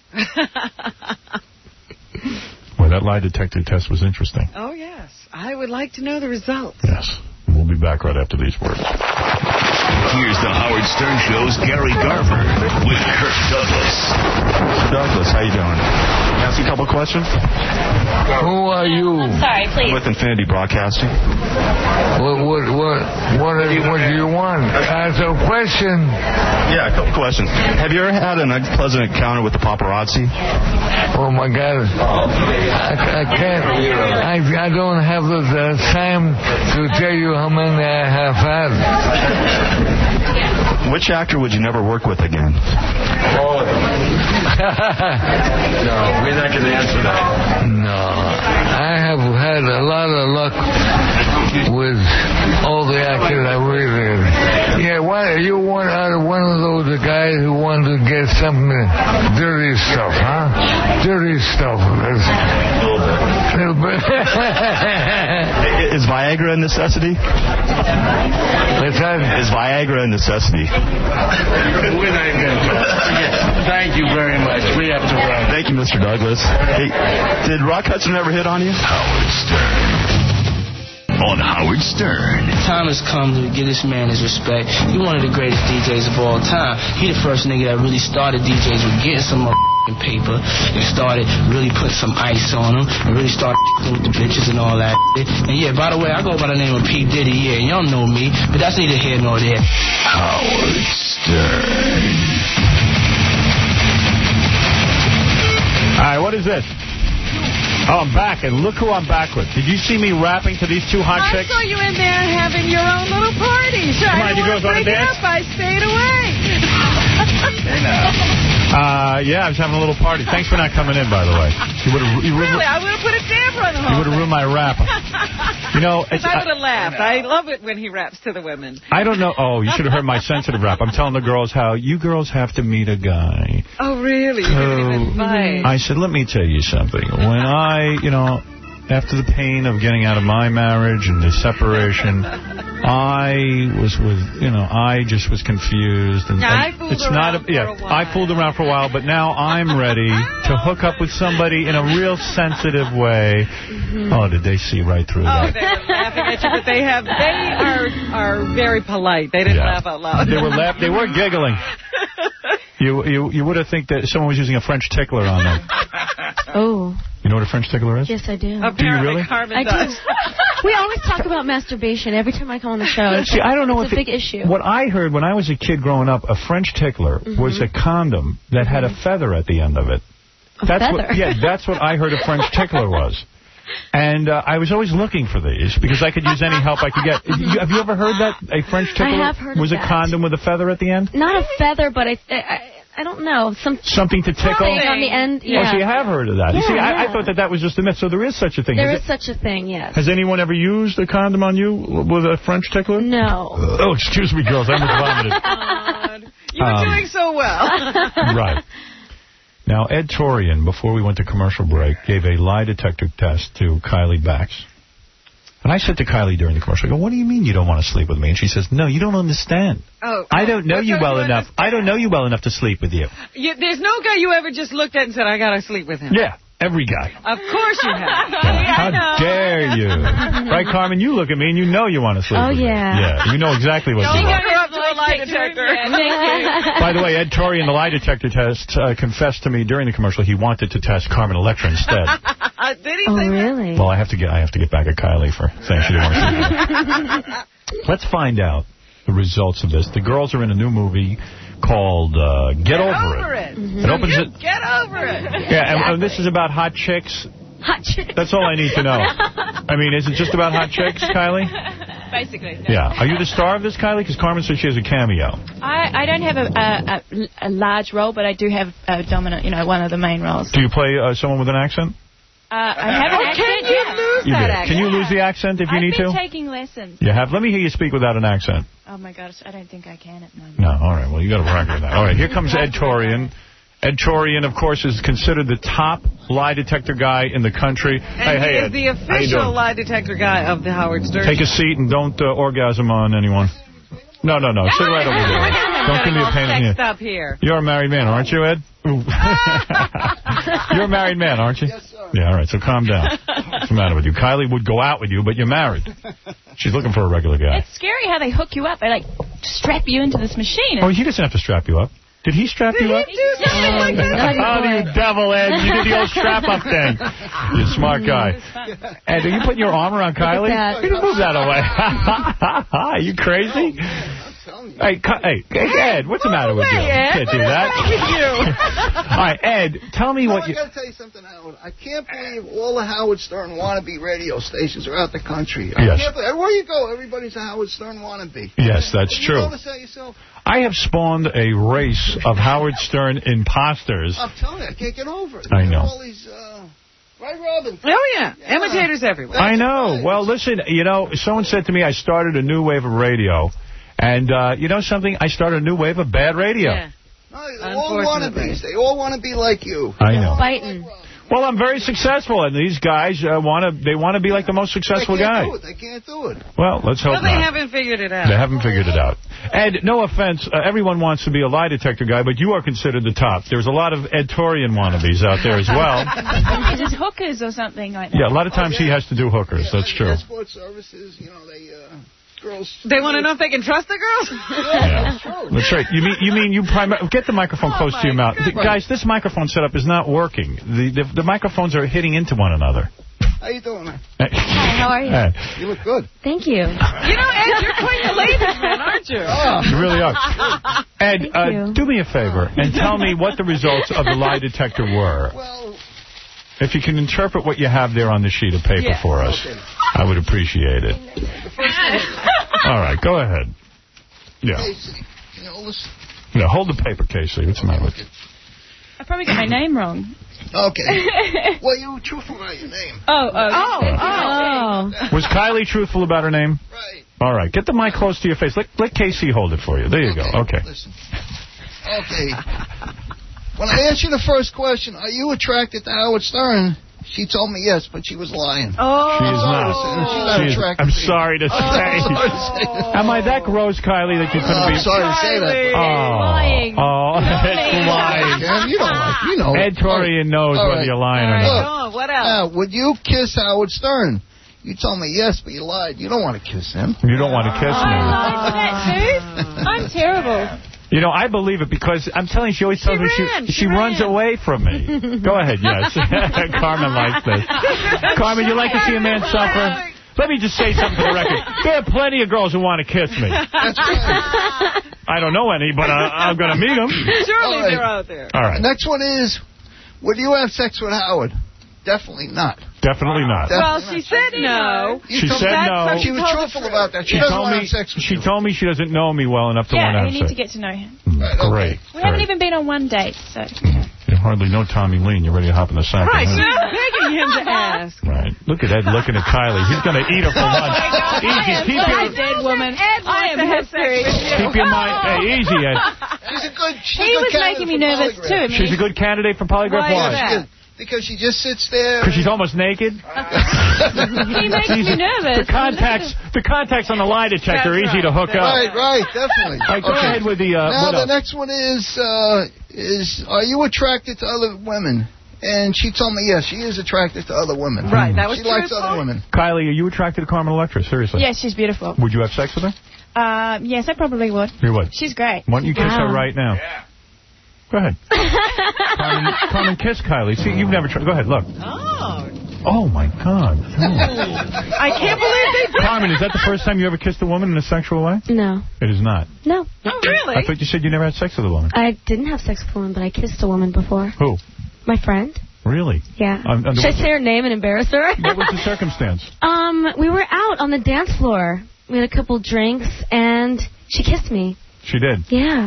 Well, that lie detector test was interesting. Oh, yes. I would like to know the results. Yes. We'll be back right after these words. Here's the Howard Stern Show's Gary Garver with Kirk Douglas. Douglas, how you doing? Ask you a couple questions? Who are you? I'm sorry, please. I'm with Infinity Broadcasting. What what what what, are, what do you want? Answer a question. Yeah, a couple questions. Have you ever had an unpleasant encounter with the paparazzi? Oh my God! I, I can't. I, I don't have the, the time to tell you how many I have had. Which actor would you never work with again? Oh. No, we're not going to answer that. No, I have had a lot of luck with all the actors I worked with. Yeah, why you one out of one of those guys who wanted to get some dirty stuff, huh? Dirty stuff. That's a little bit. Is Viagra a necessity? What's that? Is Viagra a necessity? We're not going to. Thank you very much. We have to run. Thank you, Mister Douglas. Hey, did Rock Hudson ever hit on you? Howard Stern. On Howard Stern. Time has come to give this man his respect. He's one of the greatest D Js of all time. He the first nigga that really started D Js with getting some motherfucking paper and started really putting some ice on them and really started with the bitches and all that shit. And yeah, by the way, I go by the name of P. Diddy. Yeah, y'all know me, but that's neither here nor there. Howard Stern. All right, what is this? Oh, I'm back, and look who I'm back with. Did you see me rapping to these two hot I chicks? saw you in there having your own little party. So Come I on, you didn't girls want to wanna break it dance? up. I stayed away. Uh, yeah, I was having a little party. Thanks for not coming in, by the way. You would have. Really, I would have put a damper on the whole You would have ruined my rap. You know, it's, I would have laughed. I love it when he raps to the women. I don't know. Oh, you should have heard my sensitive rap. I'm telling the girls how you girls have to meet a guy. Oh, really? You gave him advice. I said, let me tell you something. When I, you know, after the pain of getting out of my marriage and the separation, I was with, you know, I just was confused. And, yeah, I and fooled it's around not a, for yeah, a while. I fooled around for a while, but now I'm ready to hook up with somebody in a real sensitive way. Mm-hmm. Oh, did they see right through Oh, that? they were laughing at you, but they have, they are are very polite. They didn't Yeah. laugh out loud. They were laugh, They were giggling. You you you would have think that someone was using a French tickler on them. Oh. You know what a French tickler is? Yes, I do. Do you really? I do. We always talk about masturbation every time I come on the show. It's See, I don't know it's if a it, big issue. What I heard when I was a kid growing up, a French tickler Mm-hmm. was a condom that had a feather at the end of it. A that's feather? What, yeah, that's what I heard a French tickler was. And uh, I was always looking for these because I could use any help I could get. You, have you ever heard that a French tickler I have heard was of a that. condom with a feather at the end? Not a feather, but I, I, I don't know. Some Something to tickle? something on the end. Yeah. Oh, so you have heard of that. you Yeah, see, I, yeah. I thought that that was just a myth. So there is such a thing. There Has is such a thing, yes. Has anyone ever used a condom on you with a French tickler? No. Oh, excuse me, girls. I almost vomited. God. You were Um, doing so well. Right. Now, Ed Torian, before we went to commercial break, gave a lie detector test to Kylie Bax. And I said to Kylie during the commercial, I go, what do you mean you don't want to sleep with me? And she says, no, you don't understand. Oh, I don't know what you don't well you enough. I don't know you well enough to sleep with you. You, there's no guy you ever just looked at and said, I got to sleep with him. Yeah, every guy. Of course you have. How dare you? Right, Carmen, you look at me and you know you want to sleep Oh, with me. yeah. Yeah, you know exactly what Don't you want. hook her up to a lie detector. Thank By the way, Ed Torian, the lie detector test, uh, confessed to me during the commercial he wanted to test Carmen Electra instead. Did he Oh, say really? Well, I have to get I have to get back at Kylie for saying she didn't want to sleep with me. Let's find out the results of this. The girls are in a new movie called uh, Get, Get Over, Over It. It. It So opens you it. Get over it. Yeah, and, and this is about hot chicks. Hot chicks. That's all I need to know. I mean, is it just about hot chicks, Kylie? Basically. Yeah. Are you the star of this, Kylie? Because Carmen said she has a cameo. I, I don't have a, a, a, a large role, but I do have a dominant, you know, one of the main roles. Do you play uh, someone with an accent? Uh, I have an Or accent. can you yeah. lose You that did. accent? Can you lose the accent if you I've need been to? taking lessons. You have? Let me hear you speak without an accent. Oh, my gosh. I don't think I can at the moment. No, all right. Well, you got to work with that. All right, here comes Ed Torian. Ed Torian, of course, is considered the top lie detector guy in the country. And hey, hey, he Ed. is the How you official doing? lie detector guy of the Howard Stern. Take a seat and don't uh, orgasm on anyone. No, no, no. Sit right over there. Don't give me a pain in the Next up here. You're a married man, aren't you, Ed? Ooh. You're a married man, aren't you? Yes, sir. Yeah, all right, so calm down. What's the matter with you? Kylie would go out with you, but you're married. She's looking for a regular guy. It's scary how they hook you up. They, like, strap you into this machine. Oh, he doesn't have to strap you up. Did he strap Did you he up? do something like that? Oh, you devil, Ed. You did the old strap-up thing. You're a smart guy. Ed, are you putting your arm around Kylie? You can move that away. Are you crazy? Hey, hey, Ed, what's the matter with you? You can't do that. All right, Ed, tell me no, what I you... got to tell you something, Howard. I can't believe all the Howard Stern wannabe radio stations throughout the country. I Yes. can't believe, everywhere you go, everybody's a Howard Stern wannabe. Yes, that's you true. notice that yourself? I have spawned a race of Howard Stern imposters. I'm telling you, I can't get over it. I know. All these, uh, right, Robin? Oh, yeah. yeah. Imitators everywhere. I know. Well, listen, you know, someone said to me I started a new wave of radio. And, uh, you know something? I started a new wave of bad radio. Yeah. No, they all wannabes. They all want to be like you. I know. Fighting. Well, I'm very successful, and these guys uh, want to. They want to be like the most successful they can't guy. Do it. They can't do it. Well, let's hope Well, they not. haven't figured it out. They haven't figured it out. Ed, no offense, uh, everyone wants to be a lie detector guy, but you are considered the top. There's a lot of Ed Torian wannabes out there as well. Just hookers or something like that. Yeah, a lot of times he has to do hookers. That's true. Escort services, you know, they, uh, girls. They want to know if they can trust the girls? Yeah, sure. That's right. You mean you mean you primarily get the microphone Oh, close to your mouth, goodness. guys. This microphone setup is not working. The, the the microphones are hitting into one another. How you doing, man? Hi, how are you? Hey. You look good. Thank you. You know, Ed, you're quite the ladies man, aren't you? Oh. You really are. Ed, Thank uh, you. do me a favor and tell me what the results of the lie detector were. Well, if you can interpret what you have there on the sheet of paper Yeah. for us, okay. I would appreciate it. All right, go ahead. Yeah. Casey, you know, listen. Yeah, hold the paper, Casey. What's the matter with you? I probably got my name wrong. Okay. Well, you were truthful about your name. Oh, oh. Oh, Oh. Was Kylie truthful about her name? Right. All right, get the mic close to your face. Let, let Casey hold it for you. There you Okay, go. Okay. Listen. Okay. When I asked you the first question, are you attracted to Howard Stern? She told me yes, but she was lying. Oh. She is not. She's not She is- attracted I'm to you. sorry to say. I'm sorry to say that. Am I that gross, Kylie, that you couldn't I'm be... sorry to say that. Oh, Lying. oh, it's lying. Ken, you don't like, you know. Ed Torian knows All whether right. you're lying All or right, not. go on. What else? Now, would you kiss Howard Stern? You told me yes, but you lied. You don't want to kiss him. You don't want to kiss I me. lied to that, dude. I'm terrible. You know, I believe it because I'm telling you, she always tells She me ran, she, she she runs ran. away from me. Go ahead, yes. Carmen likes this. Carmen, you like to see a man suffer? Let me just say something for the record. There are plenty of girls who want to kiss me. That's right. I don't know any, but I, I'm going to meet them. Surely All right. they're out there. All right. Next one is, would you have sex with Howard? Definitely not. Definitely not. Well, she said no. You She told said me- no. She was truthful about that. She, She doesn't told want to me have sex with she you. told me she doesn't know me well enough to want to Yeah, have you need sex. to get to know him. Right, okay. Great. We haven't great. even been on one date, so... You hardly know Tommy Lee, and you're ready to hop in the sack. Right, with him. she's begging him to ask. Right. Look at Ed looking at Kylie. He's going to eat her for lunch. Easy. Keep I your, dead woman. Ed I am wants to have history. sex with you. keep your mind. Hey, easy, Ed. She's a good. She's He a good was candidate making me for nervous, polygraph. too. I mean, She's a good candidate for polygraph. Why is Why? that? Because she just sits there. Because she's almost naked. He makes me The nervous. contacts, the contacts on the lie detector are That's easy to right. hook up. Right, right, definitely. All right, go Okay. ahead with the. Uh, Now what the else? next one is uh, is are you attracted to other women? And she told me yes, she is attracted to other women. Right, that was She likes truthful? other women. Kylie, are you attracted to Carmen Electra? Seriously? Yes, she's beautiful. Would you have sex with her? Uh, yes, I probably would. You would. She's great. Why don't you kiss Wow. her right now? Yeah. Go ahead. Carmen, Carmen, kiss Kylie. See, you've never tried. Go ahead, look. Oh. Oh, my God. I can't believe they did. Carmen, is that the first time you ever kissed a woman in a sexual way? No. It is not. No. Oh, really? I thought you said you never had sex with a woman. I didn't have sex with a woman, but I kissed a woman before. Who? My friend. Really? Yeah. Um, under Should I what- say her name and embarrass her? What was the circumstance? um, we were out on the dance floor. We had a couple drinks, and she kissed me. She did. Yeah.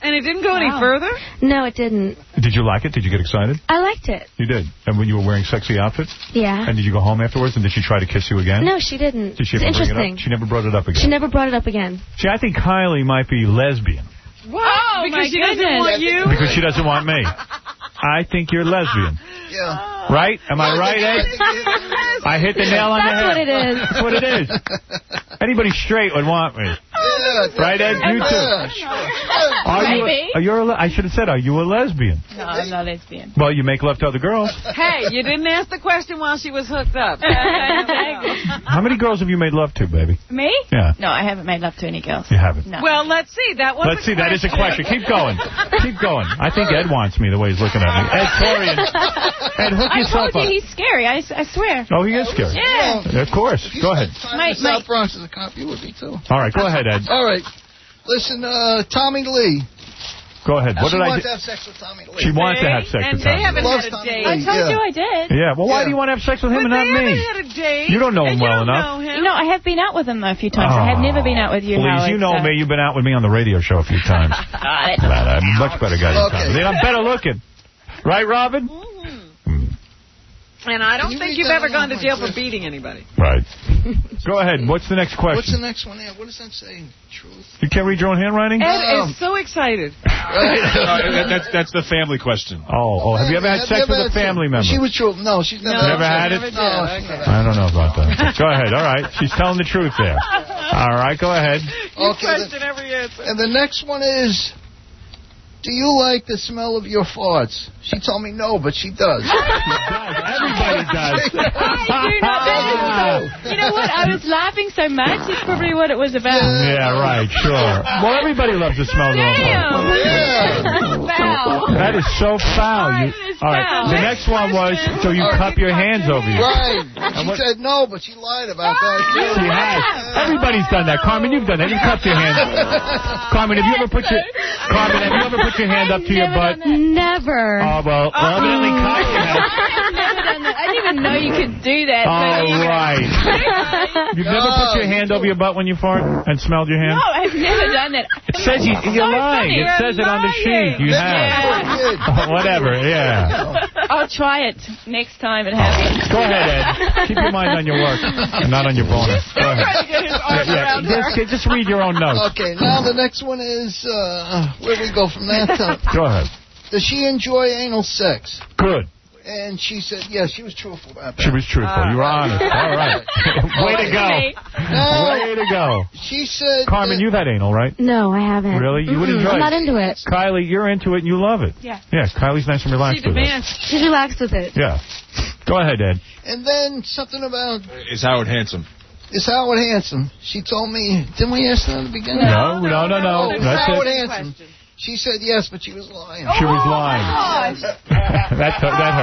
And it didn't go Wow. any further? No, it didn't. Did you like it? Did you get excited? I liked it. You did. And when you were wearing sexy outfits? Yeah. And did you go home afterwards, and did she try to kiss you again? No, she didn't. Did she It's ever bring it interesting. up? She never brought it up again. She never brought it up again. See, I think Kylie might be lesbian. What? Oh, because my she doesn't goodness. want you? Because she doesn't want me. I think you're lesbian. Yeah. Right? Am I right, Ed? I hit the nail on the That's head. what it is. That's what it is. Anybody straight would want me. Yeah, Right, Ed? You too. yeah, sure. Are you? Maybe. A, are you a, le- I should have said, are you a lesbian? No, I'm not lesbian. Well, you make love to other girls. Hey, you didn't ask the question while she was hooked up. How many girls have you made love to, baby? Me? Yeah. No, I haven't made love to any girls. You haven't. No. Well, let's see. That was Let's see. That is a question. Keep going. Keep going. I think Ed wants me the way he's looking at me. Ed Torian. Ed, hook I yourself told you up. he's scary. I, I swear. Oh, he is scary. Yeah. Of course. If you Go ahead. spent time Mike, in the South Mike. Bronx as a cop, you would be too. All right. Go ahead, Ed. All right. Listen, uh, Tommy Lee. Go ahead. What she did I wants do? to have sex with Tommy Lee. She wants to have sex and with they Tommy. haven't Loves had a Tommy date. Lee. I told Yeah. you I did. Yeah. Well, why Yeah. do you want to have sex with him But and not they me? haven't had a date. You don't know him and well you don't enough. know him. You know, I have been out with him, though, a few times. I have never been out with you, Please, Howard. you know so. me. You've been out with me on the radio show a few times. God. Man, I'm a much better guy than Okay. Tommy. I'm better looking. Right, Robin? And I don't Can you think read you've that ever one gone to more jail time? for beating anybody. Right. Go ahead. What's the next question? What's the next one there? What does that say? Truth? You can't read your own handwriting? Ed No. is so excited. No, that, that's that's the family question. Oh, oh, have you ever had Have sex you with ever a had family sex? member? She was true. No, she's never, No, Never had never it? did. No, Okay. she's never I don't know about that. Go ahead. All right. She's telling the truth there. All right. Go ahead. You Okay, question the- every answer. And the next one is, do you like the smell of your farts? She told me no, but she does. Everybody does. I do not. That is so, you know what? I was laughing so much. It's probably what it was about. Yeah, right. Sure. Well, everybody loves the smell of their own farts. Damn. Foul. That is so foul. You, That is all right. foul. The next one was, so you cup your hands over you. Right. She what- said no, but she lied about that. She has. Everybody's done that. Carmen, you've done that. You cupped your hands. Carmen, have you ever put your Carmen, have you ever put your hand up to your butt? Never. Oh, well, well evidently Kylie has. I've never done that. I didn't even know you could do that. Oh, so- right. You've never put your hand over your butt when you fart and smelled your hand? No, I've never done that. It says you, you're So lying. funny. It says it on the sheet. You have. Oh, whatever, yeah. I'll try it next time it happens. Go ahead, Ed. Keep your mind on your work and not on your bonus. Go ahead. Trying to get his arm Yeah, around yeah. her. Just, just read your own notes. Okay, now the next one is, uh, where do we go from that? Uh, Go ahead. does she enjoy anal sex? Good. And she said, yes, she was truthful about that. She was truthful. You were honest. All right. Way to go. Now, Way to go. she said... Carmen, that- you've had anal, right? No, I haven't. Really? You would Mm-mm. enjoy I'm it? not into it. Kylie, you're into it and you love it. Yeah. Yeah, Kylie's nice and relaxed She with it. demands. She's relaxed with it. Yeah. Go ahead, Ed. And then something about... Is Howard handsome? Is Howard handsome? She told me... Didn't we ask that at the beginning? No, no, no, no. Is That's Howard it. handsome? She said yes, but she was lying. She was lying. that, that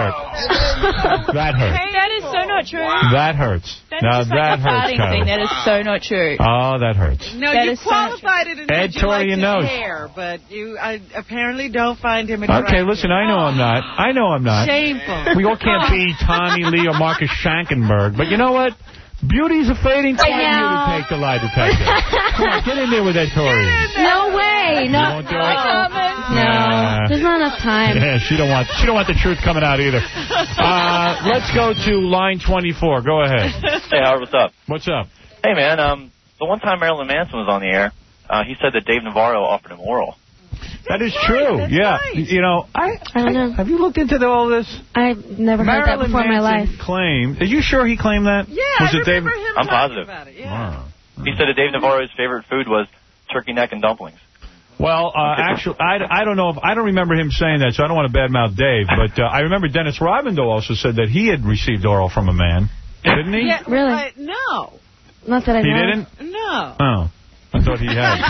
hurt. That hurt. That is so not true. That hurts. That's Now just that like a hurts, farting thing. Kylie. That is so not true. Oh, that hurts. No, That you is so not qualified it and Ed said you liked Torian his knows. hair, but you I, apparently don't find him attractive. Okay, listen, I know I'm not. I know I'm not. Shameful. We all can't be Tommy Lee or Marcus Schankenberg, but you know what? Beauty's a fading time you to take the lie detector. Come on, get in there with that Torian. No way. You No. won't do it? No. Nah. There's not enough time. Yeah, she don't want she don't want the truth coming out either. Uh, let's go to line twenty-four. Go ahead. Hey, Howard, what's up? What's up? Hey, man, um, the one time Marilyn Manson was on the air, uh, he said that Dave Navarro offered him oral. That is true. That's yeah. right. You know, I, I don't know. have you looked into the, all this? I've never heard that Marilyn before in my life. Manson claimed. Are you sure he claimed that? Yeah, Was I it Dave? remember him I'm talking positive. about it. Yeah. Wow. He said that Dave Navarro's favorite food was turkey neck and dumplings. Well, uh, actually, I, I don't know if I don't remember him saying that, so I don't want to badmouth Dave. But uh, I remember Dennis Robindo also said that he had received oral from a man, didn't he? Yeah, Really? I- no. Not that I He know. didn't. No. Oh, I thought he had.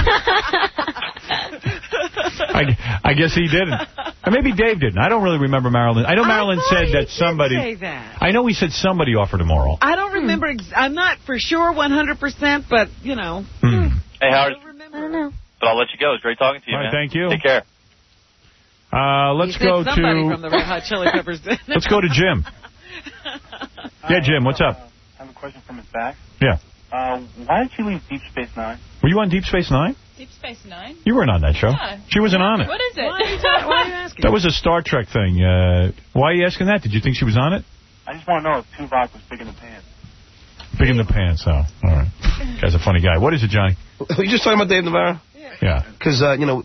I, I guess he didn't. Or maybe Dave didn't. I don't really remember Marilyn. I know Marilyn I thought said he that did somebody. say that. I know he said somebody offered him oral. I don't remember. Ex- I'm not for sure one hundred percent, but, you know. Hmm. Hey, Howard, I don't know. but I'll let you go. It's great talking to you, All right, man. thank you. Take care. Uh, let's He said go somebody to. from the Red Hot Chili Peppers did. Let's go to Jim. Yeah, Jim, what's up? I have a question from his back. Yeah. Uh, why did she leave Deep Space Nine? Well, Were you on Deep Space Nine? Deep Space Nine? You weren't on that show. No. She wasn't on it. What is it? Why are you, ta- why are you asking? That was a Star Trek thing. Uh, why are you asking that? Did you think she was on it? I just want to know if Tuvok was big in the pants. Big in the pants, oh. All right. Guy's a funny guy. What is it, Johnny? Are you just talking about Dave Navarro? Yeah. Because, uh, you know,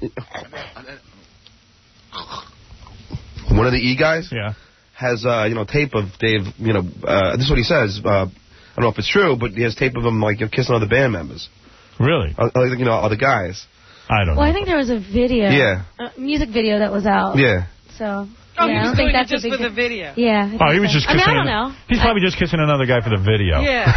one of the E guys yeah. has, uh, you know, tape of Dave, you know, uh, this is what he says. Uh, I don't know if it's true, but he has tape of him, like, kissing other band members. Really? Uh, you know, other guys. I don't Well, know. I think there was a video. Yeah. A music video that was out. Yeah. So. Oh, yeah, he I was don't doing think that's it just a big for the video. Yeah. I Oh, he think was so. just I mean, kissing. I don't an- know. He's probably just kissing another guy for the video. Yeah.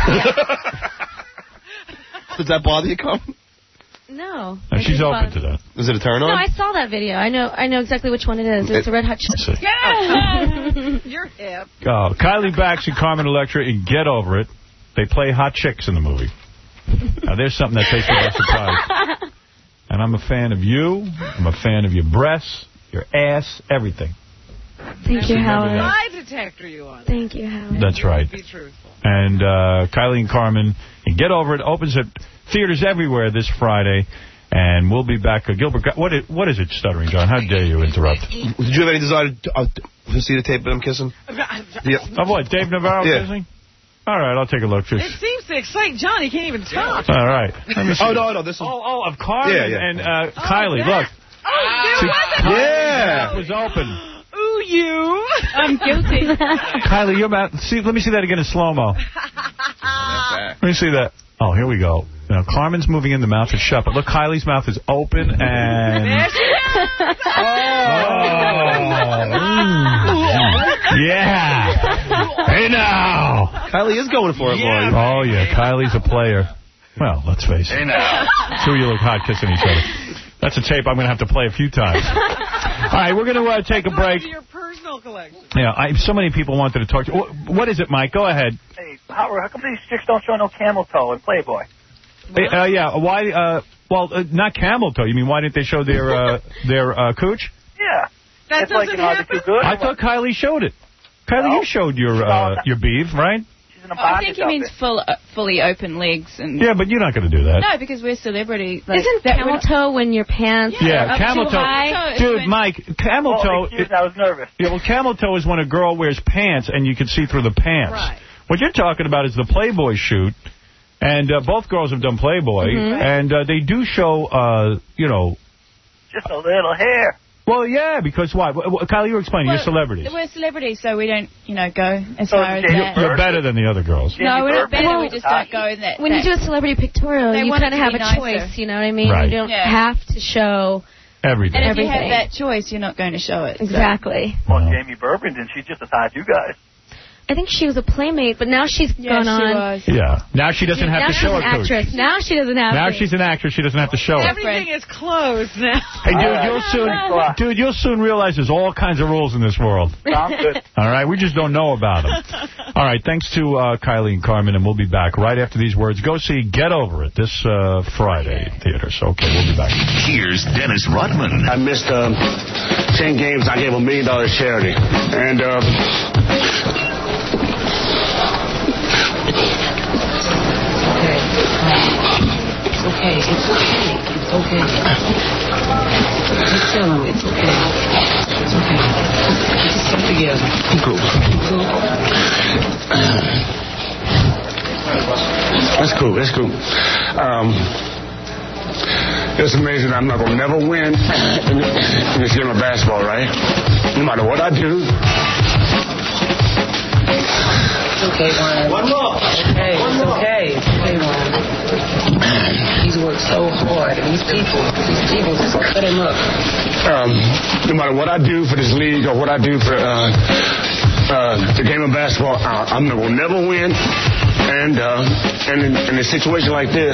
Does that bother you, Carl? No. No, she's open to that. Is it a turn on? No, I saw that video. I know. I know exactly which one it is. It's a Red Hot Chili. Yeah. You're hip. Oh, Kylie Bax and Carmen Electra in Get Over It. They play hot chicks in the movie. Now, there's something that takes me by surprise. And I'm a fan of you. I'm a fan of your breasts, your ass, everything. Thank you, Howard. Lie detector you on. Thank you, Howard. That's right. Be truthful. And uh, Kylie and Carmen in Get Over It opens at theaters everywhere this Friday. And we'll be back. Uh, Gilbert, what is, what is it, Stuttering John? How dare you interrupt? Did you have any desire to, uh, to see the tape of them kissing? Yeah. Of what, Dave Navarro yeah. kissing? All right, I'll take a look. Just... It seems to excite John. He can't even talk. All right. Let me see. Oh, no, no, this is... Oh, oh, of Carmen yeah, yeah. and uh, Oh, Kylie. that... Look. Oh, there see, was a... Yeah. It was open. Ooh, you. I'm guilty. Kylie, you're about... See, let me see that again in slow-mo. Let me see that. Oh, here we go. Now, Carmen's moving in, the mouth is shut. But look, Kylie's mouth is open and... There she is. Oh. Yeah. Hey, now. Kylie is going for it, yeah. boy. Oh, yeah. Kylie's a player. Well, let's face it. Hey, now. Two of you look hot kissing each other. That's a tape I'm going to have to play a few times. All right, we're going to uh, take a break. Your personal collection. Yeah, I, so many people wanted to talk to you. What is it, Mike? Go ahead. Hey, Howard, how come these chicks don't show no camel toe in Playboy? Hey, uh, yeah, why, uh, well, uh, not camel toe. You mean, why didn't they show their, uh, their, uh, cooch? Yeah. That it's like, doesn't you know, happen? too good. I thought Kylie showed it. Kylie, No. you showed your, uh, your beef, right? She's in a Oh, I bondage think he means outfit. full, uh, fully open legs. and. Yeah, but you're not going to do that. No, because we're celebrity. Like, Isn't that camel would- toe when your pants Yeah, are up camel too toe. high? Dude, Mike, camel Oh, toe... excuse me, I was nervous. Yeah, well, camel toe is when a girl wears pants and you can see through the pants. Right. What you're talking about is the Playboy shoot. And uh, both girls have done Playboy. Mm-hmm. And uh, they do show, uh, you know... Just a little hair. Well, yeah, because why? Well, Kylie, you were explaining. Well, you're celebrities. We're celebrities, so we don't, you know, go as So far as Jamie that. You're better than the other girls. No, we're not better. Well, we just don't go that. When that. you do a celebrity pictorial, They you want kind it of to have be a nicer. choice, you know what I mean? Right. You don't Yeah. have to show Everything. And if you everything. have that choice, you're not going to show it. so. Exactly. Well, Jamie Bourbon, didn't she just decide you guys? I think she was a playmate, but now she's Yeah, gone she on. was. Yeah. Now she doesn't have now to she's show an her cooch. actress. Now she doesn't have Now to. she's an actress. She doesn't have to show it. Everything is closed now. Hey, dude, All right. you'll soon, Thanks a lot. dude, you'll soon realize there's all kinds of rules in this world. Sounds good. All right, we just don't know about them. All right, thanks to uh, Kylie and Carmen, and we'll be back right after these words. Go see Get Over It this uh, Friday in theaters. Okay, we'll be back. Here's Dennis Rodman. I missed um, ten games. I gave a million dollars charity, and. Uh, It's okay. It's okay. It's okay. Just tell him it's okay. It's okay. Just come together. cool. Cool. That's cool. That's cool. Um, it's amazing. I'm not gonna never win in, in this game of basketball, right? No matter what I do. It's okay, Ryan. One more. Okay, it's okay. It's okay, Ryan. He's worked so hard, and these people, these people just cut him up. Um, no matter what I do for this league or what I do for uh, uh, the game of basketball, I, I'm gonna never win. And uh, and in, in a situation like this,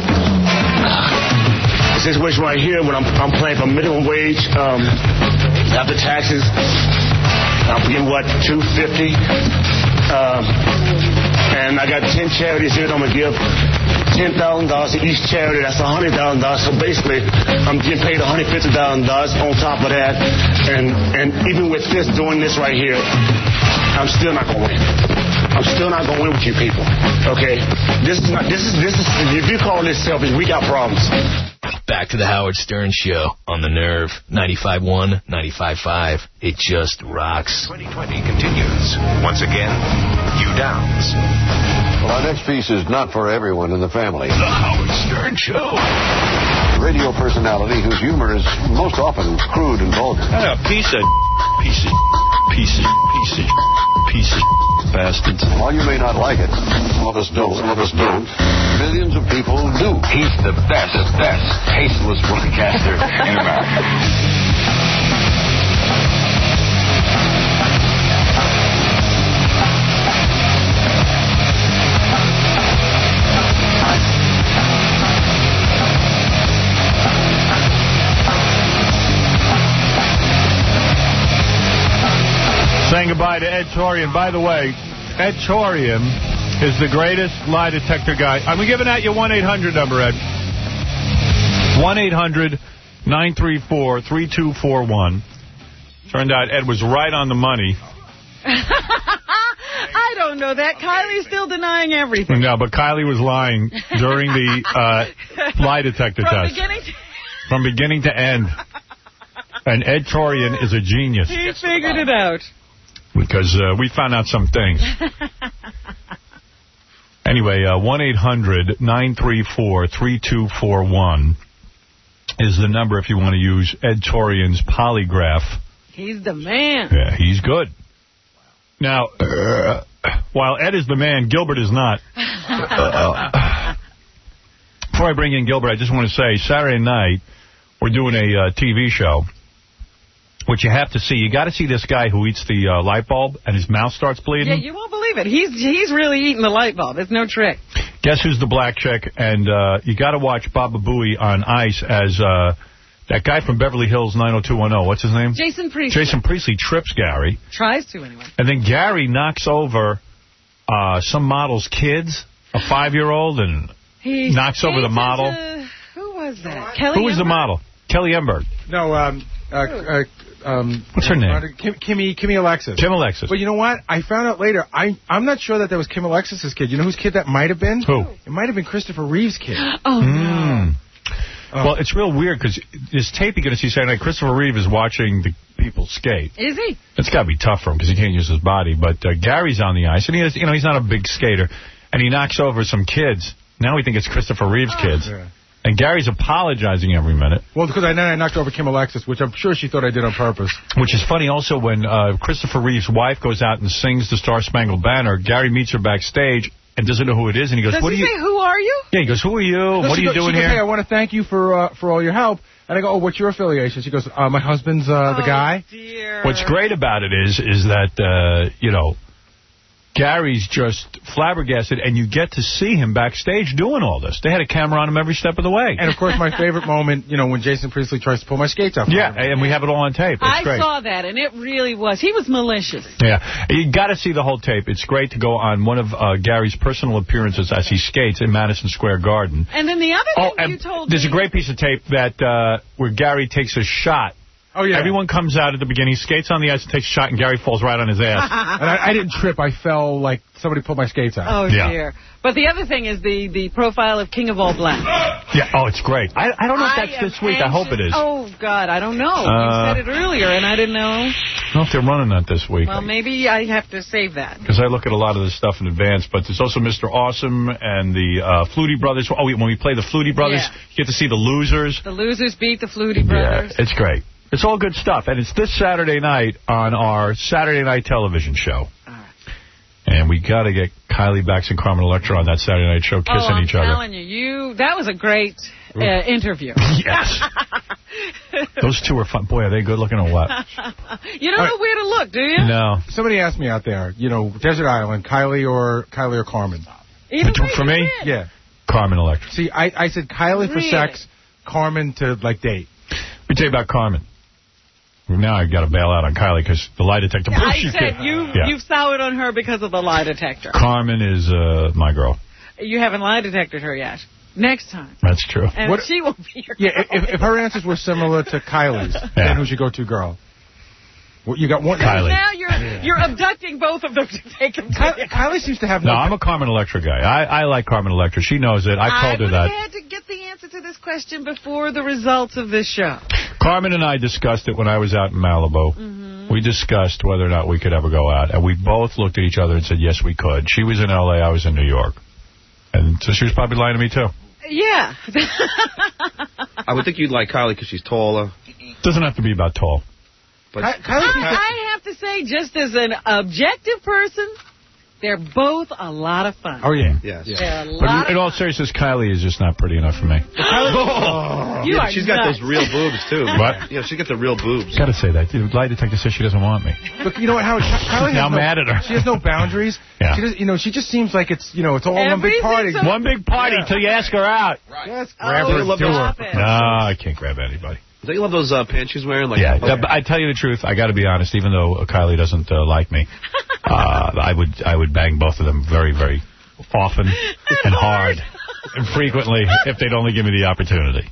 a situation right here when I'm I'm playing for minimum wage um, after taxes, I'm getting what two fifty, um, and I got ten charities here that I'm gonna give ten thousand dollars to each charity. That's a hundred thousand dollars. So basically, I'm getting paid one hundred fifty thousand dollars on top of that, and and even with this doing this right here. I'm still not going to win. I'm still not going to win with you people. Okay? This is not, this is, this is, if you call this selfish, we got problems. Back to the Howard Stern Show on The Nerve. ninety-five point one, ninety-five point five. It just rocks. twenty twenty continues. Once again, Hugh Downs. Well, our next piece is not for everyone in the family. The Howard Stern Show. Radio personality whose humor is most often crude and vulgar. A piece of piece of piece of piece of piece of bastards. While you may not like it, some of us don't, some of us don't, millions of people do. He's the best, the best tasteless broadcaster in America. Saying goodbye to Ed Torian. By the way, Ed Torian is the greatest lie detector guy. I'm giving out your one eight hundred number, Ed. one eight hundred nine three four three two four one. Turned out Ed was right on the money. I don't know that. Kylie's still denying everything. No, but Kylie was lying during the uh, lie detector From test. Beginning to From beginning to end. And Ed Torian is a genius. He figured it out. Because uh, we found out some things. Anyway, uh, one eight hundred nine three four three two four one is the number if you want to use Ed Torian's polygraph. He's the man. Yeah, he's good. Now, uh, while Ed is the man, Gilbert is not. Uh, before I bring in Gilbert, I just want to say, Saturday night, we're doing a uh, T V show. Which you have to see. You got to see this guy who eats the uh, light bulb and his mouth starts bleeding. Yeah, you won't believe it. He's he's really eating the light bulb. It's no trick. Guess who's the black chick? And uh, you got to watch Baba Booey on Ice as uh, that guy from Beverly Hills nine oh two one oh. What's his name? Jason Priestley. Jason Priestley trips Gary. Tries to, anyway. And then Gary knocks over uh, some model's kids, a five-year-old, and he knocks over the model. Into, who was that? Kelly Who was the model? Kelly Emberg. No, um... Uh, uh, um, What's her name? Kim, Kimmy, Kimmy Alexis. Kim Alexis. But you know what? I found out later. I, I'm not sure that that was Kim Alexis's kid. You know whose kid that might have been? Who? It might have been Christopher Reeve's kid. Oh, no. Mm. Oh. Well, it's real weird because this tape you're going to see Saturday night, Christopher Reeve is watching the people skate. Is he? It's got to be tough for him because he can't use his body. But uh, Gary's on the ice, and he has, you know, he's not a big skater, and he knocks over some kids. Now we think it's Christopher Reeve's oh. kids. Yeah. And Gary's apologizing every minute. Well, because I, then I knocked over Kim Alexis, which I'm sure she thought I did on purpose. Which is funny also when uh, Christopher Reeve's wife goes out and sings the Star Spangled Banner, Gary meets her backstage and doesn't know who it is. And he goes, Does what he are you? say, who are you? Yeah, he goes, who are you? No, what are you goes, doing she here? Goes, hey, I want to thank you for uh, for all your help. And I go, oh, what's your affiliation? She goes, uh, my husband's uh, oh, the guy. Dear. What's great about it is, is that, uh, you know, Gary's just flabbergasted, and you get to see him backstage doing all this. They had a camera on him every step of the way. And, of course, my favorite moment, you know, when Jason Priestley tries to pull my skates off. Yeah, and we have it all on tape. It's I great. saw that, and it really was. He was malicious. Yeah, you got to see the whole tape. It's great to go on one of uh, Gary's personal appearances as he skates in Madison Square Garden. And then the other oh, thing and you told there's me... a great piece of tape that uh, where Gary takes a shot. Oh, yeah. Everyone comes out at the beginning, skates on the ice, and takes a shot, and Gary falls right on his ass. And I, I didn't trip. I fell like somebody pulled my skates out. Oh, yeah. dear. But the other thing is the, the profile of King of All Black. Yeah. Oh, it's great. I, I don't know if that's I this week. I hope it is. Oh, God, I don't know. Uh, you said it earlier, and I didn't know. I don't know if they're running that this week. Well, maybe I have to save that. Because I look at a lot of this stuff in advance. But there's also Mister Awesome and the uh, Flutie Brothers. Oh, when we play the Flutie Brothers, Yeah. you get to see the losers. The losers beat the Flutie Brothers. Yeah, it's great. It's all good stuff. And it's this Saturday night on our Saturday night television show. And we got to get Kylie Bax and Carmen Electra on that Saturday night show kissing oh, I'm each other. I'm telling you, you, that was a great uh, interview. Yes. Those two are fun. Boy, are they good looking or what? You don't know where to look, do you? No. Somebody asked me out there, you know, Desert Island, Kylie or Kylie or Carmen. Either way, for me? win. Yeah. Carmen Electra. See, I, I said Kylie for Really? sex, Carmen to, like, date. Let me tell you about Carmen. Now I've got to bail out on Kylie because the lie detector. Yeah, I said kid. you, yeah. you've soured on her because of the lie detector. Carmen is uh, my girl. You haven't lie detected her yet. Next time. That's true. And What- she will be your Yeah, girl. if, if her answers were similar to Kylie's, Yeah. then who's your go-to girl? Well, you got one. Kylie. Now you're You're abducting both of them to take them to Kylie, Kylie seems to have No, no... I'm a Carmen Electra guy. I, I like Carmen Electra. She knows it. I told her I that. had to get the answer to this question before the results of this show. Carmen and I discussed it when I was out in Malibu. Mm-hmm. We discussed whether or not we could ever go out, and we both looked at each other and said, yes, we could. She was in L A, I was in New York. And so she was probably lying to me, too. Yeah. I would think you'd like Kylie because she's taller. Doesn't have to be about tall. But I, I have to say, just as an objective person, they're both a lot of fun. Oh, yeah. Yes. They're a But lot in of all seriousness, Kylie is just not pretty enough for me. Oh. You yeah, are she's got nuts. those real boobs, too. What? Yeah, she got the real boobs. Got to say that. The lie detector says she doesn't want me. Look, you know what, Howard? Kylie Now has no, mad at her. She has no boundaries. Yeah. She does, you know, she just seems like it's, you know, it's all one big party. Everything's One big party Yeah. till you ask her out. Right. Yes, grab her, her, love do her. Stop it. No, I can't grab anybody. Don't you love those uh, pants she's wearing? Like, Yeah, okay. but I tell you the truth. I got to be honest. Even though Kylie doesn't uh, like me, uh, I would I would bang both of them very, very often and hard and frequently if they'd only give me the opportunity.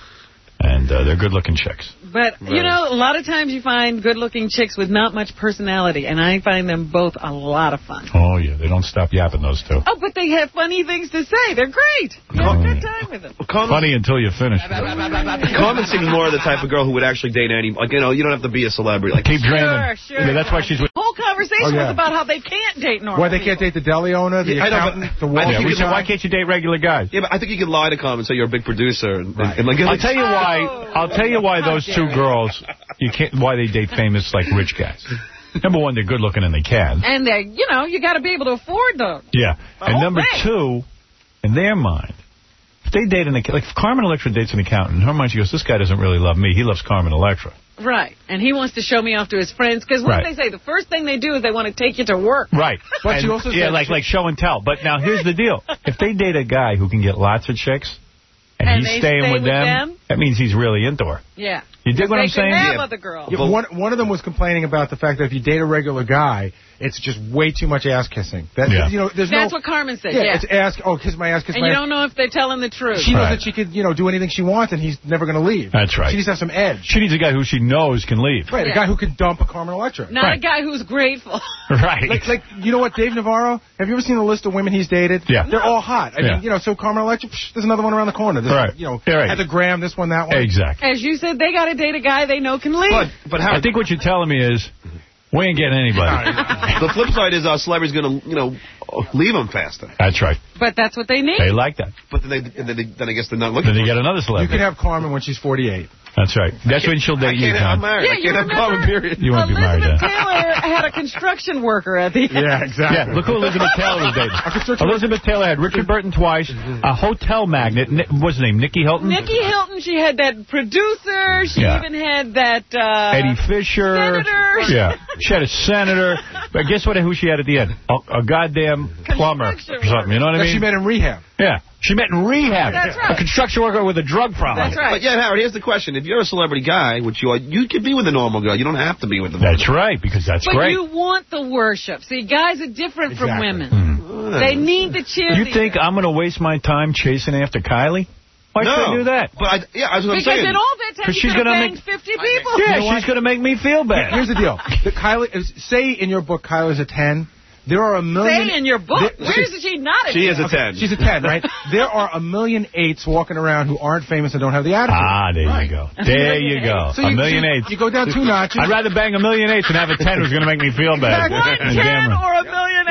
And uh, they're good-looking chicks. But, you Right. know, a lot of times you find good-looking chicks with not much personality, and I find them both a lot of fun. Oh, yeah. They don't stop yapping, those two. Oh, but they have funny things to say. They're great. You have a good time with them. Funny until you finish. Carmen seems more of the type of girl who would actually date any, like, you know, you don't have to be a celebrity. Like, keep dreaming. Sure, sure. Yeah, that's why she's with. The whole conversation Oh, yeah. was about how they can't date normal Why they can't date the deli owner, the Yeah, I know, but- accountant, the I Wall think Yeah, you we could said, lie- why can't you date regular guys? Yeah, but I think you could lie to Carmen and say you're a big producer. And, and like, I'll tell you why. I'll tell you why those two girls, you can't. Why they date famous like rich guys. Number one, they're good looking and they can. And they're, you know, you got to be able to afford them. Yeah. And whole number thing. two, in their mind, if they date an accountant, like if Carmen Electra dates an accountant, in her mind she goes, this guy doesn't really love me. He loves Carmen Electra. Right. And he wants to show me off to his friends. Because what Right. they say, the first thing they do is they want to take you to work. Right. But And- she also yeah, said like she- like show and tell. But now here's the deal: if they date a guy who can get lots of chicks, and, And he's they staying stay with, with them, them? that means he's really into her. Yeah. You dig what They I'm can saying? have Yeah. other girls. Yeah, one one of them was complaining about the fact that if you date a regular guy, it's just way too much ass kissing. That Yeah. you know, there's That's no. what Carmen said, yeah, yeah. it's ask. Oh, kiss my ass, kiss And my you ass. don't know if they're telling the truth. She knows Right. that she could, you know, do anything she wants, and he's never going to leave. That's right. She needs to have some edge. She needs a guy who she knows can leave. Right, Yeah. a guy who can dump a Carmen Electra. Not Right. a guy who's grateful. Right. Like, like, you know what, Dave Navarro? Have you ever seen the list of women he's dated? Yeah. They're all hot. I Yeah. mean, you know, so Carmen Electra, psh, there's another one around the corner. This, Right. You know, Yeah, right. at the gram, this one, that one. Exactly. As you said, they got to date a guy they know can leave. But, but how? I think what you're telling me is, we ain't getting anybody. the flip side is uh, celebrities going to, you know, leave them faster. That's right. But that's what they need. They like that. But then, they, and then, they, then I guess they're not looking Then for you get it. another You celebrity. can have Carmen when she's forty-eight. That's right. That's when she'll I date you, can't have, I'm Tom. married. Yeah, I you can't have remember Carmen, period. You won't be married Elizabeth yet. Taylor had a construction worker at the end. Yeah, exactly. Yeah, look who Elizabeth Taylor was dating. Elizabeth Taylor had Richard Burton twice, a hotel magnate, Ni- what's his name, Nikki Hilton? Nikki Hilton, she had that producer. She Yeah. even had that... Uh, Eddie Fisher. Senator. Yeah. She had a senator. But guess what? Who she had at the end? A, a goddamn plumber or something. You know what I That mean? she met in rehab. Yeah. She met in rehab. That's right. A construction worker with a drug problem. That's right. But yeah, Howard, here's the question. If you're a celebrity guy, which you are, you could be with a normal girl. You don't have to be with the That's right, because that's But great. you want the worship. See, guys are different from Exactly. women. Mm. They need the cheerleader. You think I'm going to waste my time chasing after Kylie? Why no. should I do that? But I, yeah, that's what I'm Because saying. in all that time, 'Cause you she's could have gonna banged make- fifty people. Yeah, You know she's going to make me feel bad. Here's the deal. The Kylie, is- say in your book Kylie's a ten. There are a million. Say in your book. There- Where is she not a She is a Okay, ten. She's a ten, right? There are a million eights walking around who aren't famous and don't have the attitude. Ah, there you go. There you go. So a you- million you- eights. You go down two notches. I'd rather bang a million eights than have a ten who's going to make me feel bad. One Damn ten right. or a million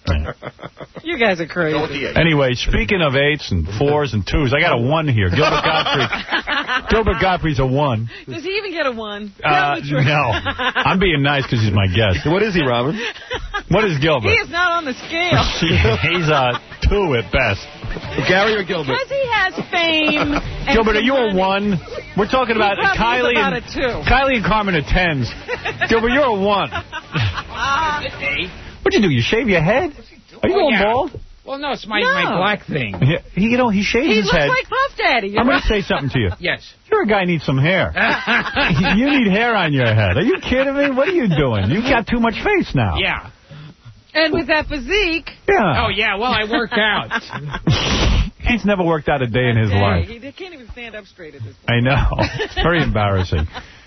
eight. You guys are crazy. Anyway, speaking of eights and fours and twos, I got a one here. Gilbert Godfrey. Gilbert Godfrey's a one. Does he even get a one? Uh, Tell the truth. no. I'm being nice because he's my guest. What is he, Robin? What is Gilbert? He is not on the scale. He's a two at best. Gary or Gilbert? Because he has fame. and Gilbert, are some you a money. one? We're talking He about probably Kylie is about and a two. Kylie and Carmen are tens. Gilbert, you're a one. What'd you do? You shave your head? Are you Oh, going yeah. bald? Well, no, it's my, No. my black thing. Yeah, he, you know, he shaves He his looks head. like Puff Daddy. You're I'm going right. to say something to you. Yes. You're a guy who needs some hair. You need hair on your head. Are you kidding me? What are you doing? You've got too much face now. Yeah. And with that physique. Yeah. Oh, yeah, well, I work out. He's never worked out a day in his Hey, life. he can't even stand up straight at this point. I know. It's very embarrassing.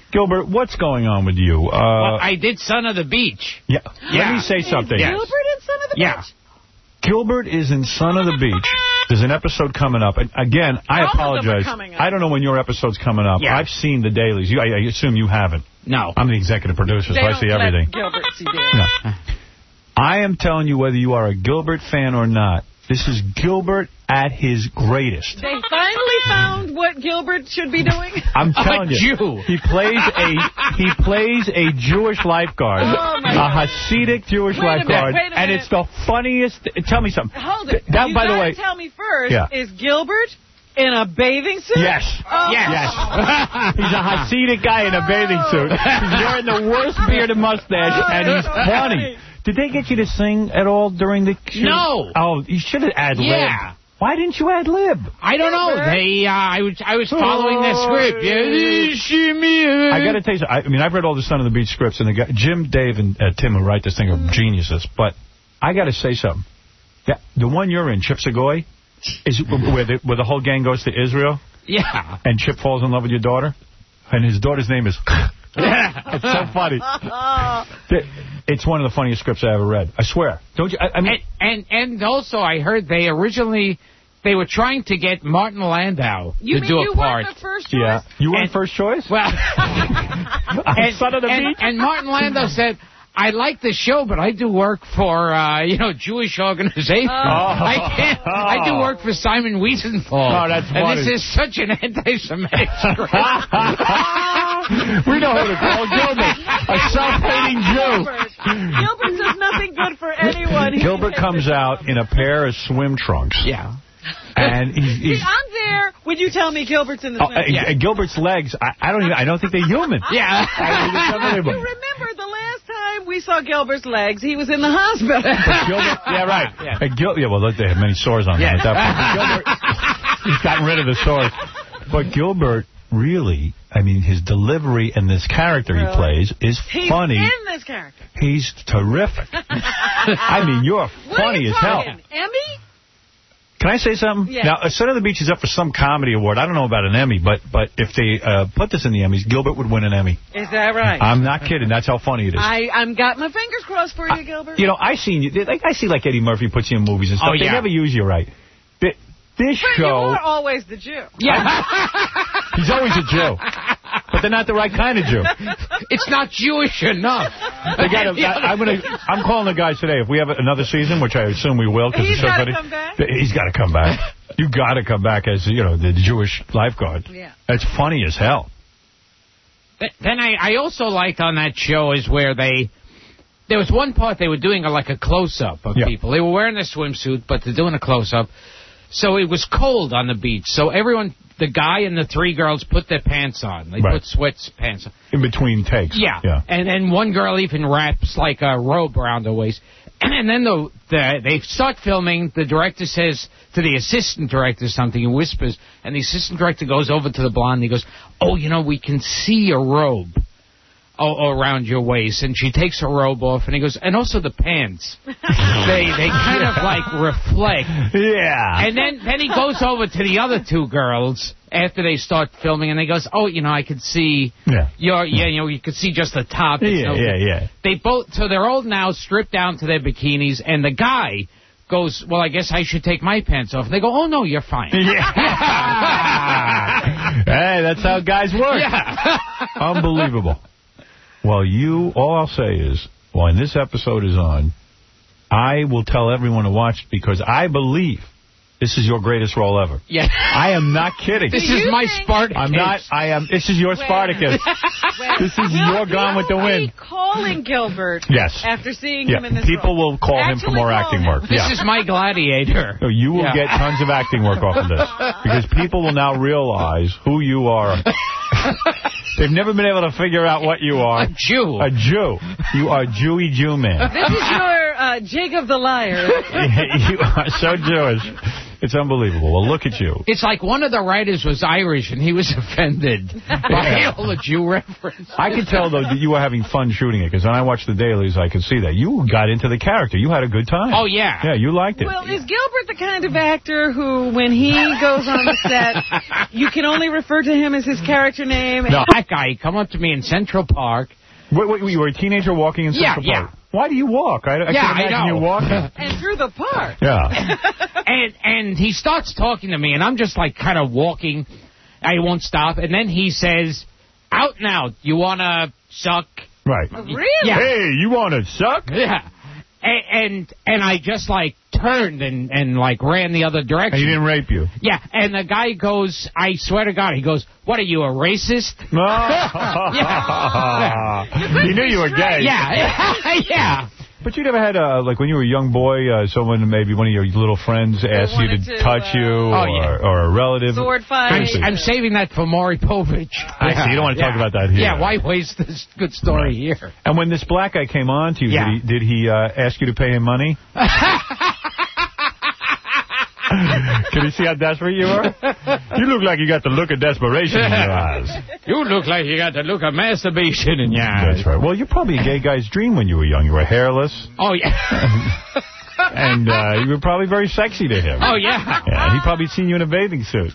Gilbert, what's going on with you? Uh, well, I did Son of the Beach. Yeah. yeah. Let me say something. Is Gilbert in Son of the yeah. Beach? Gilbert is in Son of the Beach. There's an episode coming up. And again, I All apologize. I don't know when your episode's coming up. Yeah. I've seen the dailies. You, I, I assume you haven't. No. I'm the executive producer, They so I don't see let everything. Gilbert see dailies. No. I am telling you, whether you are a Gilbert fan or not, this is Gilbert at his greatest. They finally found what Gilbert should be doing. I'm telling a you, Jew. he plays a he plays a Jewish lifeguard, Oh, my a God. Hasidic Jewish Wait a minute, lifeguard, wait a and minute. it's the funniest. Tell me something. Hold it. That, you by the gotta way, tell me first, Yeah. is Gilbert in a bathing suit? yes, Oh. yes, he's a Hasidic guy in a bathing suit. He's wearing the worst beard and mustache, Oh, and he's so funny. Did they get you to sing at all during the shoot? No. Oh, you should have ad-libbed. Yeah. Why didn't you ad-lib? I don't know. They, uh, I was, I was following their script. Yeah, I got to tell you, I, I mean, I've read all the Son of the Beach scripts, and the guy, Jim, Dave, and uh, Tim who write this thing are geniuses. But I got to say something. Yeah, the one you're in, Chip Savoy, is where the, where the whole gang goes to Israel. Yeah. And Chip falls in love with your daughter, and his daughter's name is. It's so funny. It's one of the funniest scripts I ever read. I swear. Don't you? I, I mean, and, and and also I heard they originally they were trying to get Martin Landau You to mean do you a part. weren't the first choice? yeah, you weren't And- first choice. Well, and, Son of the and, Beach. and Martin Landau said, I like the show, but I do work for, uh, you know, Jewish organizations. Oh. I can't. I do work for Simon Wiesenthal. Oh, that's and funny. this is such an anti-Semitic script. We know who to call Gilbert, a self-hating Jew. Gilbert. Gilbert does nothing good for anyone. He Gilbert can- comes out in a pair of swim trunks. Yeah. And he's, See, he's I'm there when you tell me Gilbert's in the oh, swim. uh, Yeah. Gilbert's legs. I, I don't even. I don't think they're human. Yeah. I mean, it's You unbelievable. remember the last time we saw Gilbert's legs, he was in the hospital. But Gilbert, yeah, right. Yeah. Uh, Gil, yeah, well, they have many sores on Yeah. them at that point. Gilbert, he's gotten rid of the sores. But Gilbert, really, I mean, his delivery and this character he Really? plays is He's funny. in this character. He's terrific. I mean, you're What funny are you as hell. talking? Emmy? Can I say something? Yeah. Now, uh, Son of the Beach is up for some comedy award. I don't know about an Emmy, but but if they uh, put this in the Emmys, Gilbert would win an Emmy. Is that right? I'm not kidding. That's how funny it is. I, I'm got my fingers crossed for you, Gilbert. You know, I seen you. Like I see, like Eddie Murphy puts you in movies and stuff. Oh, They yeah. never use you right. Th- This but you show, are always the Jew. Yeah. he's always a Jew, but they're not the right kind of Jew. It's not Jewish enough. They got. I'm gonna. I'm calling the guys today. If we have another season, which I assume we will, because He's it's so gotta funny. come back? He's got to come back. You got to come back as you know the Jewish lifeguard. Yeah. That's funny as hell. Th- Then I, I also liked on that show is where they, there was one part they were doing a, like a close-up of Yeah. people. They were wearing a swimsuit, but they're doing a close-up. So it was cold on the beach. So everyone, the guy and the three girls put their pants on. They Right. put sweats pants on. In between takes. Yeah. Yeah. And then one girl even wraps like a robe around her waist. And then the, the they start filming. The director says to the assistant director something and whispers. And the assistant director goes over to the blonde and he goes, oh, you know, we can see a robe oh, around your waist. And she takes her robe off. And he goes, and also the pants. they they kind of like reflect. Yeah. And then, then he goes over to the other two girls after they start filming, and he goes, "Oh, you know, I could see Yeah. your, yeah, you know, you could see just the top." It's Yeah, no- yeah, yeah. They both, so they're all now stripped down to their bikinis, and the guy goes, "Well, I guess I should take my pants off." And they go, "Oh no, you're fine." Yeah. Hey, that's how guys work. Yeah. Unbelievable. Well, you, all I'll say is, when this episode is on, I will tell everyone to watch it because I believe this is your greatest role ever. Yeah. I am not kidding. This is my Spartacus. I'm not, I am, this is your Wait. Spartacus. Wait. This is Will your Gone with the people Wind. be calling Gilbert Yes. after seeing Yeah, him in this people role? will call him for Actually more call acting him. work. This Yeah. is my gladiator. So you will Yeah. get tons of acting work off of this because people will now realize who you are. They've never been able to figure out what you are. A Jew. A Jew. You are Jewy Jew man. This is your uh, Jacob the Liar. You are so Jewish. It's unbelievable. Well, look at you. It's like one of the writers was Irish, and he was offended by all the Jew reference. I could tell, though, that you were having fun shooting it, because when I watched the dailies, I could see that. You got into the character. You had a good time. Oh, yeah. Yeah, you liked it. Well, is Gilbert the kind of actor who, when he goes on the set, you can only refer to him as his character name? No, that guy come up to me in Central Park. Wait, wait, you were a teenager walking in Central yeah, Park? Yeah. Why do you walk? I, I yeah, can imagine I know. you walking. And through the park. Yeah. and and he starts talking to me, and I'm just like kind of walking. I won't stop. And then he says, out and out, you want to suck? Right. Oh, really? Yeah. Hey, you want to suck? Yeah. And, and and I just like turned and, and like ran the other direction. And he didn't rape you? Yeah. And the guy goes, I swear to God, he goes, what are you, a racist? No. yeah. He knew you were gay. Yeah. yeah. But you never had, uh, like, when you were a young boy, uh, someone, maybe one of your little friends asked you to, to touch uh, you, oh, or, yeah. or a relative? Sword fight. I'm, I'm saving that for Maury Povich. I see. You don't want to yeah. talk about that here. Yeah, why waste this good story right. here? And when this black guy came on to you, yeah. did he, did he uh, ask you to pay him money? Can you see how desperate you are? You look like you got the look of desperation in your eyes. You look like you got the look of masturbation in your eyes. That's right. Well, you're probably a gay guy's dream when you were young. You were hairless. Oh, yeah. And uh, you were probably very sexy to him. Oh, yeah. Yeah, he probably seen you in a bathing suit.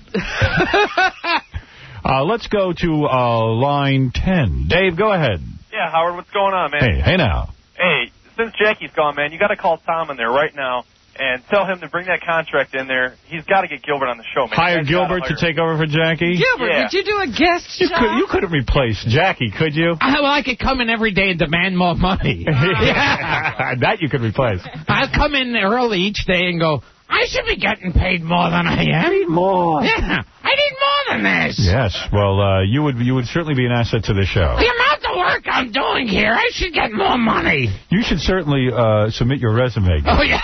uh, let's go to uh, line ten. Dave, go ahead. Yeah, Howard, what's going on, man? Hey, hey now. Hey, since Jackie's gone, man, you got to call Tom in there right now and tell him to bring that contract in there. He's got to get Gilbert on the show, man. Hire Gilbert to take over for Jackie? Gilbert, yeah. would you do a guest you shot? Could, you couldn't replace Jackie, could you? Uh, well, I could come in every day and demand more money. yeah. That you could replace. I'll come in early each day and go, I should be getting paid more than I am. I need more. Yeah, I need more than this. Yes, well, uh, you would you would certainly be an asset to the show. The amount of work I'm doing here, I should get more money. You should certainly uh, submit your resume. Oh, yeah.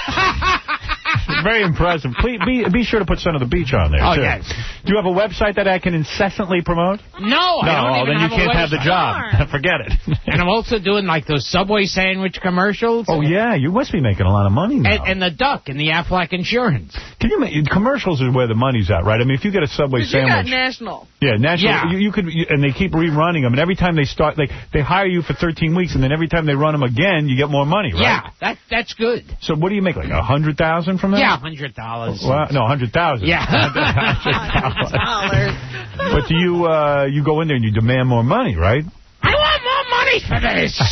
Very impressive. Please be be sure to put Son of the Beach on there, oh, too. Yes. Do you have a website that I can incessantly promote? No, no, I don't well, even then have you can't a have the job. Forget it. And I'm also doing, like, those Subway sandwich commercials. Oh, yeah, you must be making a lot of money now. And, and the duck and the Aflac insurance. Can you make, commercials is where the money's at, right? I mean, if you get a Subway sandwich. You got national. Yeah, national. Yeah. You, you could, you, and they keep rerunning them, and every time they start, like, they hire you for thirteen weeks, and then every time they run them again, you get more money, right? Yeah, that that's good. So what do you make, like a hundred thousand from that? Yeah, a hundred dollars. Well, no, a hundred thousand. Yeah. Dollars. But do you uh, you go in there and you demand more money, right? I want more money for this.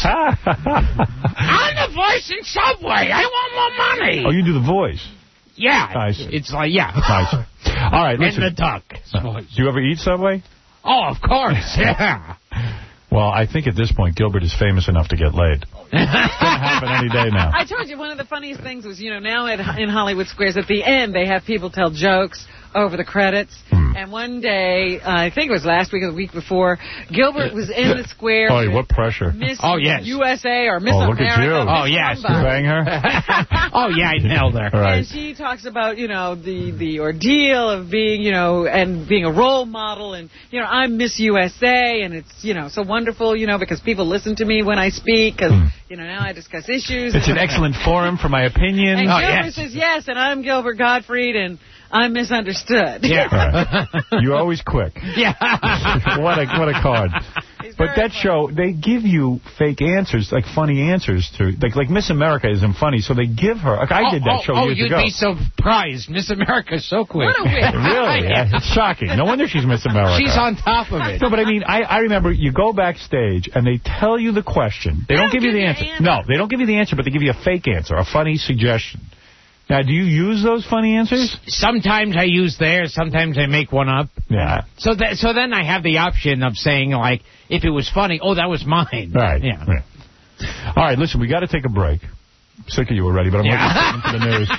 I'm the voice in Subway. I want more money. Oh, you do the voice. Yeah. I see. It's like, yeah. I see. All right, listen. And the duck. Uh, do you ever eat Subway? Oh, of course. Yeah. Well, I think at this point, Gilbert is famous enough to get laid. It's going to happen any day now. I told you, one of the funniest things was, you know, now at, in Hollywood Squares, at the end, they have people tell jokes over the credits. Hmm. And one day, uh, I think it was last week or the week before, Gilbert was in the square. Oh, what pressure. Miss oh, yes. U S A or Miss oh, look America. At you. Oh, yes. You bang her? Oh, yeah, I nailed her. Right. And she talks about, you know, the, the ordeal of being, you know, and being a role model. And, you know, I'm Miss U S A, and it's, you know, so wonderful, you know, because people listen to me when I speak, because, hmm. you know, now I discuss issues. It's an excellent forum for my opinion. And oh, Gilbert yes. says yes, and I'm Gilbert Gottfried, and I'm misunderstood. Yeah. Right. You're always quick. Yeah. what a what a card. But that funny. show, they give you fake answers, like funny answers to, like like Miss America isn't funny, so they give her. Like I oh, did that oh, show oh, years you'd ago. Oh, you'd be surprised. Miss America's so quick. What a win. Really? Yeah. It's shocking. No wonder she's Miss America. She's on top of it. No, but I mean, I, I remember you go backstage and they tell you the question. They, they don't, don't give you the answer. answer. No, they don't give you the answer, but they give you a fake answer, a funny suggestion. Now, do you use those funny answers? Sometimes I use theirs. Sometimes I make one up. Yeah. So that so then I have the option of saying, like, if it was funny, oh, that was mine. Right. Yeah. Right. All right, listen, we got to take a break. I'm sick of you already, but I'm yeah. looking into the news.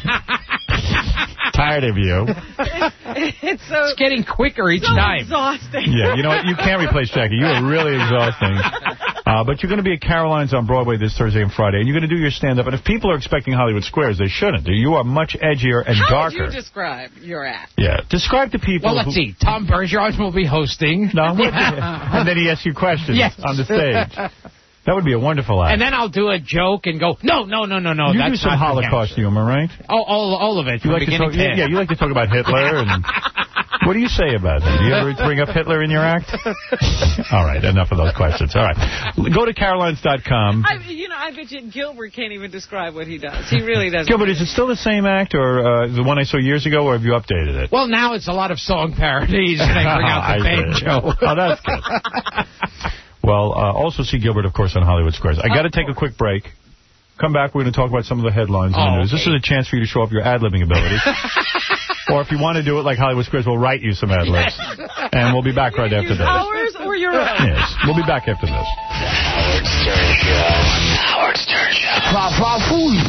Tired of you. It's so it's getting quicker each so time. Exhausting. Yeah, you know what? You can't replace Jackie. You are really exhausting. Uh, but you're going to be at Caroline's on Broadway this Thursday and Friday, and you're going to do your stand-up. And if people are expecting Hollywood Squares, they shouldn't. You are much edgier and How darker. How would you describe your act? Yeah. Describe to people. Well, let's who... see. Tom Bergeron will be hosting. No. Yeah. And then he asks you questions yes. on the stage. That would be a wonderful act. And then I'll do a joke and go, no, no, no, no, no. You that's do some not Holocaust humor, right? Oh, all, all of it. You From like to beginning talk, to end. yeah, you like to talk about Hitler. And what do you say about it? Do you ever bring up Hitler in your act? All right, enough of those questions. All right. Go to Carolines dot com. I, you know, I bet you Gilbert can't even describe what he does. He really doesn't. Gilbert, is it still the same act, or uh, the one I saw years ago, or have you updated it? Well, now it's a lot of song parodies, and I bring out the banjo. Oh, that's good. Well, uh, also see Gilbert, of course, on Hollywood Squares. I got to take a quick break. Come back, we're going to talk about some of the headlines in oh, the news. okay. This is a chance for you to show off your ad-libbing abilities. Or if you want to do it like Hollywood Squares, we'll write you some ad-libs. And we'll be back right after this. Ours or your own? Yes, we'll be back after this. Howard Stern Show. Howard Stern Show. Pop, pop, food.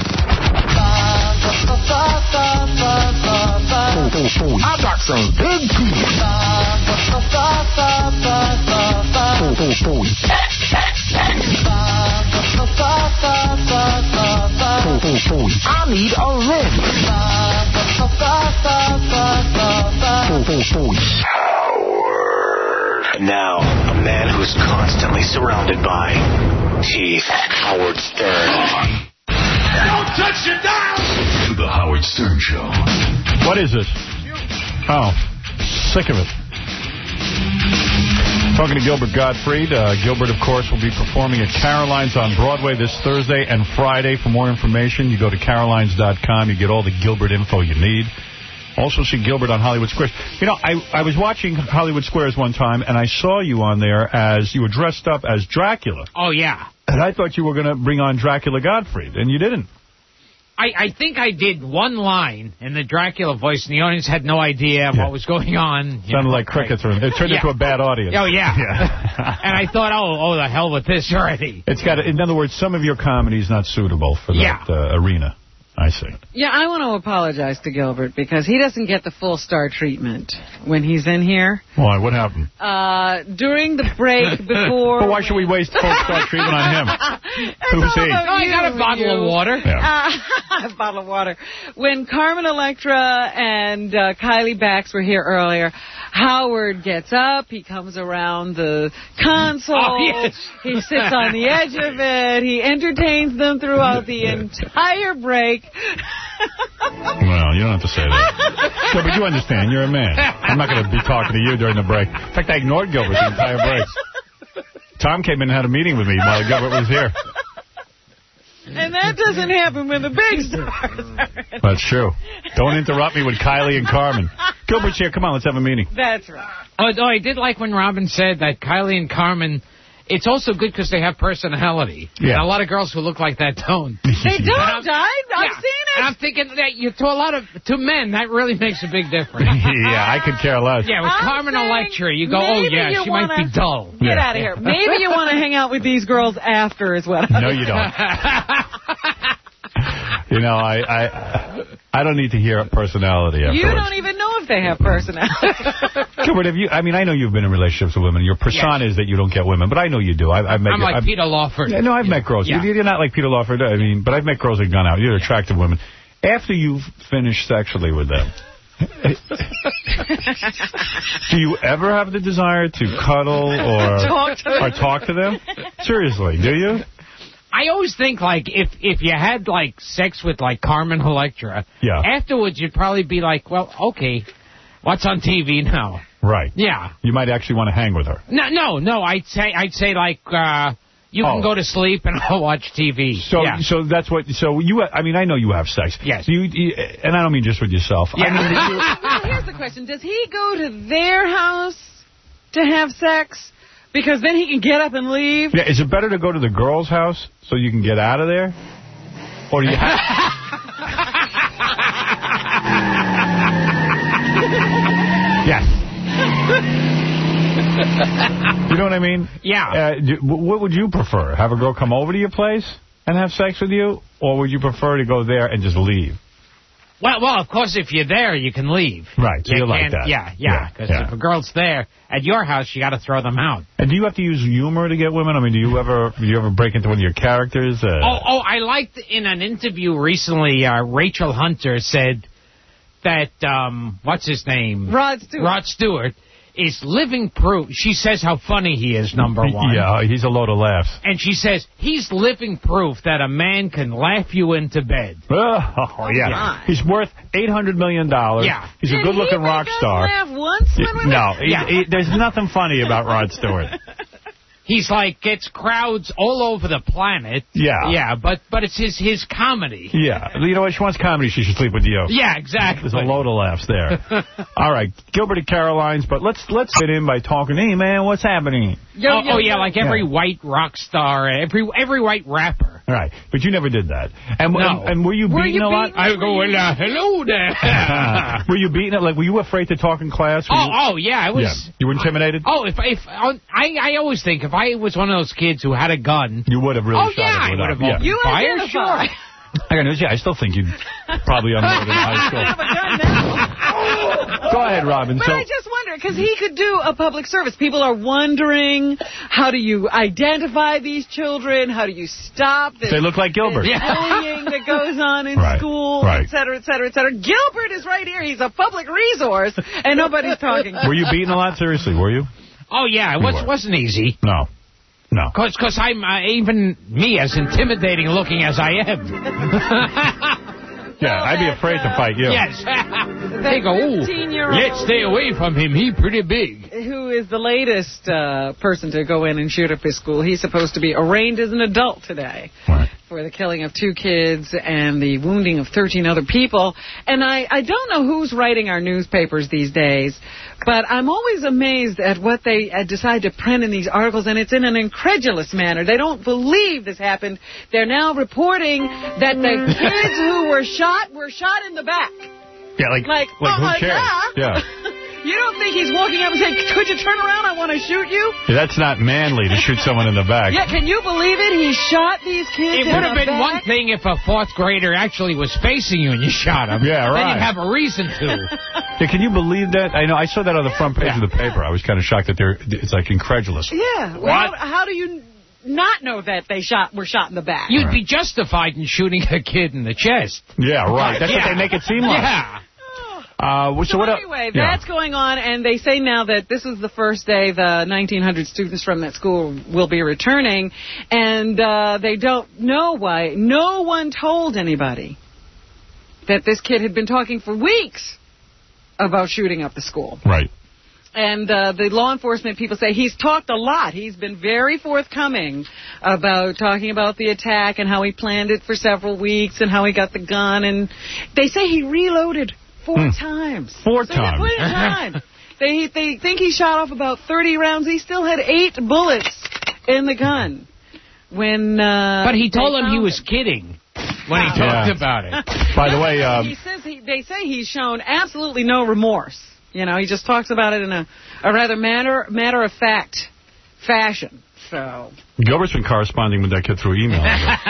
I got some big teeth. I need a ring. Howard. And now, a man who's constantly surrounded by teeth. Howard Stern. Don't touch your dial! To the Howard Stern Show. What is this? Oh, sick of it. Talking to Gilbert Gottfried. Uh, Gilbert, of course, will be performing at Caroline's on Broadway this Thursday and Friday. For more information, you go to Carolines dot com. You get all the Gilbert info you need. Also see Gilbert on Hollywood Squares. You know, I, I was watching Hollywood Squares one time, and I saw you on there as you were dressed up as Dracula. Oh, yeah. And I thought you were going to bring on Dracula Gottfried, and you didn't. I, I think I did one line in the Dracula voice, and the audience had no idea yeah. what was going on. Sounded know, like crickets. Right. It turned yeah. into a bad audience. Oh, yeah. yeah. And I thought, oh, oh, the hell with this already. It's got. In other words, some of your comedy is not suitable for that yeah. uh, arena. I see. Yeah, I want to apologize to Gilbert because he doesn't get the full star treatment when he's in here. Why? What happened? Uh, during the break before... But why should we waste full star treatment on him? Who's he? Oh, you got a bottle you. of water. Yeah. Uh, a bottle of water. When Carmen Electra and uh, Kylie Bax were here earlier, Howard gets up, he comes around the console, oh, yes. he sits on the edge of it, he entertains them throughout the entire break. Well, you don't have to say that. No, but you understand, you're a man. I'm not going to be talking to you during the break. In fact, I ignored Gilbert the entire break. Tom came in and had a meeting with me while Gilbert was here. And that doesn't happen when the big stars are. That's true. Don't interrupt me with Kylie and Carmen. Gilbert's here. Come on, let's have a meeting. That's right. Oh, oh I did like when Robin said that Kylie and Carmen... It's also good because they have personality. Yeah. And a lot of girls who look like that don't. They don't, I've, I've yeah. seen it. And I'm thinking that you, to a lot of, to men, that really makes a big difference. Yeah, I could care less. Yeah, with I'm Carmen Electra, you go, oh yeah, she wanna, might be dull. Get yeah. out of here. Maybe you want to hang out with these girls after as well. No, you don't. You know, I, I I don't need to hear personality afterwards. You don't even know if they have personality. Gilbert, have you, I mean, I know you've been in relationships with women. Your persona yes. is that you don't get women, but I know you do. I, I've met, I'm like I've, Peter Lawford. Yeah, no, I've yeah. met girls. Yeah. You're not like Peter Lawford. I mean, but I've met girls that have gone out. You're attractive women. After you've finished sexually with them, do you ever have the desire to cuddle or talk to them? or talk to them? Seriously, do you? I always think, like, if if you had, like, sex with, like, Carmen Electra, yeah. afterwards you'd probably be like, well, okay, what's on T V now? Right. Yeah. You might actually want to hang with her. No, no, no. I'd say, I'd say like, uh, you oh. can go to sleep and I'll watch T V. So, yeah. so that's what. So you. I mean, I know you have sex. Yes. You, you, and I don't mean just with yourself. Yeah. I mean, you, well, here's the question: does he go to their house to have sex? Because then he can get up and leave. Yeah. Is it better to go to the girl's house so you can get out of there, or do you have? Yes. You know what I mean? Yeah. Uh, do, what would you prefer? Have a girl come over to your place and have sex with you? Or would you prefer to go there and just leave? Well, well, of course, if you're there, you can leave. Right, so you, you like that. Yeah, yeah, because yeah, yeah. if a girl's there at your house, you got to throw them out. And do you have to use humor to get women? I mean, do you ever do you ever break into one of your characters? Uh... Oh, oh, I liked in an interview recently, uh, Rachel Hunter said that, um, what's his name? Rod Stewart. Rod Stewart. is living proof. She says how funny he is, number one. Yeah, he's a load of laughs. And she says he's living proof that a man can laugh you into bed. Oh, yeah. My. He's worth eight hundred million dollars. Yeah. He's Did a good-looking he rock make us star. laugh once when we No, were... he, Yeah. he, there's nothing funny about Rod Stewart. He's like, gets crowds all over the planet. Yeah. Yeah, but but it's his his comedy. Yeah. You know what? She wants comedy. She should sleep with you. Yeah, exactly. There's a load of laughs there. All right. Gilbert and Caroline's, but let's let's fit in by talking. Hey, man, what's happening? Yo, oh, yo, oh, yeah, yo. like every yeah. white rock star, every every white rapper. All right. But you never did that. And, no. and, and were you were beaten you a lot? I go, well, uh, hello there. Were you beaten it? Like, were you afraid to talk in class? Were Oh, you... oh, yeah, I was. Yeah. You were intimidated? Oh, if if I I always think if I was one of those kids who had a gun, you would have really oh, shot yeah, it. I would have yeah. You fire, identify. sure. I got news. Yeah, I still think you'd probably unload in high school. have a gun now. Go ahead, Robin. But so, I just wonder, because he could do a public service. People are wondering, how do you identify these children? How do you stop this? They look like Gilbert. This bullying that goes on in right. school, right. et cetera, et cetera, et cetera. Gilbert is right here. He's a public resource, and nobody's talking. Were you beaten a lot? Seriously, were you? Oh, yeah, it was, wasn't easy. No. No. Because I'm, uh, even me, as intimidating looking as I am. Yeah, I'd be afraid uh, to fight you. Yes. They go, ooh, let's stay away from him. He's pretty big. Who is the latest uh, person to go in and shoot up his school? He's supposed to be arraigned as an adult today. Right. For the killing of two kids and the wounding of thirteen other people. And I, I don't know who's writing our newspapers these days, but I'm always amazed at what they uh, decide to print in these articles, and it's in an incredulous manner. They don't believe this happened. They're now reporting that the kids who were shot were shot in the back. Yeah, like, like, like oh, who cares? Yeah. Yeah. You don't think he's walking up and saying, could you turn around? I want to shoot you? Yeah, that's not manly to shoot someone in the back. Yeah, can you believe it? He shot these kids It in would have the been back? one thing if a fourth grader actually was facing you and you shot him. Yeah, right. Then you'd have a reason to. Yeah, can you believe that? I know. I saw that on the front page Yeah. of the paper. I was kind of shocked that they're. It's like incredulous. Yeah. Well, how, how do you not know that they shot were shot in the back? You'd Right. be justified in shooting a kid in the chest. Yeah, right. That's yeah. what they make it seem like. Yeah. Uh, so, So what anyway, yeah. that's going on, and they say now that this is the first day the nineteen hundred students from that school will be returning, and uh, they don't know why. No one told anybody that this kid had been talking for weeks about shooting up the school. Right. And uh, the law enforcement people say he's talked a lot. He's been very forthcoming about talking about the attack and how he planned it for several weeks and how he got the gun. And they say he reloaded four Hmm. times. Four so times. Four times. They they think he shot off about thirty rounds. He still had eight bullets in the gun. When uh, But he told they him he found was it. kidding when he Yeah. talked about it. By the way, um, he says he, they say he's shown absolutely no remorse. You know, he just talks about it in a, a rather matter matter of fact fashion. So Gilbert's been corresponding with that kid through email.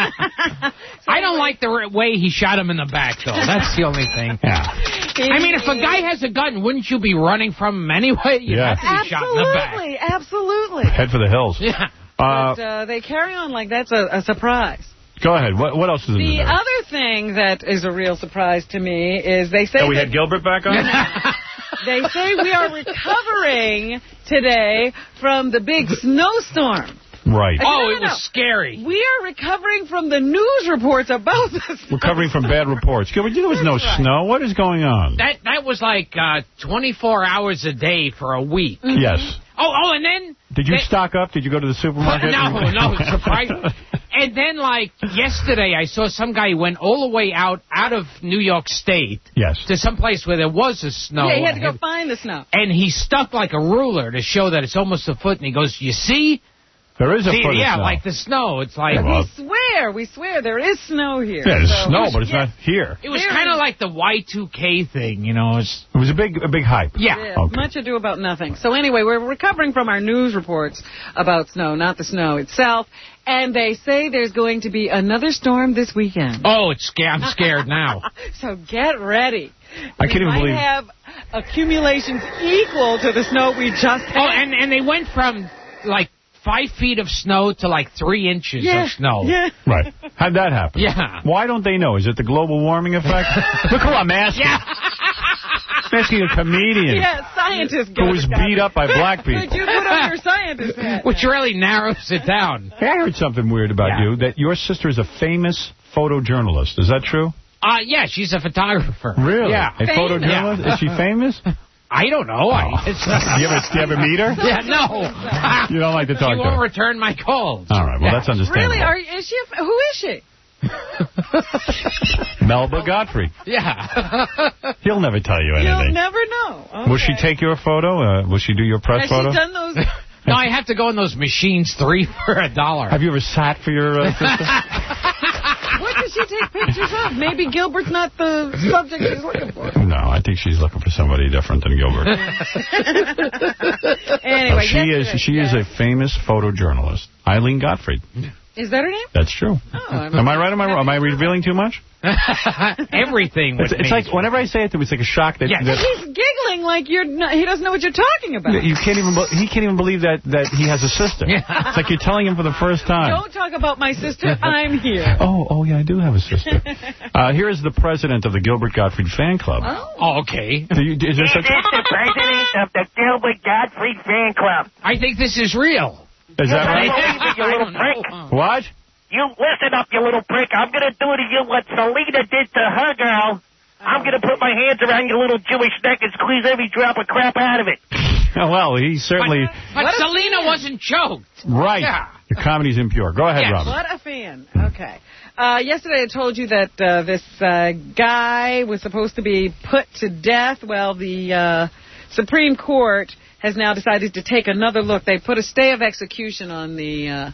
I don't like the r- way he shot him in the back, though. That's the only thing. Yeah. I mean, if a guy has a gun, wouldn't you be running from him anyway? You Yeah. have to be shot in the back. absolutely, absolutely. Head for the hills. Yeah. Uh, But uh, they carry on like that's a, a surprise. go ahead. What what else is in The there? other thing that is a real surprise to me is they say Oh, we that had Gilbert back on? they say we are recovering today from the big snowstorm. Right. I said, Oh, no, it no, was no. scary. We are recovering from the news reports about this. We're covering from bad reports. Gilbert, there was no That's right. snow. What is going on? That that was like uh, twenty-four hours a day for a week. Yes. Oh, oh, and then... Did you they- stock up? Did you go to the supermarket? No, no, surprising. And then, like, yesterday, I saw some guy who went all the way out out of New York State Yes. to some place where there was a snow. Yeah, he had to go find the snow. And he stuck like a ruler to show that it's almost a foot. And he goes, you see? There is a See, foot of yeah, snow. like the snow. It's like... Yeah, well, We swear, we swear there is snow here. Yeah, there's So- snow, but it's Yeah. not here. It was There kind of is- like the Y two K thing, you know. It's, It was a big, a big hype. yeah. Yeah, Okay. much ado about nothing. So anyway, we're recovering from our news reports about snow, not the snow itself. And they say there's going to be another storm this weekend. Oh, it's sca- I'm scared now. So get ready. I can't we even might believe- have accumulations equal to the snow we just had. Oh, and, and they went from, like, five feet of snow to, like, three inches yeah, of snow. Yeah. Right. How'd that happen? Yeah. Why don't they know? Is it the global warming effect? Look who I'm asking. Yeah. I'm asking a comedian. Yeah, scientist. Who was beat up by black people. Could you put on your scientist hat? Which really narrows it down. Hey, I heard something weird about Yeah. you, that your sister is a famous photojournalist. Is that true? Uh, yeah, she's a photographer. Really? Yeah. A photojournalist? Yeah. Is she famous? I don't know. Oh. I, it's, do, you ever, do you ever meet her? Yeah, no. You don't like to talk She to won't her? return my calls. All right, well, Yeah. that's understandable. Really? Are, is she? A, who is she? Melba Godfrey. Yeah. He'll never tell you You'll anything. never know. Okay. Will she take your photo? Uh, will she do your press Has photo? she done those? No, I have to go in those machines, three for a dollar. Have you ever sat for your uh, sister? What does she take pictures of? Maybe Gilbert's not the subject she's looking for. No, I think she's looking for somebody different than Gilbert. Anyway, No, she is yesterday- she is a famous photojournalist, Eileen Gottfried. Is that her name? That's true. Oh, Am I right? Am I wrong? Am I revealing too much? Everything. It's, it's like whenever I say it, it's like a shock that, Yes. that He's giggling like you're. Not, he doesn't know what you're talking about. you can't even be- he can't even believe that that he has a sister. Yeah. It's like you're telling him for the first time. Don't talk about my sister. I'm here. Oh, oh yeah, I do have a sister. Uh, here is the president of the Gilbert Gottfried fan club. Oh, okay. Do you, is there Is such this the president of the Gilbert Gottfried fan club? I think this is real. Is that I right? believe it, you I little don't prick. know. What? You listen up, you little prick. I'm going to do to you what Selena did to her girl. I'm going to put my hands around your little Jewish neck and squeeze every drop of crap out of it. Well, he certainly... But, but Selena wasn't choked. Right. Yeah. Your comedy's impure. Go ahead, Yes. Robin. What a fan. Okay. Uh, yesterday I told you that uh, this uh, guy was supposed to be put to death. Well, the uh, Supreme Court has now decided to take another look. They put a stay of execution on the uh,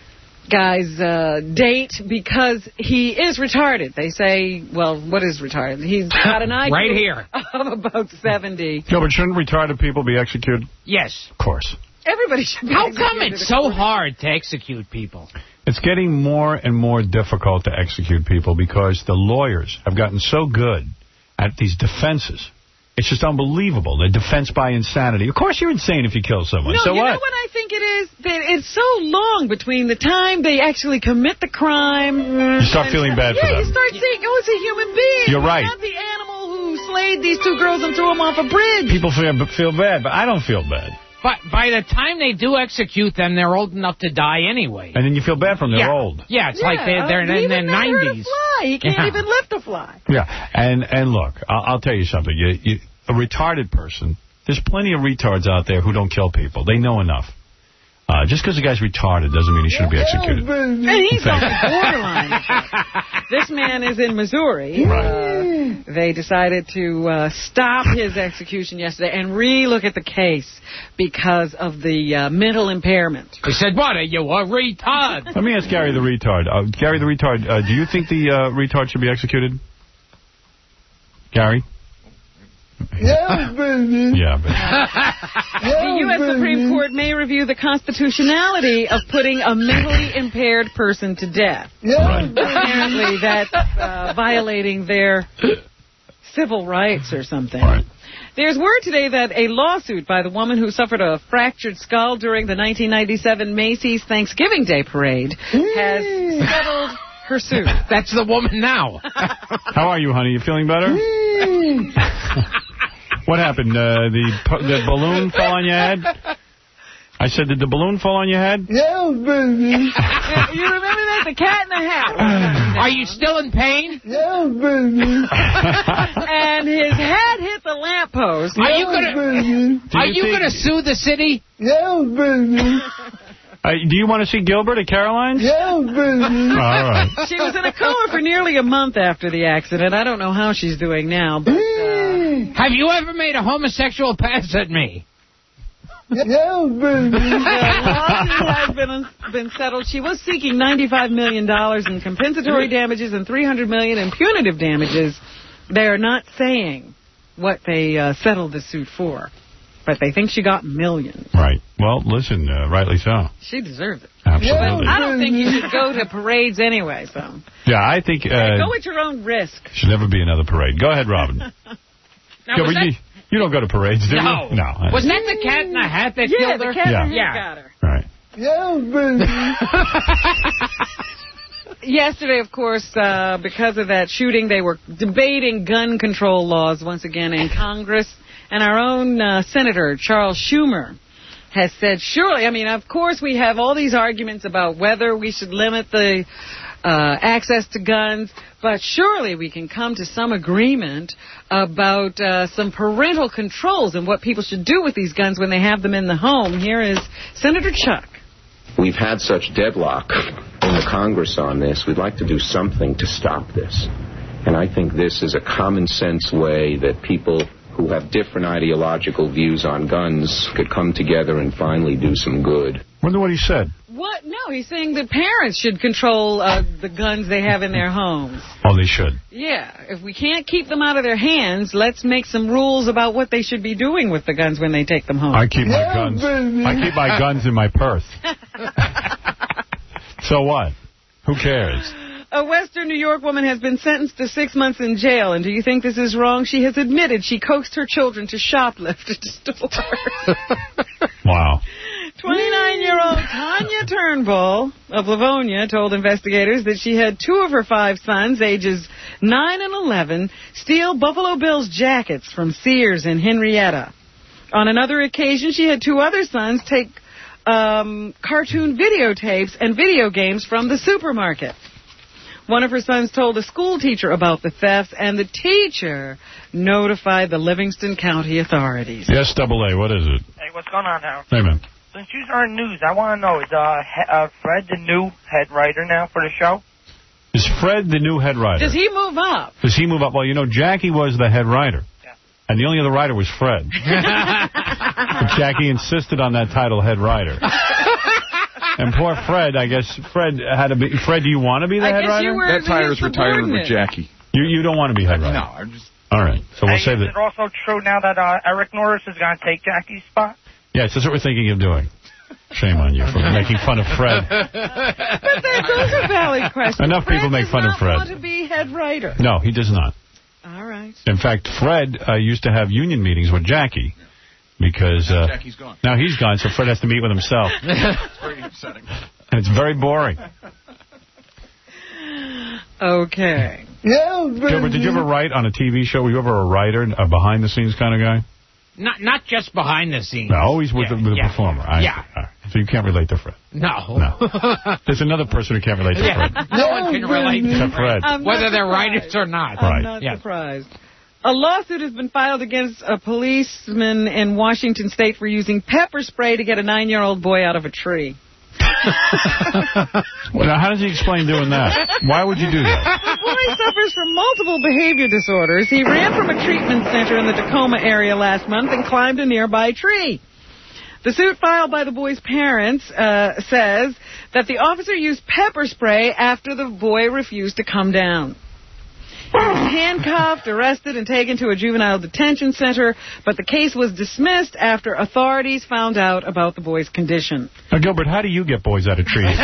guy's uh, date because he is retarded. They say, well, what is retarded? He's got an I Q Right here. of about seventy. Gilbert, shouldn't retarded people be executed? Yes. Of course. Everybody should be How come executed it's so according- hard to execute people? It's getting more and more difficult to execute people because the lawyers have gotten so good at these defenses. It's just unbelievable. The defense by insanity. Of course you're insane if you kill someone. No, so you what? know what I think it is? That it's so long between the time they actually commit the crime. You start feeling bad yeah, for them. you start saying, oh, it's a human being. You're right. Not the animal who slayed these two girls and threw them off a bridge. People feel, feel bad, but I don't feel bad. But by the time they do execute them, they're old enough to die anyway. And then you feel bad for them. They're yeah. old. Yeah, it's yeah, like they're, they're he in their would not hurt a nineties. fly. He can't Yeah. even lift a fly. Yeah, and and look, I'll, I'll tell you something. You, you, a retarded person, there's plenty of retards out there who don't kill people. They know enough. Uh, just because the guy's retarded doesn't mean he shouldn't be executed. And he's on the borderline. This man is in Missouri. Right. Uh, they decided to uh, stop his execution yesterday and re-look at the case because of the uh, mental impairment. They said, what, are you a retard? Let me ask Gary the retard. Uh, Gary the retard, uh, do you think the uh, retard should be executed? Gary? Yeah, baby. Yeah, but... The U S Supreme Court may review the constitutionality of putting a mentally impaired person to death. Yeah, Apparently that's uh, violating their civil rights or something. Right. There's word today that a lawsuit by the woman who suffered a fractured skull during the nineteen ninety-seven Macy's Thanksgiving Day Parade has settled her suit. That's the woman now. How are you, honey? You feeling better? What happened? Uh, the the balloon fell on your head? I said, did the balloon fall on your head? Yeah, baby. You remember that? The cat in the hat. Are you still in pain? Yeah, baby. And his head hit the lamppost. Are you gonna baby. Are you you think- gonna sue the city? Yeah, baby. Uh, do you want to see Gilbert at Caroline's? Yeah, baby. All right. She was in a coma for nearly a month after the accident. I don't know how she's doing now, but uh, Have you ever made a homosexual pass at me? Yeah, baby. the lawsuit has been been settled. She was seeking ninety-five million dollars in compensatory damages and three hundred million dollars in punitive damages. They are not saying what they uh, settled the suit for, but they think she got millions. Right. Well, listen, uh, rightly so. She deserves it. Absolutely. I don't think you should go to parades anyway, so Yeah, I think... Uh, go at your own risk. should never be another parade. Go ahead, Robin. Now, Gilbert, was that, you, you don't go to parades, do no. you? No. I- Was that the cat in the hat that Yeah, killed the her? cat in Yeah. the hat Yeah. got her. Right. Yeah, baby. yesterday, of course, uh, because of that shooting, they were debating gun control laws once again in Congress. And our own uh, Senator, Charles Schumer, has said, surely, I mean, of course, we have all these arguments about whether we should limit the uh, access to guns, but surely we can come to some agreement about uh, some parental controls and what people should do with these guns when they have them in the home. Here is Senator Chuck. We've had such deadlock in the Congress on this. We'd like to do something to stop this. And I think this is a common sense way that people who have different ideological views on guns could come together and finally do some good. Wonder what he said. What? No, he's saying that parents should control uh, the guns they have in their homes. Oh, they should. Yeah. If we can't keep them out of their hands, let's make some rules about what they should be doing with the guns when they take them home. I keep my guns. I keep my guns in my purse. So what? Who cares? A Western New York woman has been sentenced to six months in jail, and do you think this is wrong? She has admitted she coaxed her children to shoplift at the store. Wow. twenty-nine-year-old Tanya Turnbull of Livonia told investigators that she had two of her five sons, ages nine and eleven, steal Buffalo Bills jackets from Sears in Henrietta. On another occasion, she had two other sons take um, cartoon videotapes and video games from the supermarket. One of her sons told a school teacher about the theft, and the teacher notified the Livingston County authorities. Yes, double A, what is it? Hey, what's going on now? Hey, man. Since you are in news, I want to know, is uh, he- uh, Fred the new head writer now for the show? Is Fred the new head writer? Does he move up? Does he move up? Well, you know, Jackie was the head writer. Yeah. And the only other writer was Fred. But Jackie insisted on that title, head writer. And poor Fred, I guess Fred had to be. Fred, do you want to be the I head guess writer? you were That title's retired with Jackie. You you don't want to be head writer? No, I'm just... All right, so we'll hey, save is it. it also true now that uh, Eric Norris is going to take Jackie's spot? Yes, that's what we're thinking of doing. Shame on you for making fun of Fred. But that, those are valid questions. Enough Fred people make fun of Fred. does not want to be head writer. No, he does not. All right. In fact, Fred uh, used to have union meetings with Jackie. Because uh, now Jackie's gone. Now he's gone, so Fred has to meet with himself. It's very upsetting. And it's very boring. Okay. Yeah, Gilbert, did you ever write on a T V show? Were you ever a writer, a behind-the-scenes kind of guy? Not not just behind the scenes. No, always with, yeah, the, with yeah. the performer. I Yeah. see. All right. So you can't relate to Fred. No. No. There's another person who can't relate to Yeah. Fred. No one can relate to Except Fred. I'm not whether they're surprised. writers or not. Right. I'm not Yeah. surprised. A lawsuit has been filed against a policeman in Washington State for using pepper spray to get a nine-year-old boy out of a tree. Well, now, how does he explain doing that? Why would you do that? The boy suffers from multiple behavior disorders. He ran from a treatment center in the Tacoma area last month and climbed a nearby tree. The suit filed by the boy's parents uh, says that the officer used pepper spray after the boy refused to come down. He was handcuffed, arrested, and taken to a juvenile detention center, but the case was dismissed after authorities found out about the boy's condition. Now, Gilbert, how do you get boys out of trees?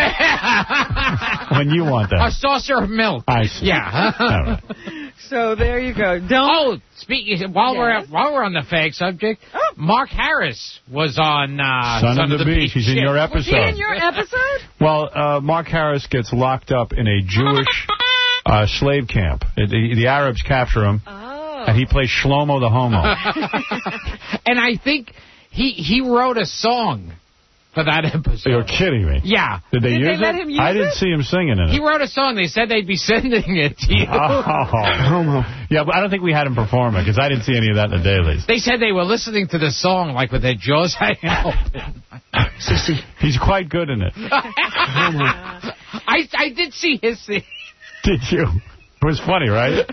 When you want that? A saucer of milk. I see. Yeah. All right. So there you go. Don't. Oh, speaking while Yes. we're while we're on the fag subject, Oh. Mark Harris was on uh, Son, of the, Beach. He's in your Was episode. he in your episode? Well, uh, Mark Harris gets locked up in a Jewish uh, slave camp. The, the Arabs capture him, Oh. and he plays Shlomo the Homo. And I think he he wrote a song for that episode. You're kidding me. Yeah. Did they Did use they it? let him use I didn't it? see him singing in it. He wrote a song. They said they'd be sending it to you. Oh. Yeah, but I don't think we had him perform it, because I didn't see any of that in the dailies. They said they were listening to the song like with their jaws hanging open. Sissy. He's quite good in it. I I did see his scene. Did you? It was funny, right?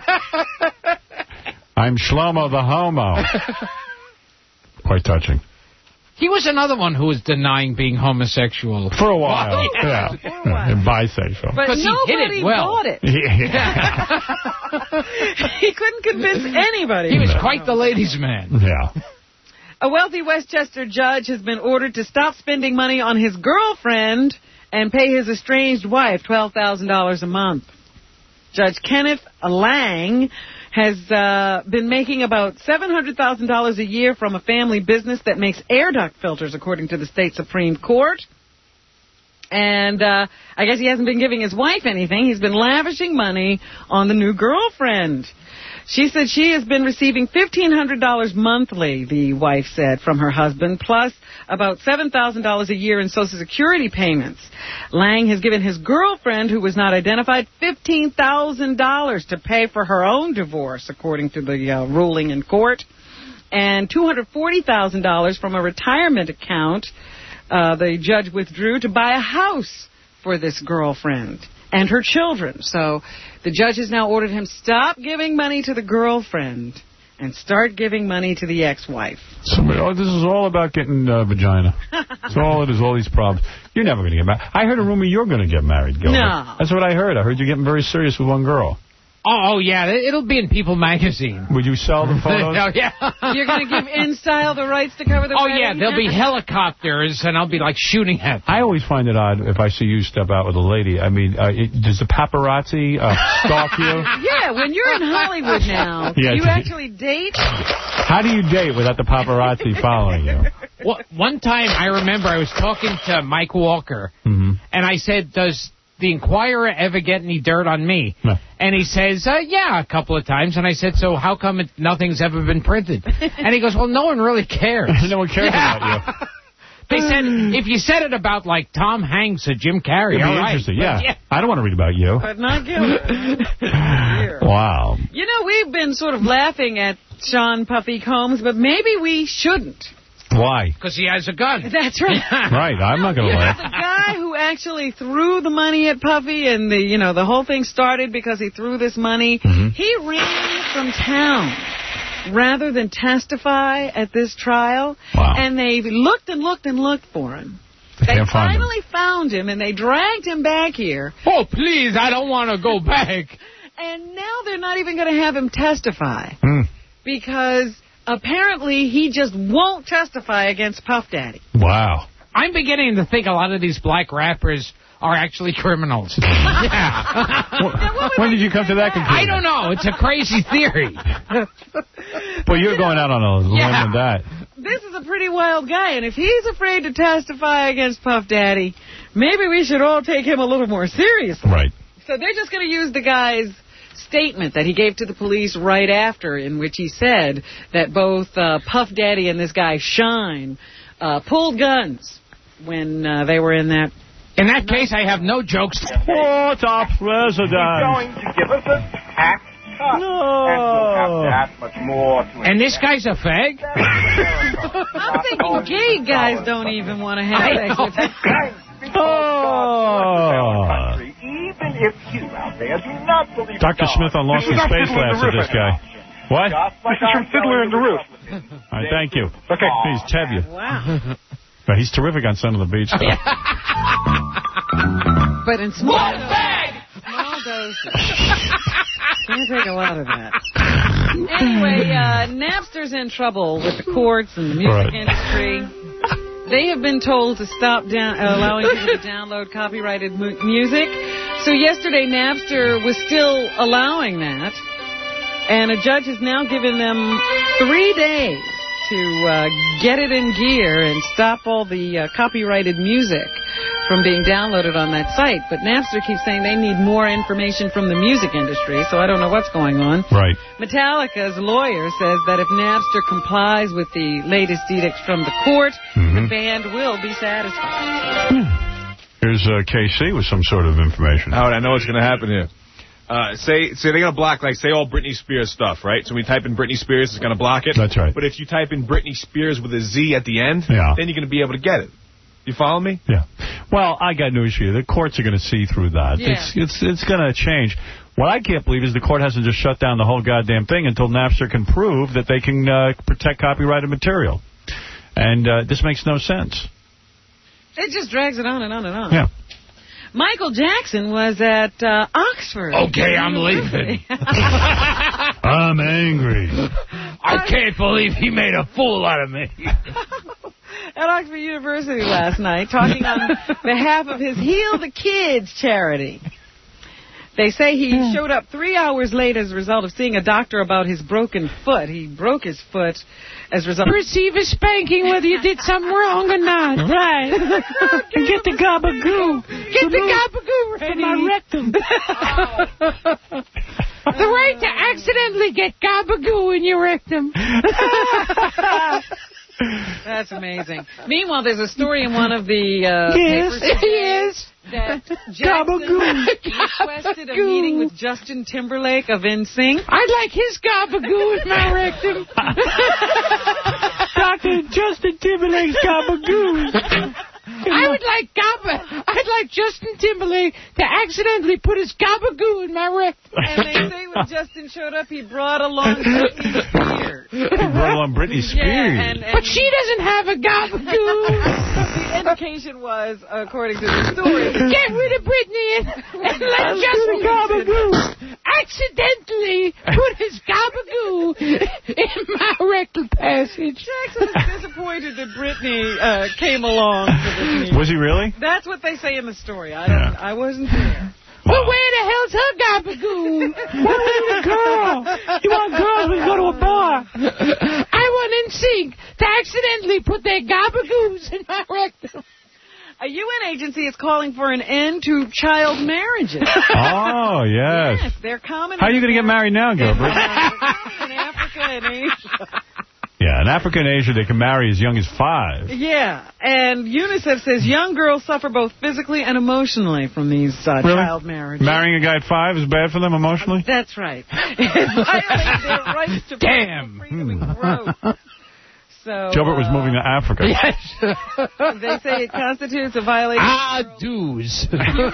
I'm Shlomo the Homo. Quite touching. He was another one who was denying being homosexual. For a while. Yeah. Yeah. Yeah. And bisexual. But 'Cause he hit nobody it well. bought it. Yeah. He couldn't convince anybody. He was quite the ladies' man. Yeah. A wealthy Westchester judge has been ordered to stop spending money on his girlfriend and pay his estranged wife twelve thousand dollars a month. Judge Kenneth Lang has uh, been making about seven hundred thousand dollars a year from a family business that makes air duct filters, according to the state Supreme Court. And uh, I guess he hasn't been giving his wife anything. He's been lavishing money on the new girlfriend. She said she has been receiving fifteen hundred dollars monthly, the wife said, from her husband, plus about seven thousand dollars a year in Social Security payments. Lang has given his girlfriend, who was not identified, fifteen thousand dollars to pay for her own divorce, according to the uh, ruling in court, and two hundred forty thousand dollars from a retirement account uh, the judge withdrew to buy a house for this girlfriend and her children. So the judge has now ordered him stop giving money to the girlfriend and start giving money to the ex-wife. Somebody, oh, this is all about getting uh, vagina. That's all it is, all these problems. You're never going to get married. I heard a rumor you're going to get married, Gilbert. No. That's what I heard. I heard you're getting very serious with one girl. Oh, oh, yeah, it'll be in People magazine. Would you sell the photos? Oh, yeah. You're going to give InStyle the rights to cover the Oh, wedding? yeah, there'll be helicopters, and I'll be, like, shooting at them. I always find it odd if I see you step out with a lady. I mean, uh, it, does the paparazzi uh, stalk you? Yeah, when you're in Hollywood now, Yeah, do you do you- actually date? How do you date without the paparazzi following you? Well, one time, I remember I was talking to Mike Walker, Mm-hmm. and I said, does the Inquirer ever get any dirt on me? No. And he says, uh, yeah, a couple of times. And I said, so how come it, nothing's ever been printed? And he goes, well, no one really cares. No one cares Yeah. about you. They said, if you said it about, like, Tom Hanks or Jim Carrey, It'd be all right. interesting, But, yeah. I don't want to read about you. But not Gilbert. Wow. You know, we've been sort of laughing at Sean Puffy Combs, but maybe we shouldn't. Why? Because he has a gun. That's right. Right, I'm not going to You know, laugh. the guy who actually threw the money at Puffy, and the you know the whole thing started because he threw this money. Mm-hmm. He ran from town rather than testify at this trial. Wow. And they looked and looked and looked for him. They Can't find him. finally found him, and they dragged him back here. Oh, please, I don't want to go back. And now they're not even going to have him testify Mm. because apparently he just won't testify against Puff Daddy. Wow. I'm beginning to think a lot of these black rappers are actually criminals. Yeah. When did you come to that conclusion? I don't know. It's a crazy theory. Well, you're going out on a limb Yeah. with that. This is a pretty wild guy, and if he's afraid to testify against Puff Daddy, maybe we should all take him a little more seriously. Right. So they're just going to use the guy's statement that he gave to the police right after, in which he said that both uh, Puff Daddy and this guy Shine uh, pulled guns when uh, they were in that. In that case, I have no jokes. What up, President? going to give us a tax cut. No. And we'll have that much more to And this guy's a fag? I'm thinking gay guys don't even want to have sex with him. Oh. Even if you out there do not believe Doctor God, Smith on Lost in this is Space Fiddler laughs and at the this Roof guy. What? Just like This is from I'm Fiddler telling and the you Roof. All right, thank you. Okay. Please, Tevye. Wow. But he's terrific on Son of the Beach, though. But in small, small doses. Can't take a lot of that. Anyway, uh, Napster's in trouble with the courts and the music Right. industry. They have been told to stop down, uh, allowing people to download copyrighted mu- music. So yesterday, Napster was still allowing that. And a judge has now given them three days to uh, get it in gear and stop all the uh, copyrighted music from being downloaded on that site. But Napster keeps saying they need more information from the music industry, so I don't know what's going on. Right. Metallica's lawyer says that if Napster complies with the latest edicts from the court, Mhm. the band will be satisfied. Here's uh, K C with some sort of information. Howard, I know what's going to happen here. Uh, say, say they're going to block, like, say all Britney Spears stuff, right? So when you type in Britney Spears, it's going to block it. That's right. But if you type in Britney Spears with a Z at the end, Yeah. then you're going to be able to get it. You follow me? Yeah. Well, I got news for you. The courts are going to see through that. Yeah. It's it's it's going to change. What I can't believe is the court hasn't just shut down the whole goddamn thing until Napster can prove that they can uh, protect copyrighted material. And uh, this makes no sense. It just drags it on and on and on. Yeah. Michael Jackson was at uh, Oxford. Okay, I'm leaving. I'm angry. I can't believe he made a fool out of me. At Oxford University last night, talking on behalf of his Heal the Kids charity. They say he showed up three hours late as a result of seeing a doctor about his broken foot. He broke his foot as a result. Receive a spanking whether you did something wrong or not. Right. And get the gabagoo. Get the gabagoo ready. From my rectum. The right to accidentally get gabagoo in your rectum. That's amazing. Meanwhile, there's a story in one of the uh, yes, papers today yes. that Jackson requested a meeting with Justin Timberlake of N Sync. I'd like his gabagoo in my rectum. Doctor Justin Timberlake's gabagoo. I would like Gabba. I'd like Justin Timberlake to accidentally put his gabagoo in my rectum. And they say when Justin showed up, he brought along Britney Spears. He brought along Britney Spears. Yeah, and, and but she doesn't have a gabagoo. The indication was, according to the story, get rid of Britney and, and let Justin gabagoo accidentally put his gabagoo in my rectal passage. Jackson is disappointed that Britney uh, came along for this meeting. Was he really? That's what they say in the story. I don't. Yeah. I wasn't there. Well, where the hell's her gabagoo? Why want a girl? You want girls, we go to a bar. I want N Sync to accidentally put their gabagoos in my rectum. A U N agency is calling for an end to child marriages. Oh, yes. Yes, they're common. How are you going to get married now, Gilbert? In Africa and Asia. Yeah, in Africa and Asia, they can marry as young as five. Yeah, and UNICEF says young girls suffer both physically and emotionally from these uh, really? child marriages. Marrying a guy at five is bad for them emotionally? That's right. It violates their rights to Damn. freedom and growth. So, Gilbert was uh, moving to Africa. Yes. They say it constitutes a violation Ah, dues.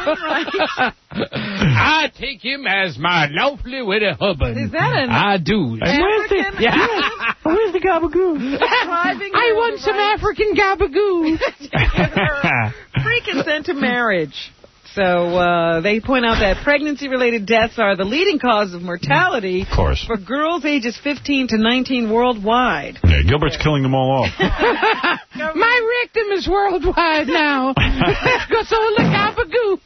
I take him as my lovely little husband. Is that an I dues. Where's the, yeah. Where's the gabagoo? I want some African gabagoo. Free consent to marriage. So uh, they point out that pregnancy-related deaths are the leading cause of mortality of course. for girls ages fifteen to nineteen worldwide. Yeah, Gilbert's killing them all off. My rectum is worldwide now. Because all the gabagoo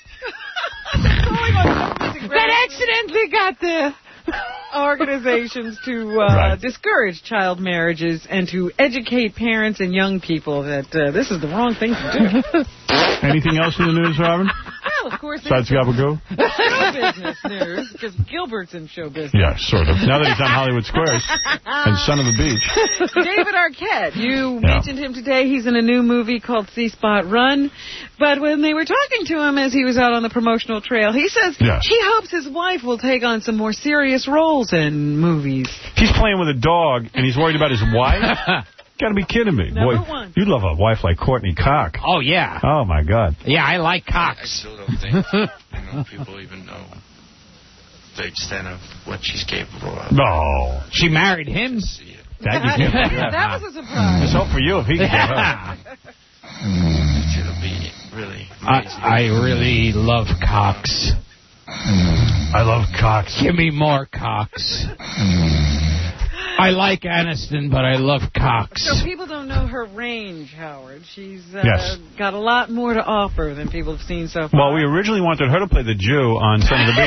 that accidentally got there. Organizations to uh, right. discourage child marriages and to educate parents and young people that uh, this is the wrong thing to do. Anything else in the news, Robin? Well, of course, besides Gabagoo? Show business news, because Gilbert's in show business. Yeah, sort of. Now that he's on Hollywood Squares and Son of the Beach. David Arquette, you yeah. mentioned him today. He's in a new movie called C-Spot Run. But when they were talking to him as he was out on the promotional trail, he says yes. he hopes his wife will take on some more serious roles in movies. He's playing with a dog, and he's worried about his wife? Gotta be kidding me. Number Boy, one. you'd love a wife like Courtney Cox. Oh, yeah. Oh, my God. Yeah, I like Cox. I still don't think you know, people even know the extent of what she's capable of. No. She married him? That, you can't believe that. That was a surprise. It's hope for you if he can get her. It'll be really I, I really love Cox. I love Cox. Give me more Cox. I like Aniston, but I love Cox. So people don't know her range, Howard. She's uh, yes. got a lot more to offer than people have seen so far. Well, we originally wanted her to play the Jew on Son of the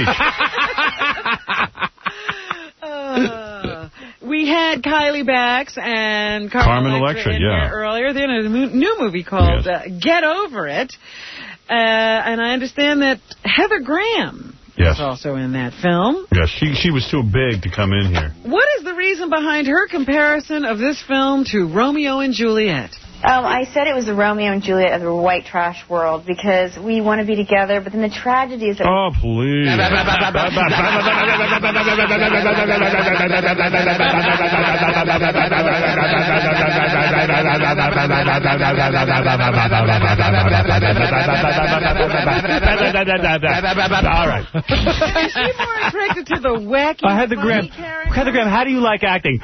Beach. uh, we had Kylie Bax and Carmen, Carmen Electra, Electra in yeah. here earlier. They're in a new movie called yes. uh, Get Over It. Uh, and I understand that Heather Graham yes. is also in that film. Yes, she, she was too big to come in here. What is the reason behind her comparison of this film to Romeo and Juliet? Um, I said it was the Romeo and Juliet of the white trash world because we want to be together, but then the tragedy is that... Oh, please. All right. Is she more attracted to the wacky, uh, Heather Graham, Heather Graham, how do you like acting?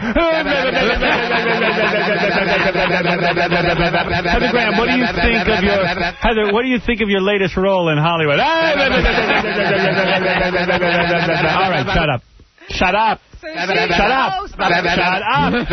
Heather Graham, what do you think of your Heather? What do you think of your latest role in Hollywood? All right, shut up. Shut up. Shut up. Shut up. Shut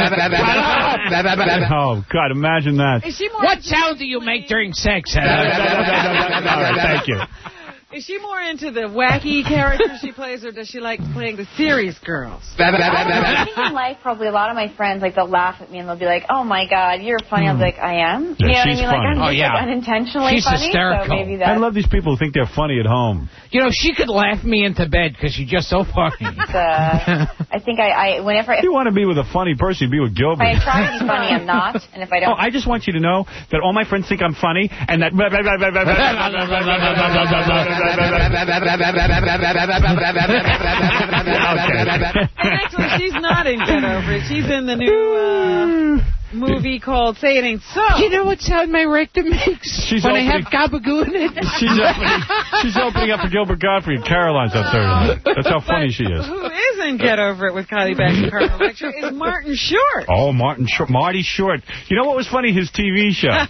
up. Oh, God, imagine that. Is she more what sound do you make during sex, Heather? All right, thank you. Is she more into the wacky characters she plays, or does she like playing the serious girls? I think in life, probably a lot of my friends, like, they'll laugh at me and they'll be like, "Oh my God, you're funny." I'm like, "I am." Yeah, you know what I she's mean? funny. Like, I'm Oh, just yeah. like, unintentionally She's funny. hysterical. So maybe that. I love these people who think they're funny at home. You know, she could laugh me into bed because she's just so funny. Uh, I think I, I whenever I, If you want to be with a funny person, you be with Gilbert. if I try to be funny, I'm not, and if I don't. Oh, I just want you to know that all my friends think I'm funny, and that... And actually, she's not in Get Over It. She's in the new uh, movie called Say It Ain't So. You know what sound my rectum makes She's when I opening- have gabagoo in it? She's opening, she's opening up for Gilbert Godfrey and Caroline's on Thursday. That's how funny she is. Who is in Get Over It with Kylie Beck and Carmen Electra is Martin Short. Oh, Martin Short. Marty Short. You know what was funny? His T V show. Does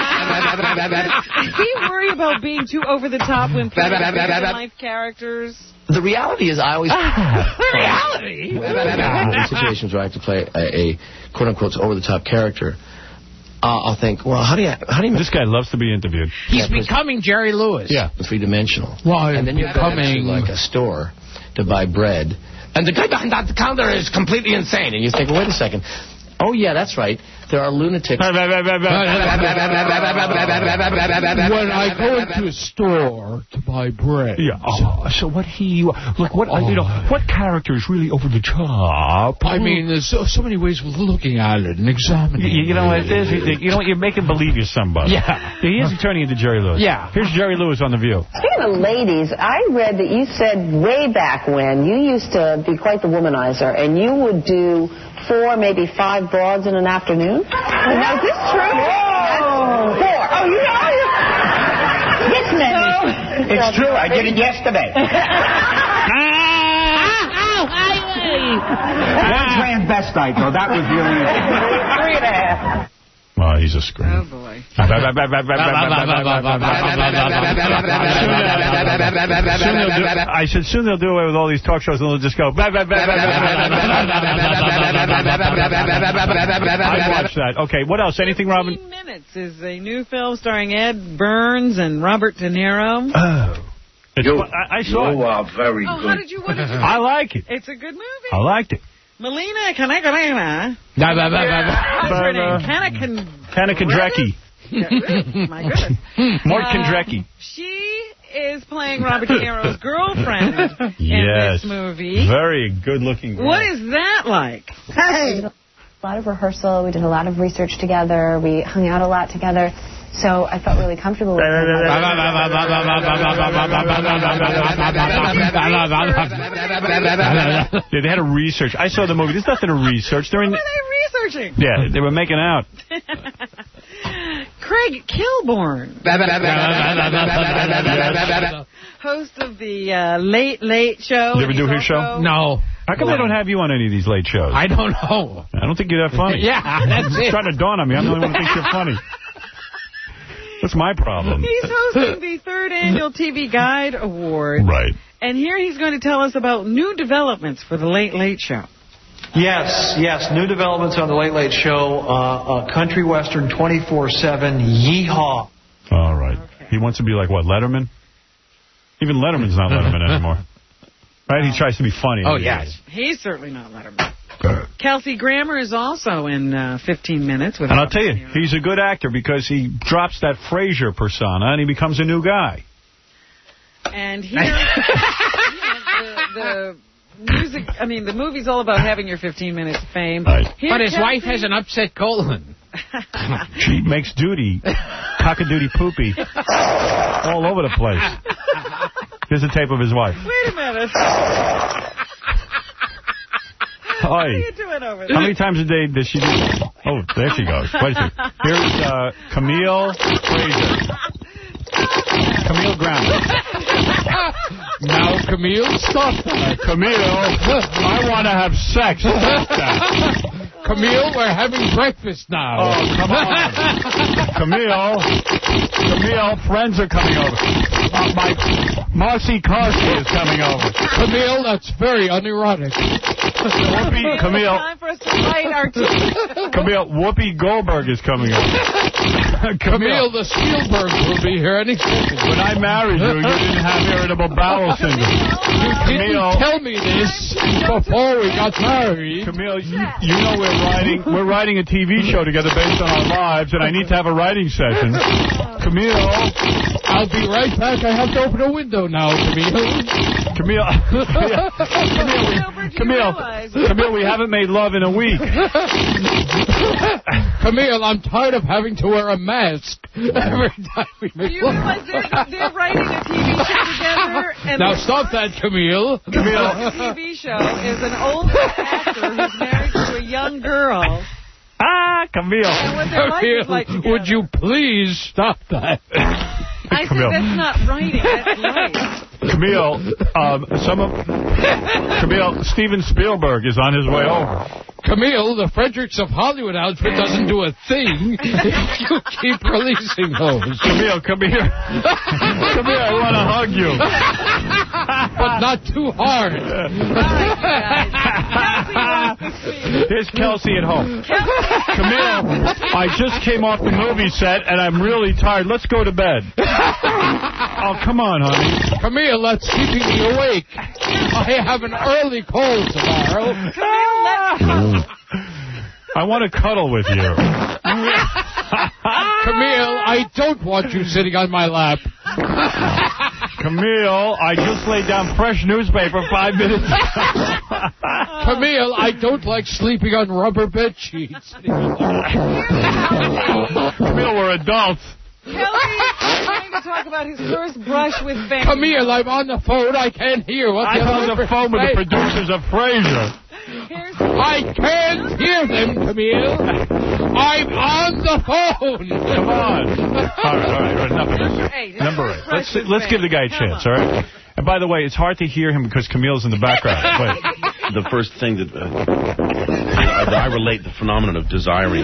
he worry about being too over the top when playing real-life characters? The reality is I always... reality? in situations where I have to play a, a quote-unquote over-the-top character, uh, I'll think, well, how do you... How do you this guy loves to be interviewed. He's becoming Jerry Lewis. Yeah. Three-dimensional. Why? And then you go becoming... to like a store to buy bread, and the guy behind the counter is completely insane, and you think, well, wait a second. Oh, yeah, that's right. There are lunatics. When I go into a store to buy bread. Yeah. Oh, so what he... Look, what... You know, what character is really over the top? I mean, there's so, so many ways of looking at it and examining You, you know what it is? it. You know what? You're making believe you're somebody. Yeah. He isn't turning into Jerry Lewis. Yeah. Here's Jerry Lewis on The View. Speaking of ladies, I read that you said way back when you used to be quite the womanizer, and you would do four, maybe five broads in an afternoon. Now, is this true? Whoa. Four. Oh, you know. This many. It's true. I did it yesterday. One transvestite, though. That was really three and a half. Oh, he's a scream. Oh, boy. I said, soon they'll do away with all these talk shows and they'll just go... I watched that. Okay, what else? Anything, Robin? fifteen minutes is a new film starring Ed Burns and Robert De Niro. Oh. It's You, fun. I, I saw you it. are very Oh, good. how did you, what did you I like it. It's a good movie. I liked it. Melina Kanekalena. Nah, nah, nah, nah, What's her nah. name? Kanakan. Kanna Kandrecki. My goodness. Mort Uh, Kandrecki. She is playing Robert De Niro's girlfriend in Yes. this movie. Very good-looking girl. What is that like? Hey! A lot of rehearsal. We did a lot of research together. We hung out a lot together. So I felt really comfortable with her. Yeah, they had a research. I saw the movie. There's nothing to research. They're in. What are they researching? Yeah, they were making out. Craig Kilborn, host of the uh, Late Late Show. Did you ever do his show? No. How come they don't have you on any of these late shows? I don't know. I don't think you're that funny. Yeah, that's It's it. trying to dawn on me. I'm the only one who thinks you're funny. That's my problem. He's hosting the third annual T V Guide Award. Right. And here he's going to tell us about new developments for the Late Late Show. Yes, yes, new developments on the Late Late Show. Uh, uh, country Western twenty-four seven, yeehaw. All right. Okay. He wants to be like, what, Letterman? Even Letterman's not Letterman anymore. Right? He tries to be funny. Oh, yes. He's certainly not Letterman. Kelsey Grammer is also in uh, fifteen minutes. With And I'll tell you, he's a good actor because he drops that Frasier persona and he becomes a new guy. And here, you know, the, the music, I mean, the movie's all about having your fifteen minutes of fame. Right. Here, But his Kelsey, wife has an upset colon. She makes duty, cock-a-doody poopy, all over the place. Here's a tape of his wife. Wait a minute. What are you doing over there? How many times a day does she do? Oh, there she goes. Wait a second. Here's uh, Camille Fraser. Camille Grammer. Now, Camille, stop that. Camille, I want to have sex. Stop that. Camille, we're having breakfast now. Oh, come on. Camille, Camille, friends are coming over. Uh, my Marcy Carsey is coming over. Camille, that's very unerotic. Whoopi, Camille. Time for us to fight our team. Camille, Whoopi Goldberg is coming over. Camille, the Spielberg will be here any second. When I married you, you didn't have irritable bowel syndrome. You didn't Camille, tell me this before we got married. Camille, you, you know we're writing we're writing a T V show together based on our lives, and I need to have a writing session. Camille, I'll be right back. I have to open a window now, Camille. Camille, Camille, Camille, Camille, we haven't made love in a week. Camille, I'm tired of having to wear a mask every time we make Do you love. realize they're, they're writing a T V show together? And Now stop that, Camille. Camille. The T V show is an older actor who's married to a young girl. Ah, Camille. And what their life is like Camille, would you please stop that? I said that's not writing, that's life. Camille, um, some of Camille, Steven Spielberg is on his way over. Camille, the Fredericks of Hollywood outfit doesn't do a thing if you keep releasing those. Camille, come here. Come here, I want to hug you. But not too hard. There's Kelsey at home. Camille, I just came off the movie set, and I'm really tired. Let's go to bed. Oh, come on, honey. Camille, that's keeping me awake. I have an early call tomorrow. Camille, let's cuddle. I want to cuddle with you. Camille, I don't want you sitting on my lap. Camille, I just laid down fresh newspaper five minutes ago. Camille, I don't like sleeping on rubber bed sheets. Camille, we're adults. Kelly is going to talk about his first brush with fame. Camille, I'm on the phone. I can't hear. What I'm on the phone with the producers of Frasier. I can't hear them, Camille. I'm on the phone. Come on. All right, all right, all right. Enough of this. Eight. Number eight. Let's let's give the guy a chance, all right? And by the way, it's hard to hear him because Camille's in the background. Wait. The first thing that, uh, that I relate the phenomenon of desiring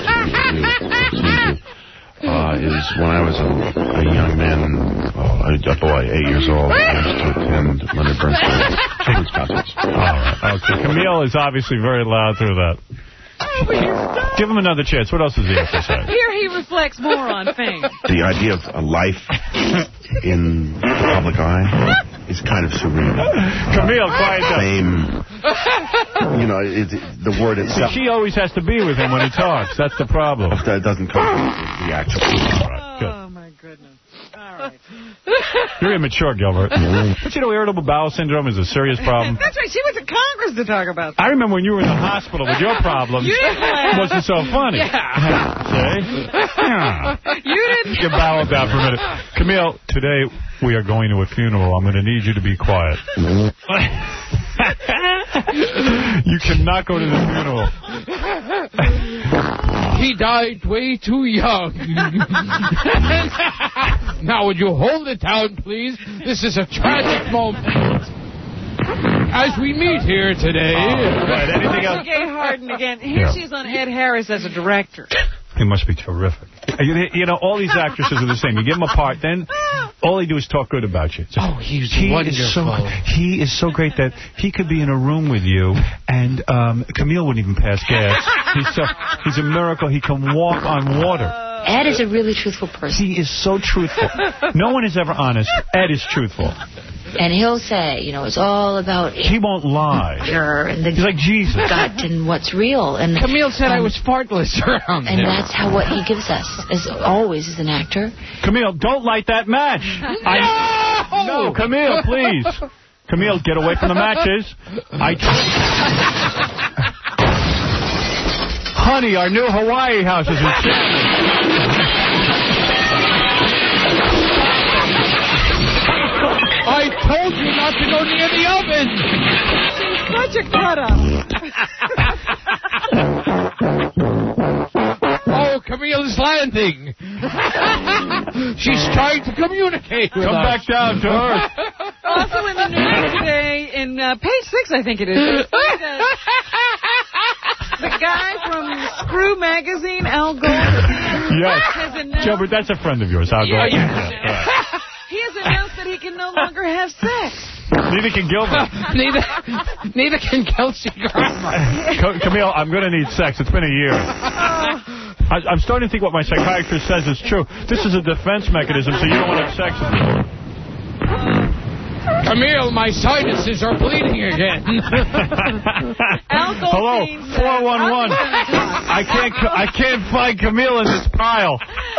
uh, is when I was a, a young man, uh, a boy, eight years old, I used to attend Leonard Bernstein's children's concerts. All right. Okay. Camille is obviously very loud through that. Oh, give him another chance. What else does he have to say? Here he reflects more on fame. The idea of a life in the public eye is kind of surreal. Camille, quiet down. Fame. You know, it, the word itself. She always has to be with him when he talks. That's the problem. That doesn't come from the actual. All right, good. Oh, my goodness. All right. You're immature, Gilbert. But you know, irritable bowel syndrome is a serious problem. That's right. She went to Congress to talk about that. I remember when you were in the hospital with your problems. You didn't laugh. It wasn't so funny. Yeah. See? Yeah. You didn't. Get bowel down for a minute. Camille, today we are going to a funeral. I'm going to need you to be quiet. You cannot go to the funeral. He died way too young. Now, would you hold it down, please? This is a tragic moment. As we meet here today. Oh, right. Anything else? Gay Harden again. Here Yeah. she's on Ed Harris as a director. He must be terrific. You, you know, all these actresses are the same. You give them a part, then all they do is talk good about you. Oh, he's he wonderful. Is so, he is so great that he could be in a room with you, and um, Camille wouldn't even pass gas. He's, so, he's a miracle. He can walk on water. Ed is a really truthful person. He is so truthful. No one is ever honest. Ed is truthful. And he'll say, you know, it's all about... He won't lie. And the He's like Jesus. gut and what's real. And Camille said um, I was fartless around And him. that's how what he gives us, as always, as an actor. Camille, don't light that match. I, no! No, Camille, please. Camille, get away from the matches. I... Honey, our new Hawaii house is in Shannon. I told you not to go near the oven. She's such a cut-up. Oh, Camille's landing. She's trying to communicate with Come us. back down to Earth. Also in the news today, in uh, page six, I think it is, they say that the guy from Screw Magazine, Al Goldstein, Yes. has announced... Gilbert, that's a friend of yours. I'll Yeah, go. yeah. Yeah, right. He has announced that he can no longer have sex. Neither can Gilbert. neither, neither can Kelsey Grammer. Camille, I'm going to need sex. It's been a year. Oh, I, I'm starting to think what my psychiatrist says is true. This is a defense mechanism, so you don't want to have sex with me. Camille, my sinuses are bleeding again. Hello, four one one. I can't, I can't find Camille in this pile.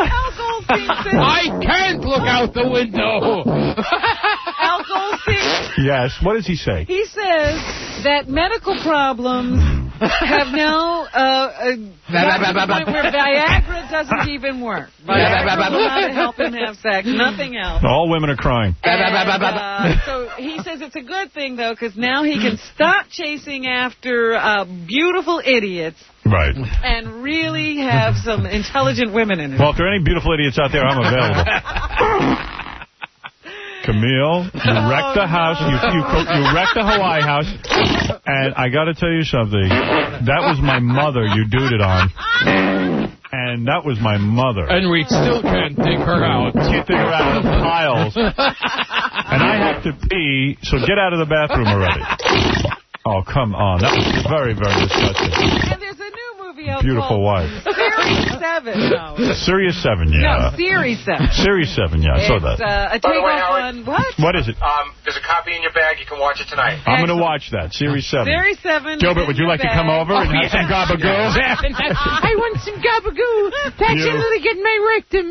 I can't look out the window. Al Goldstein. Yes, what does he say? He says that medical problems have now uh, uh, gotten to the point where Viagra doesn't even work. Viagra will not help him have sex, nothing else. All women are crying. And, uh, so he says it's a good thing, though, because now he can stop chasing after uh, beautiful idiots. Right. And really have some intelligent women in it. Well, if there are any beautiful idiots out there, I'm available. Camille, you wrecked the house. You, you, you wrecked the Hawaii house. And I got to tell you something. That was my mother you duded on. And that was my mother. And we still can't dig her out. Can't dig her out of the piles. And I have to pee, so get out of the bathroom already. Oh, come on. That was very, very disgusting. And there's a new movie out Beautiful called wife. Series seven. No. Sirius seven, yeah. No, Series seven. Series seven, yeah, I saw It's that. uh, a By the way, takeoff Howard, on what? What is it? Um, there's a copy in your bag. You can watch it tonight. I'm going to watch that. Series seven. Series seven. Gilbert, would you like to come over and Oh, have yeah. some gabagoo? I want some gabagoo. That's You. a little get my rectum.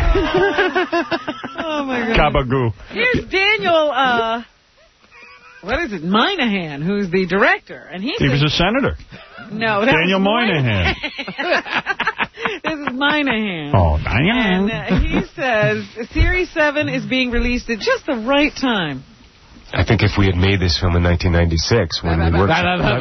Oh, my God. Gabagoo. Here's Daniel, uh, what is it, Moynihan, who's the director. And he He says, was a senator. No, that Daniel was Moynihan. This is Moynihan. Oh, And Daniel. uh, he says Series seven is being released at just the right time. I think if we had made this film in nineteen ninety-six, when we worked...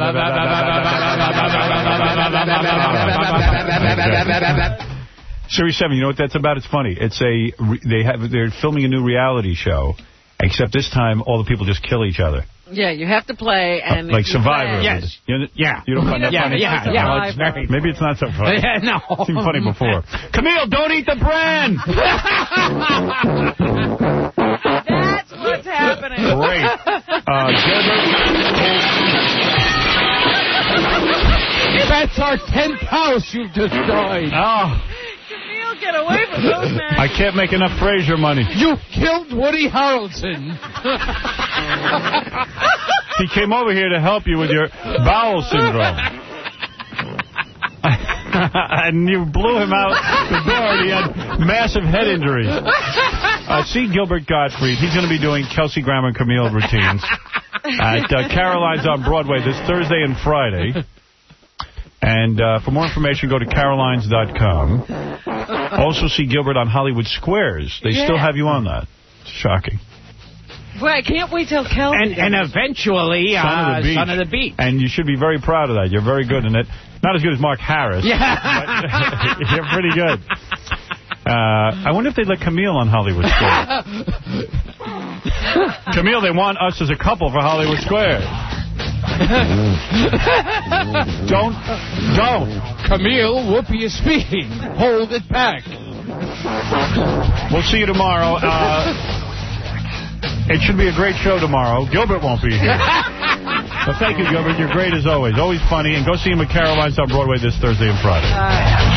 Series seven, you know what that's about? It's funny. It's a they have they're filming a new reality show, except this time all the people just kill each other. Yeah, you have to play. and Uh, like if you Survivor. play- Yes. You, Yeah. You don't find that Yeah, funny? yeah, yeah. Well, it's very- maybe it's not so funny. Yeah, no. It seemed funny before. Camille, don't eat the bran! That's what's happening. Great. Uh, That's our tenth house you've destroyed. Oh. Camille, get away from those men. I can't make enough Frasier money. You killed Woody Harrelson. He came over here to help you with your bowel syndrome. And you blew him out the door and he had massive head injuries. Uh, see Gilbert Gottfried. He's going to be doing Kelsey Grammer and Camille routines at uh, Caroline's on Broadway this Thursday and Friday. And uh, for more information, go to carolines dot com. Also see Gilbert on Hollywood Squares. They Yeah. still have you on that. It's shocking. Boy, I can't wait till Kelsey. And, and eventually, Son uh, of the Beach. Son of the Beach. And you should be very proud of that. You're very good in it. Not as good as Mark Harris. Yeah. But you're pretty good. Uh, I wonder if they'd let Camille on Hollywood Squares. Camille, they want us as a couple for Hollywood Squares. don't, don't. Camille, Whoopi is speaking. Hold it back. We'll see you tomorrow. Uh, it should be a great show tomorrow. Gilbert won't be here. But thank you, Gilbert. You're great as always. Always funny. And go see him at Caroline's on Broadway this Thursday and Friday. Uh,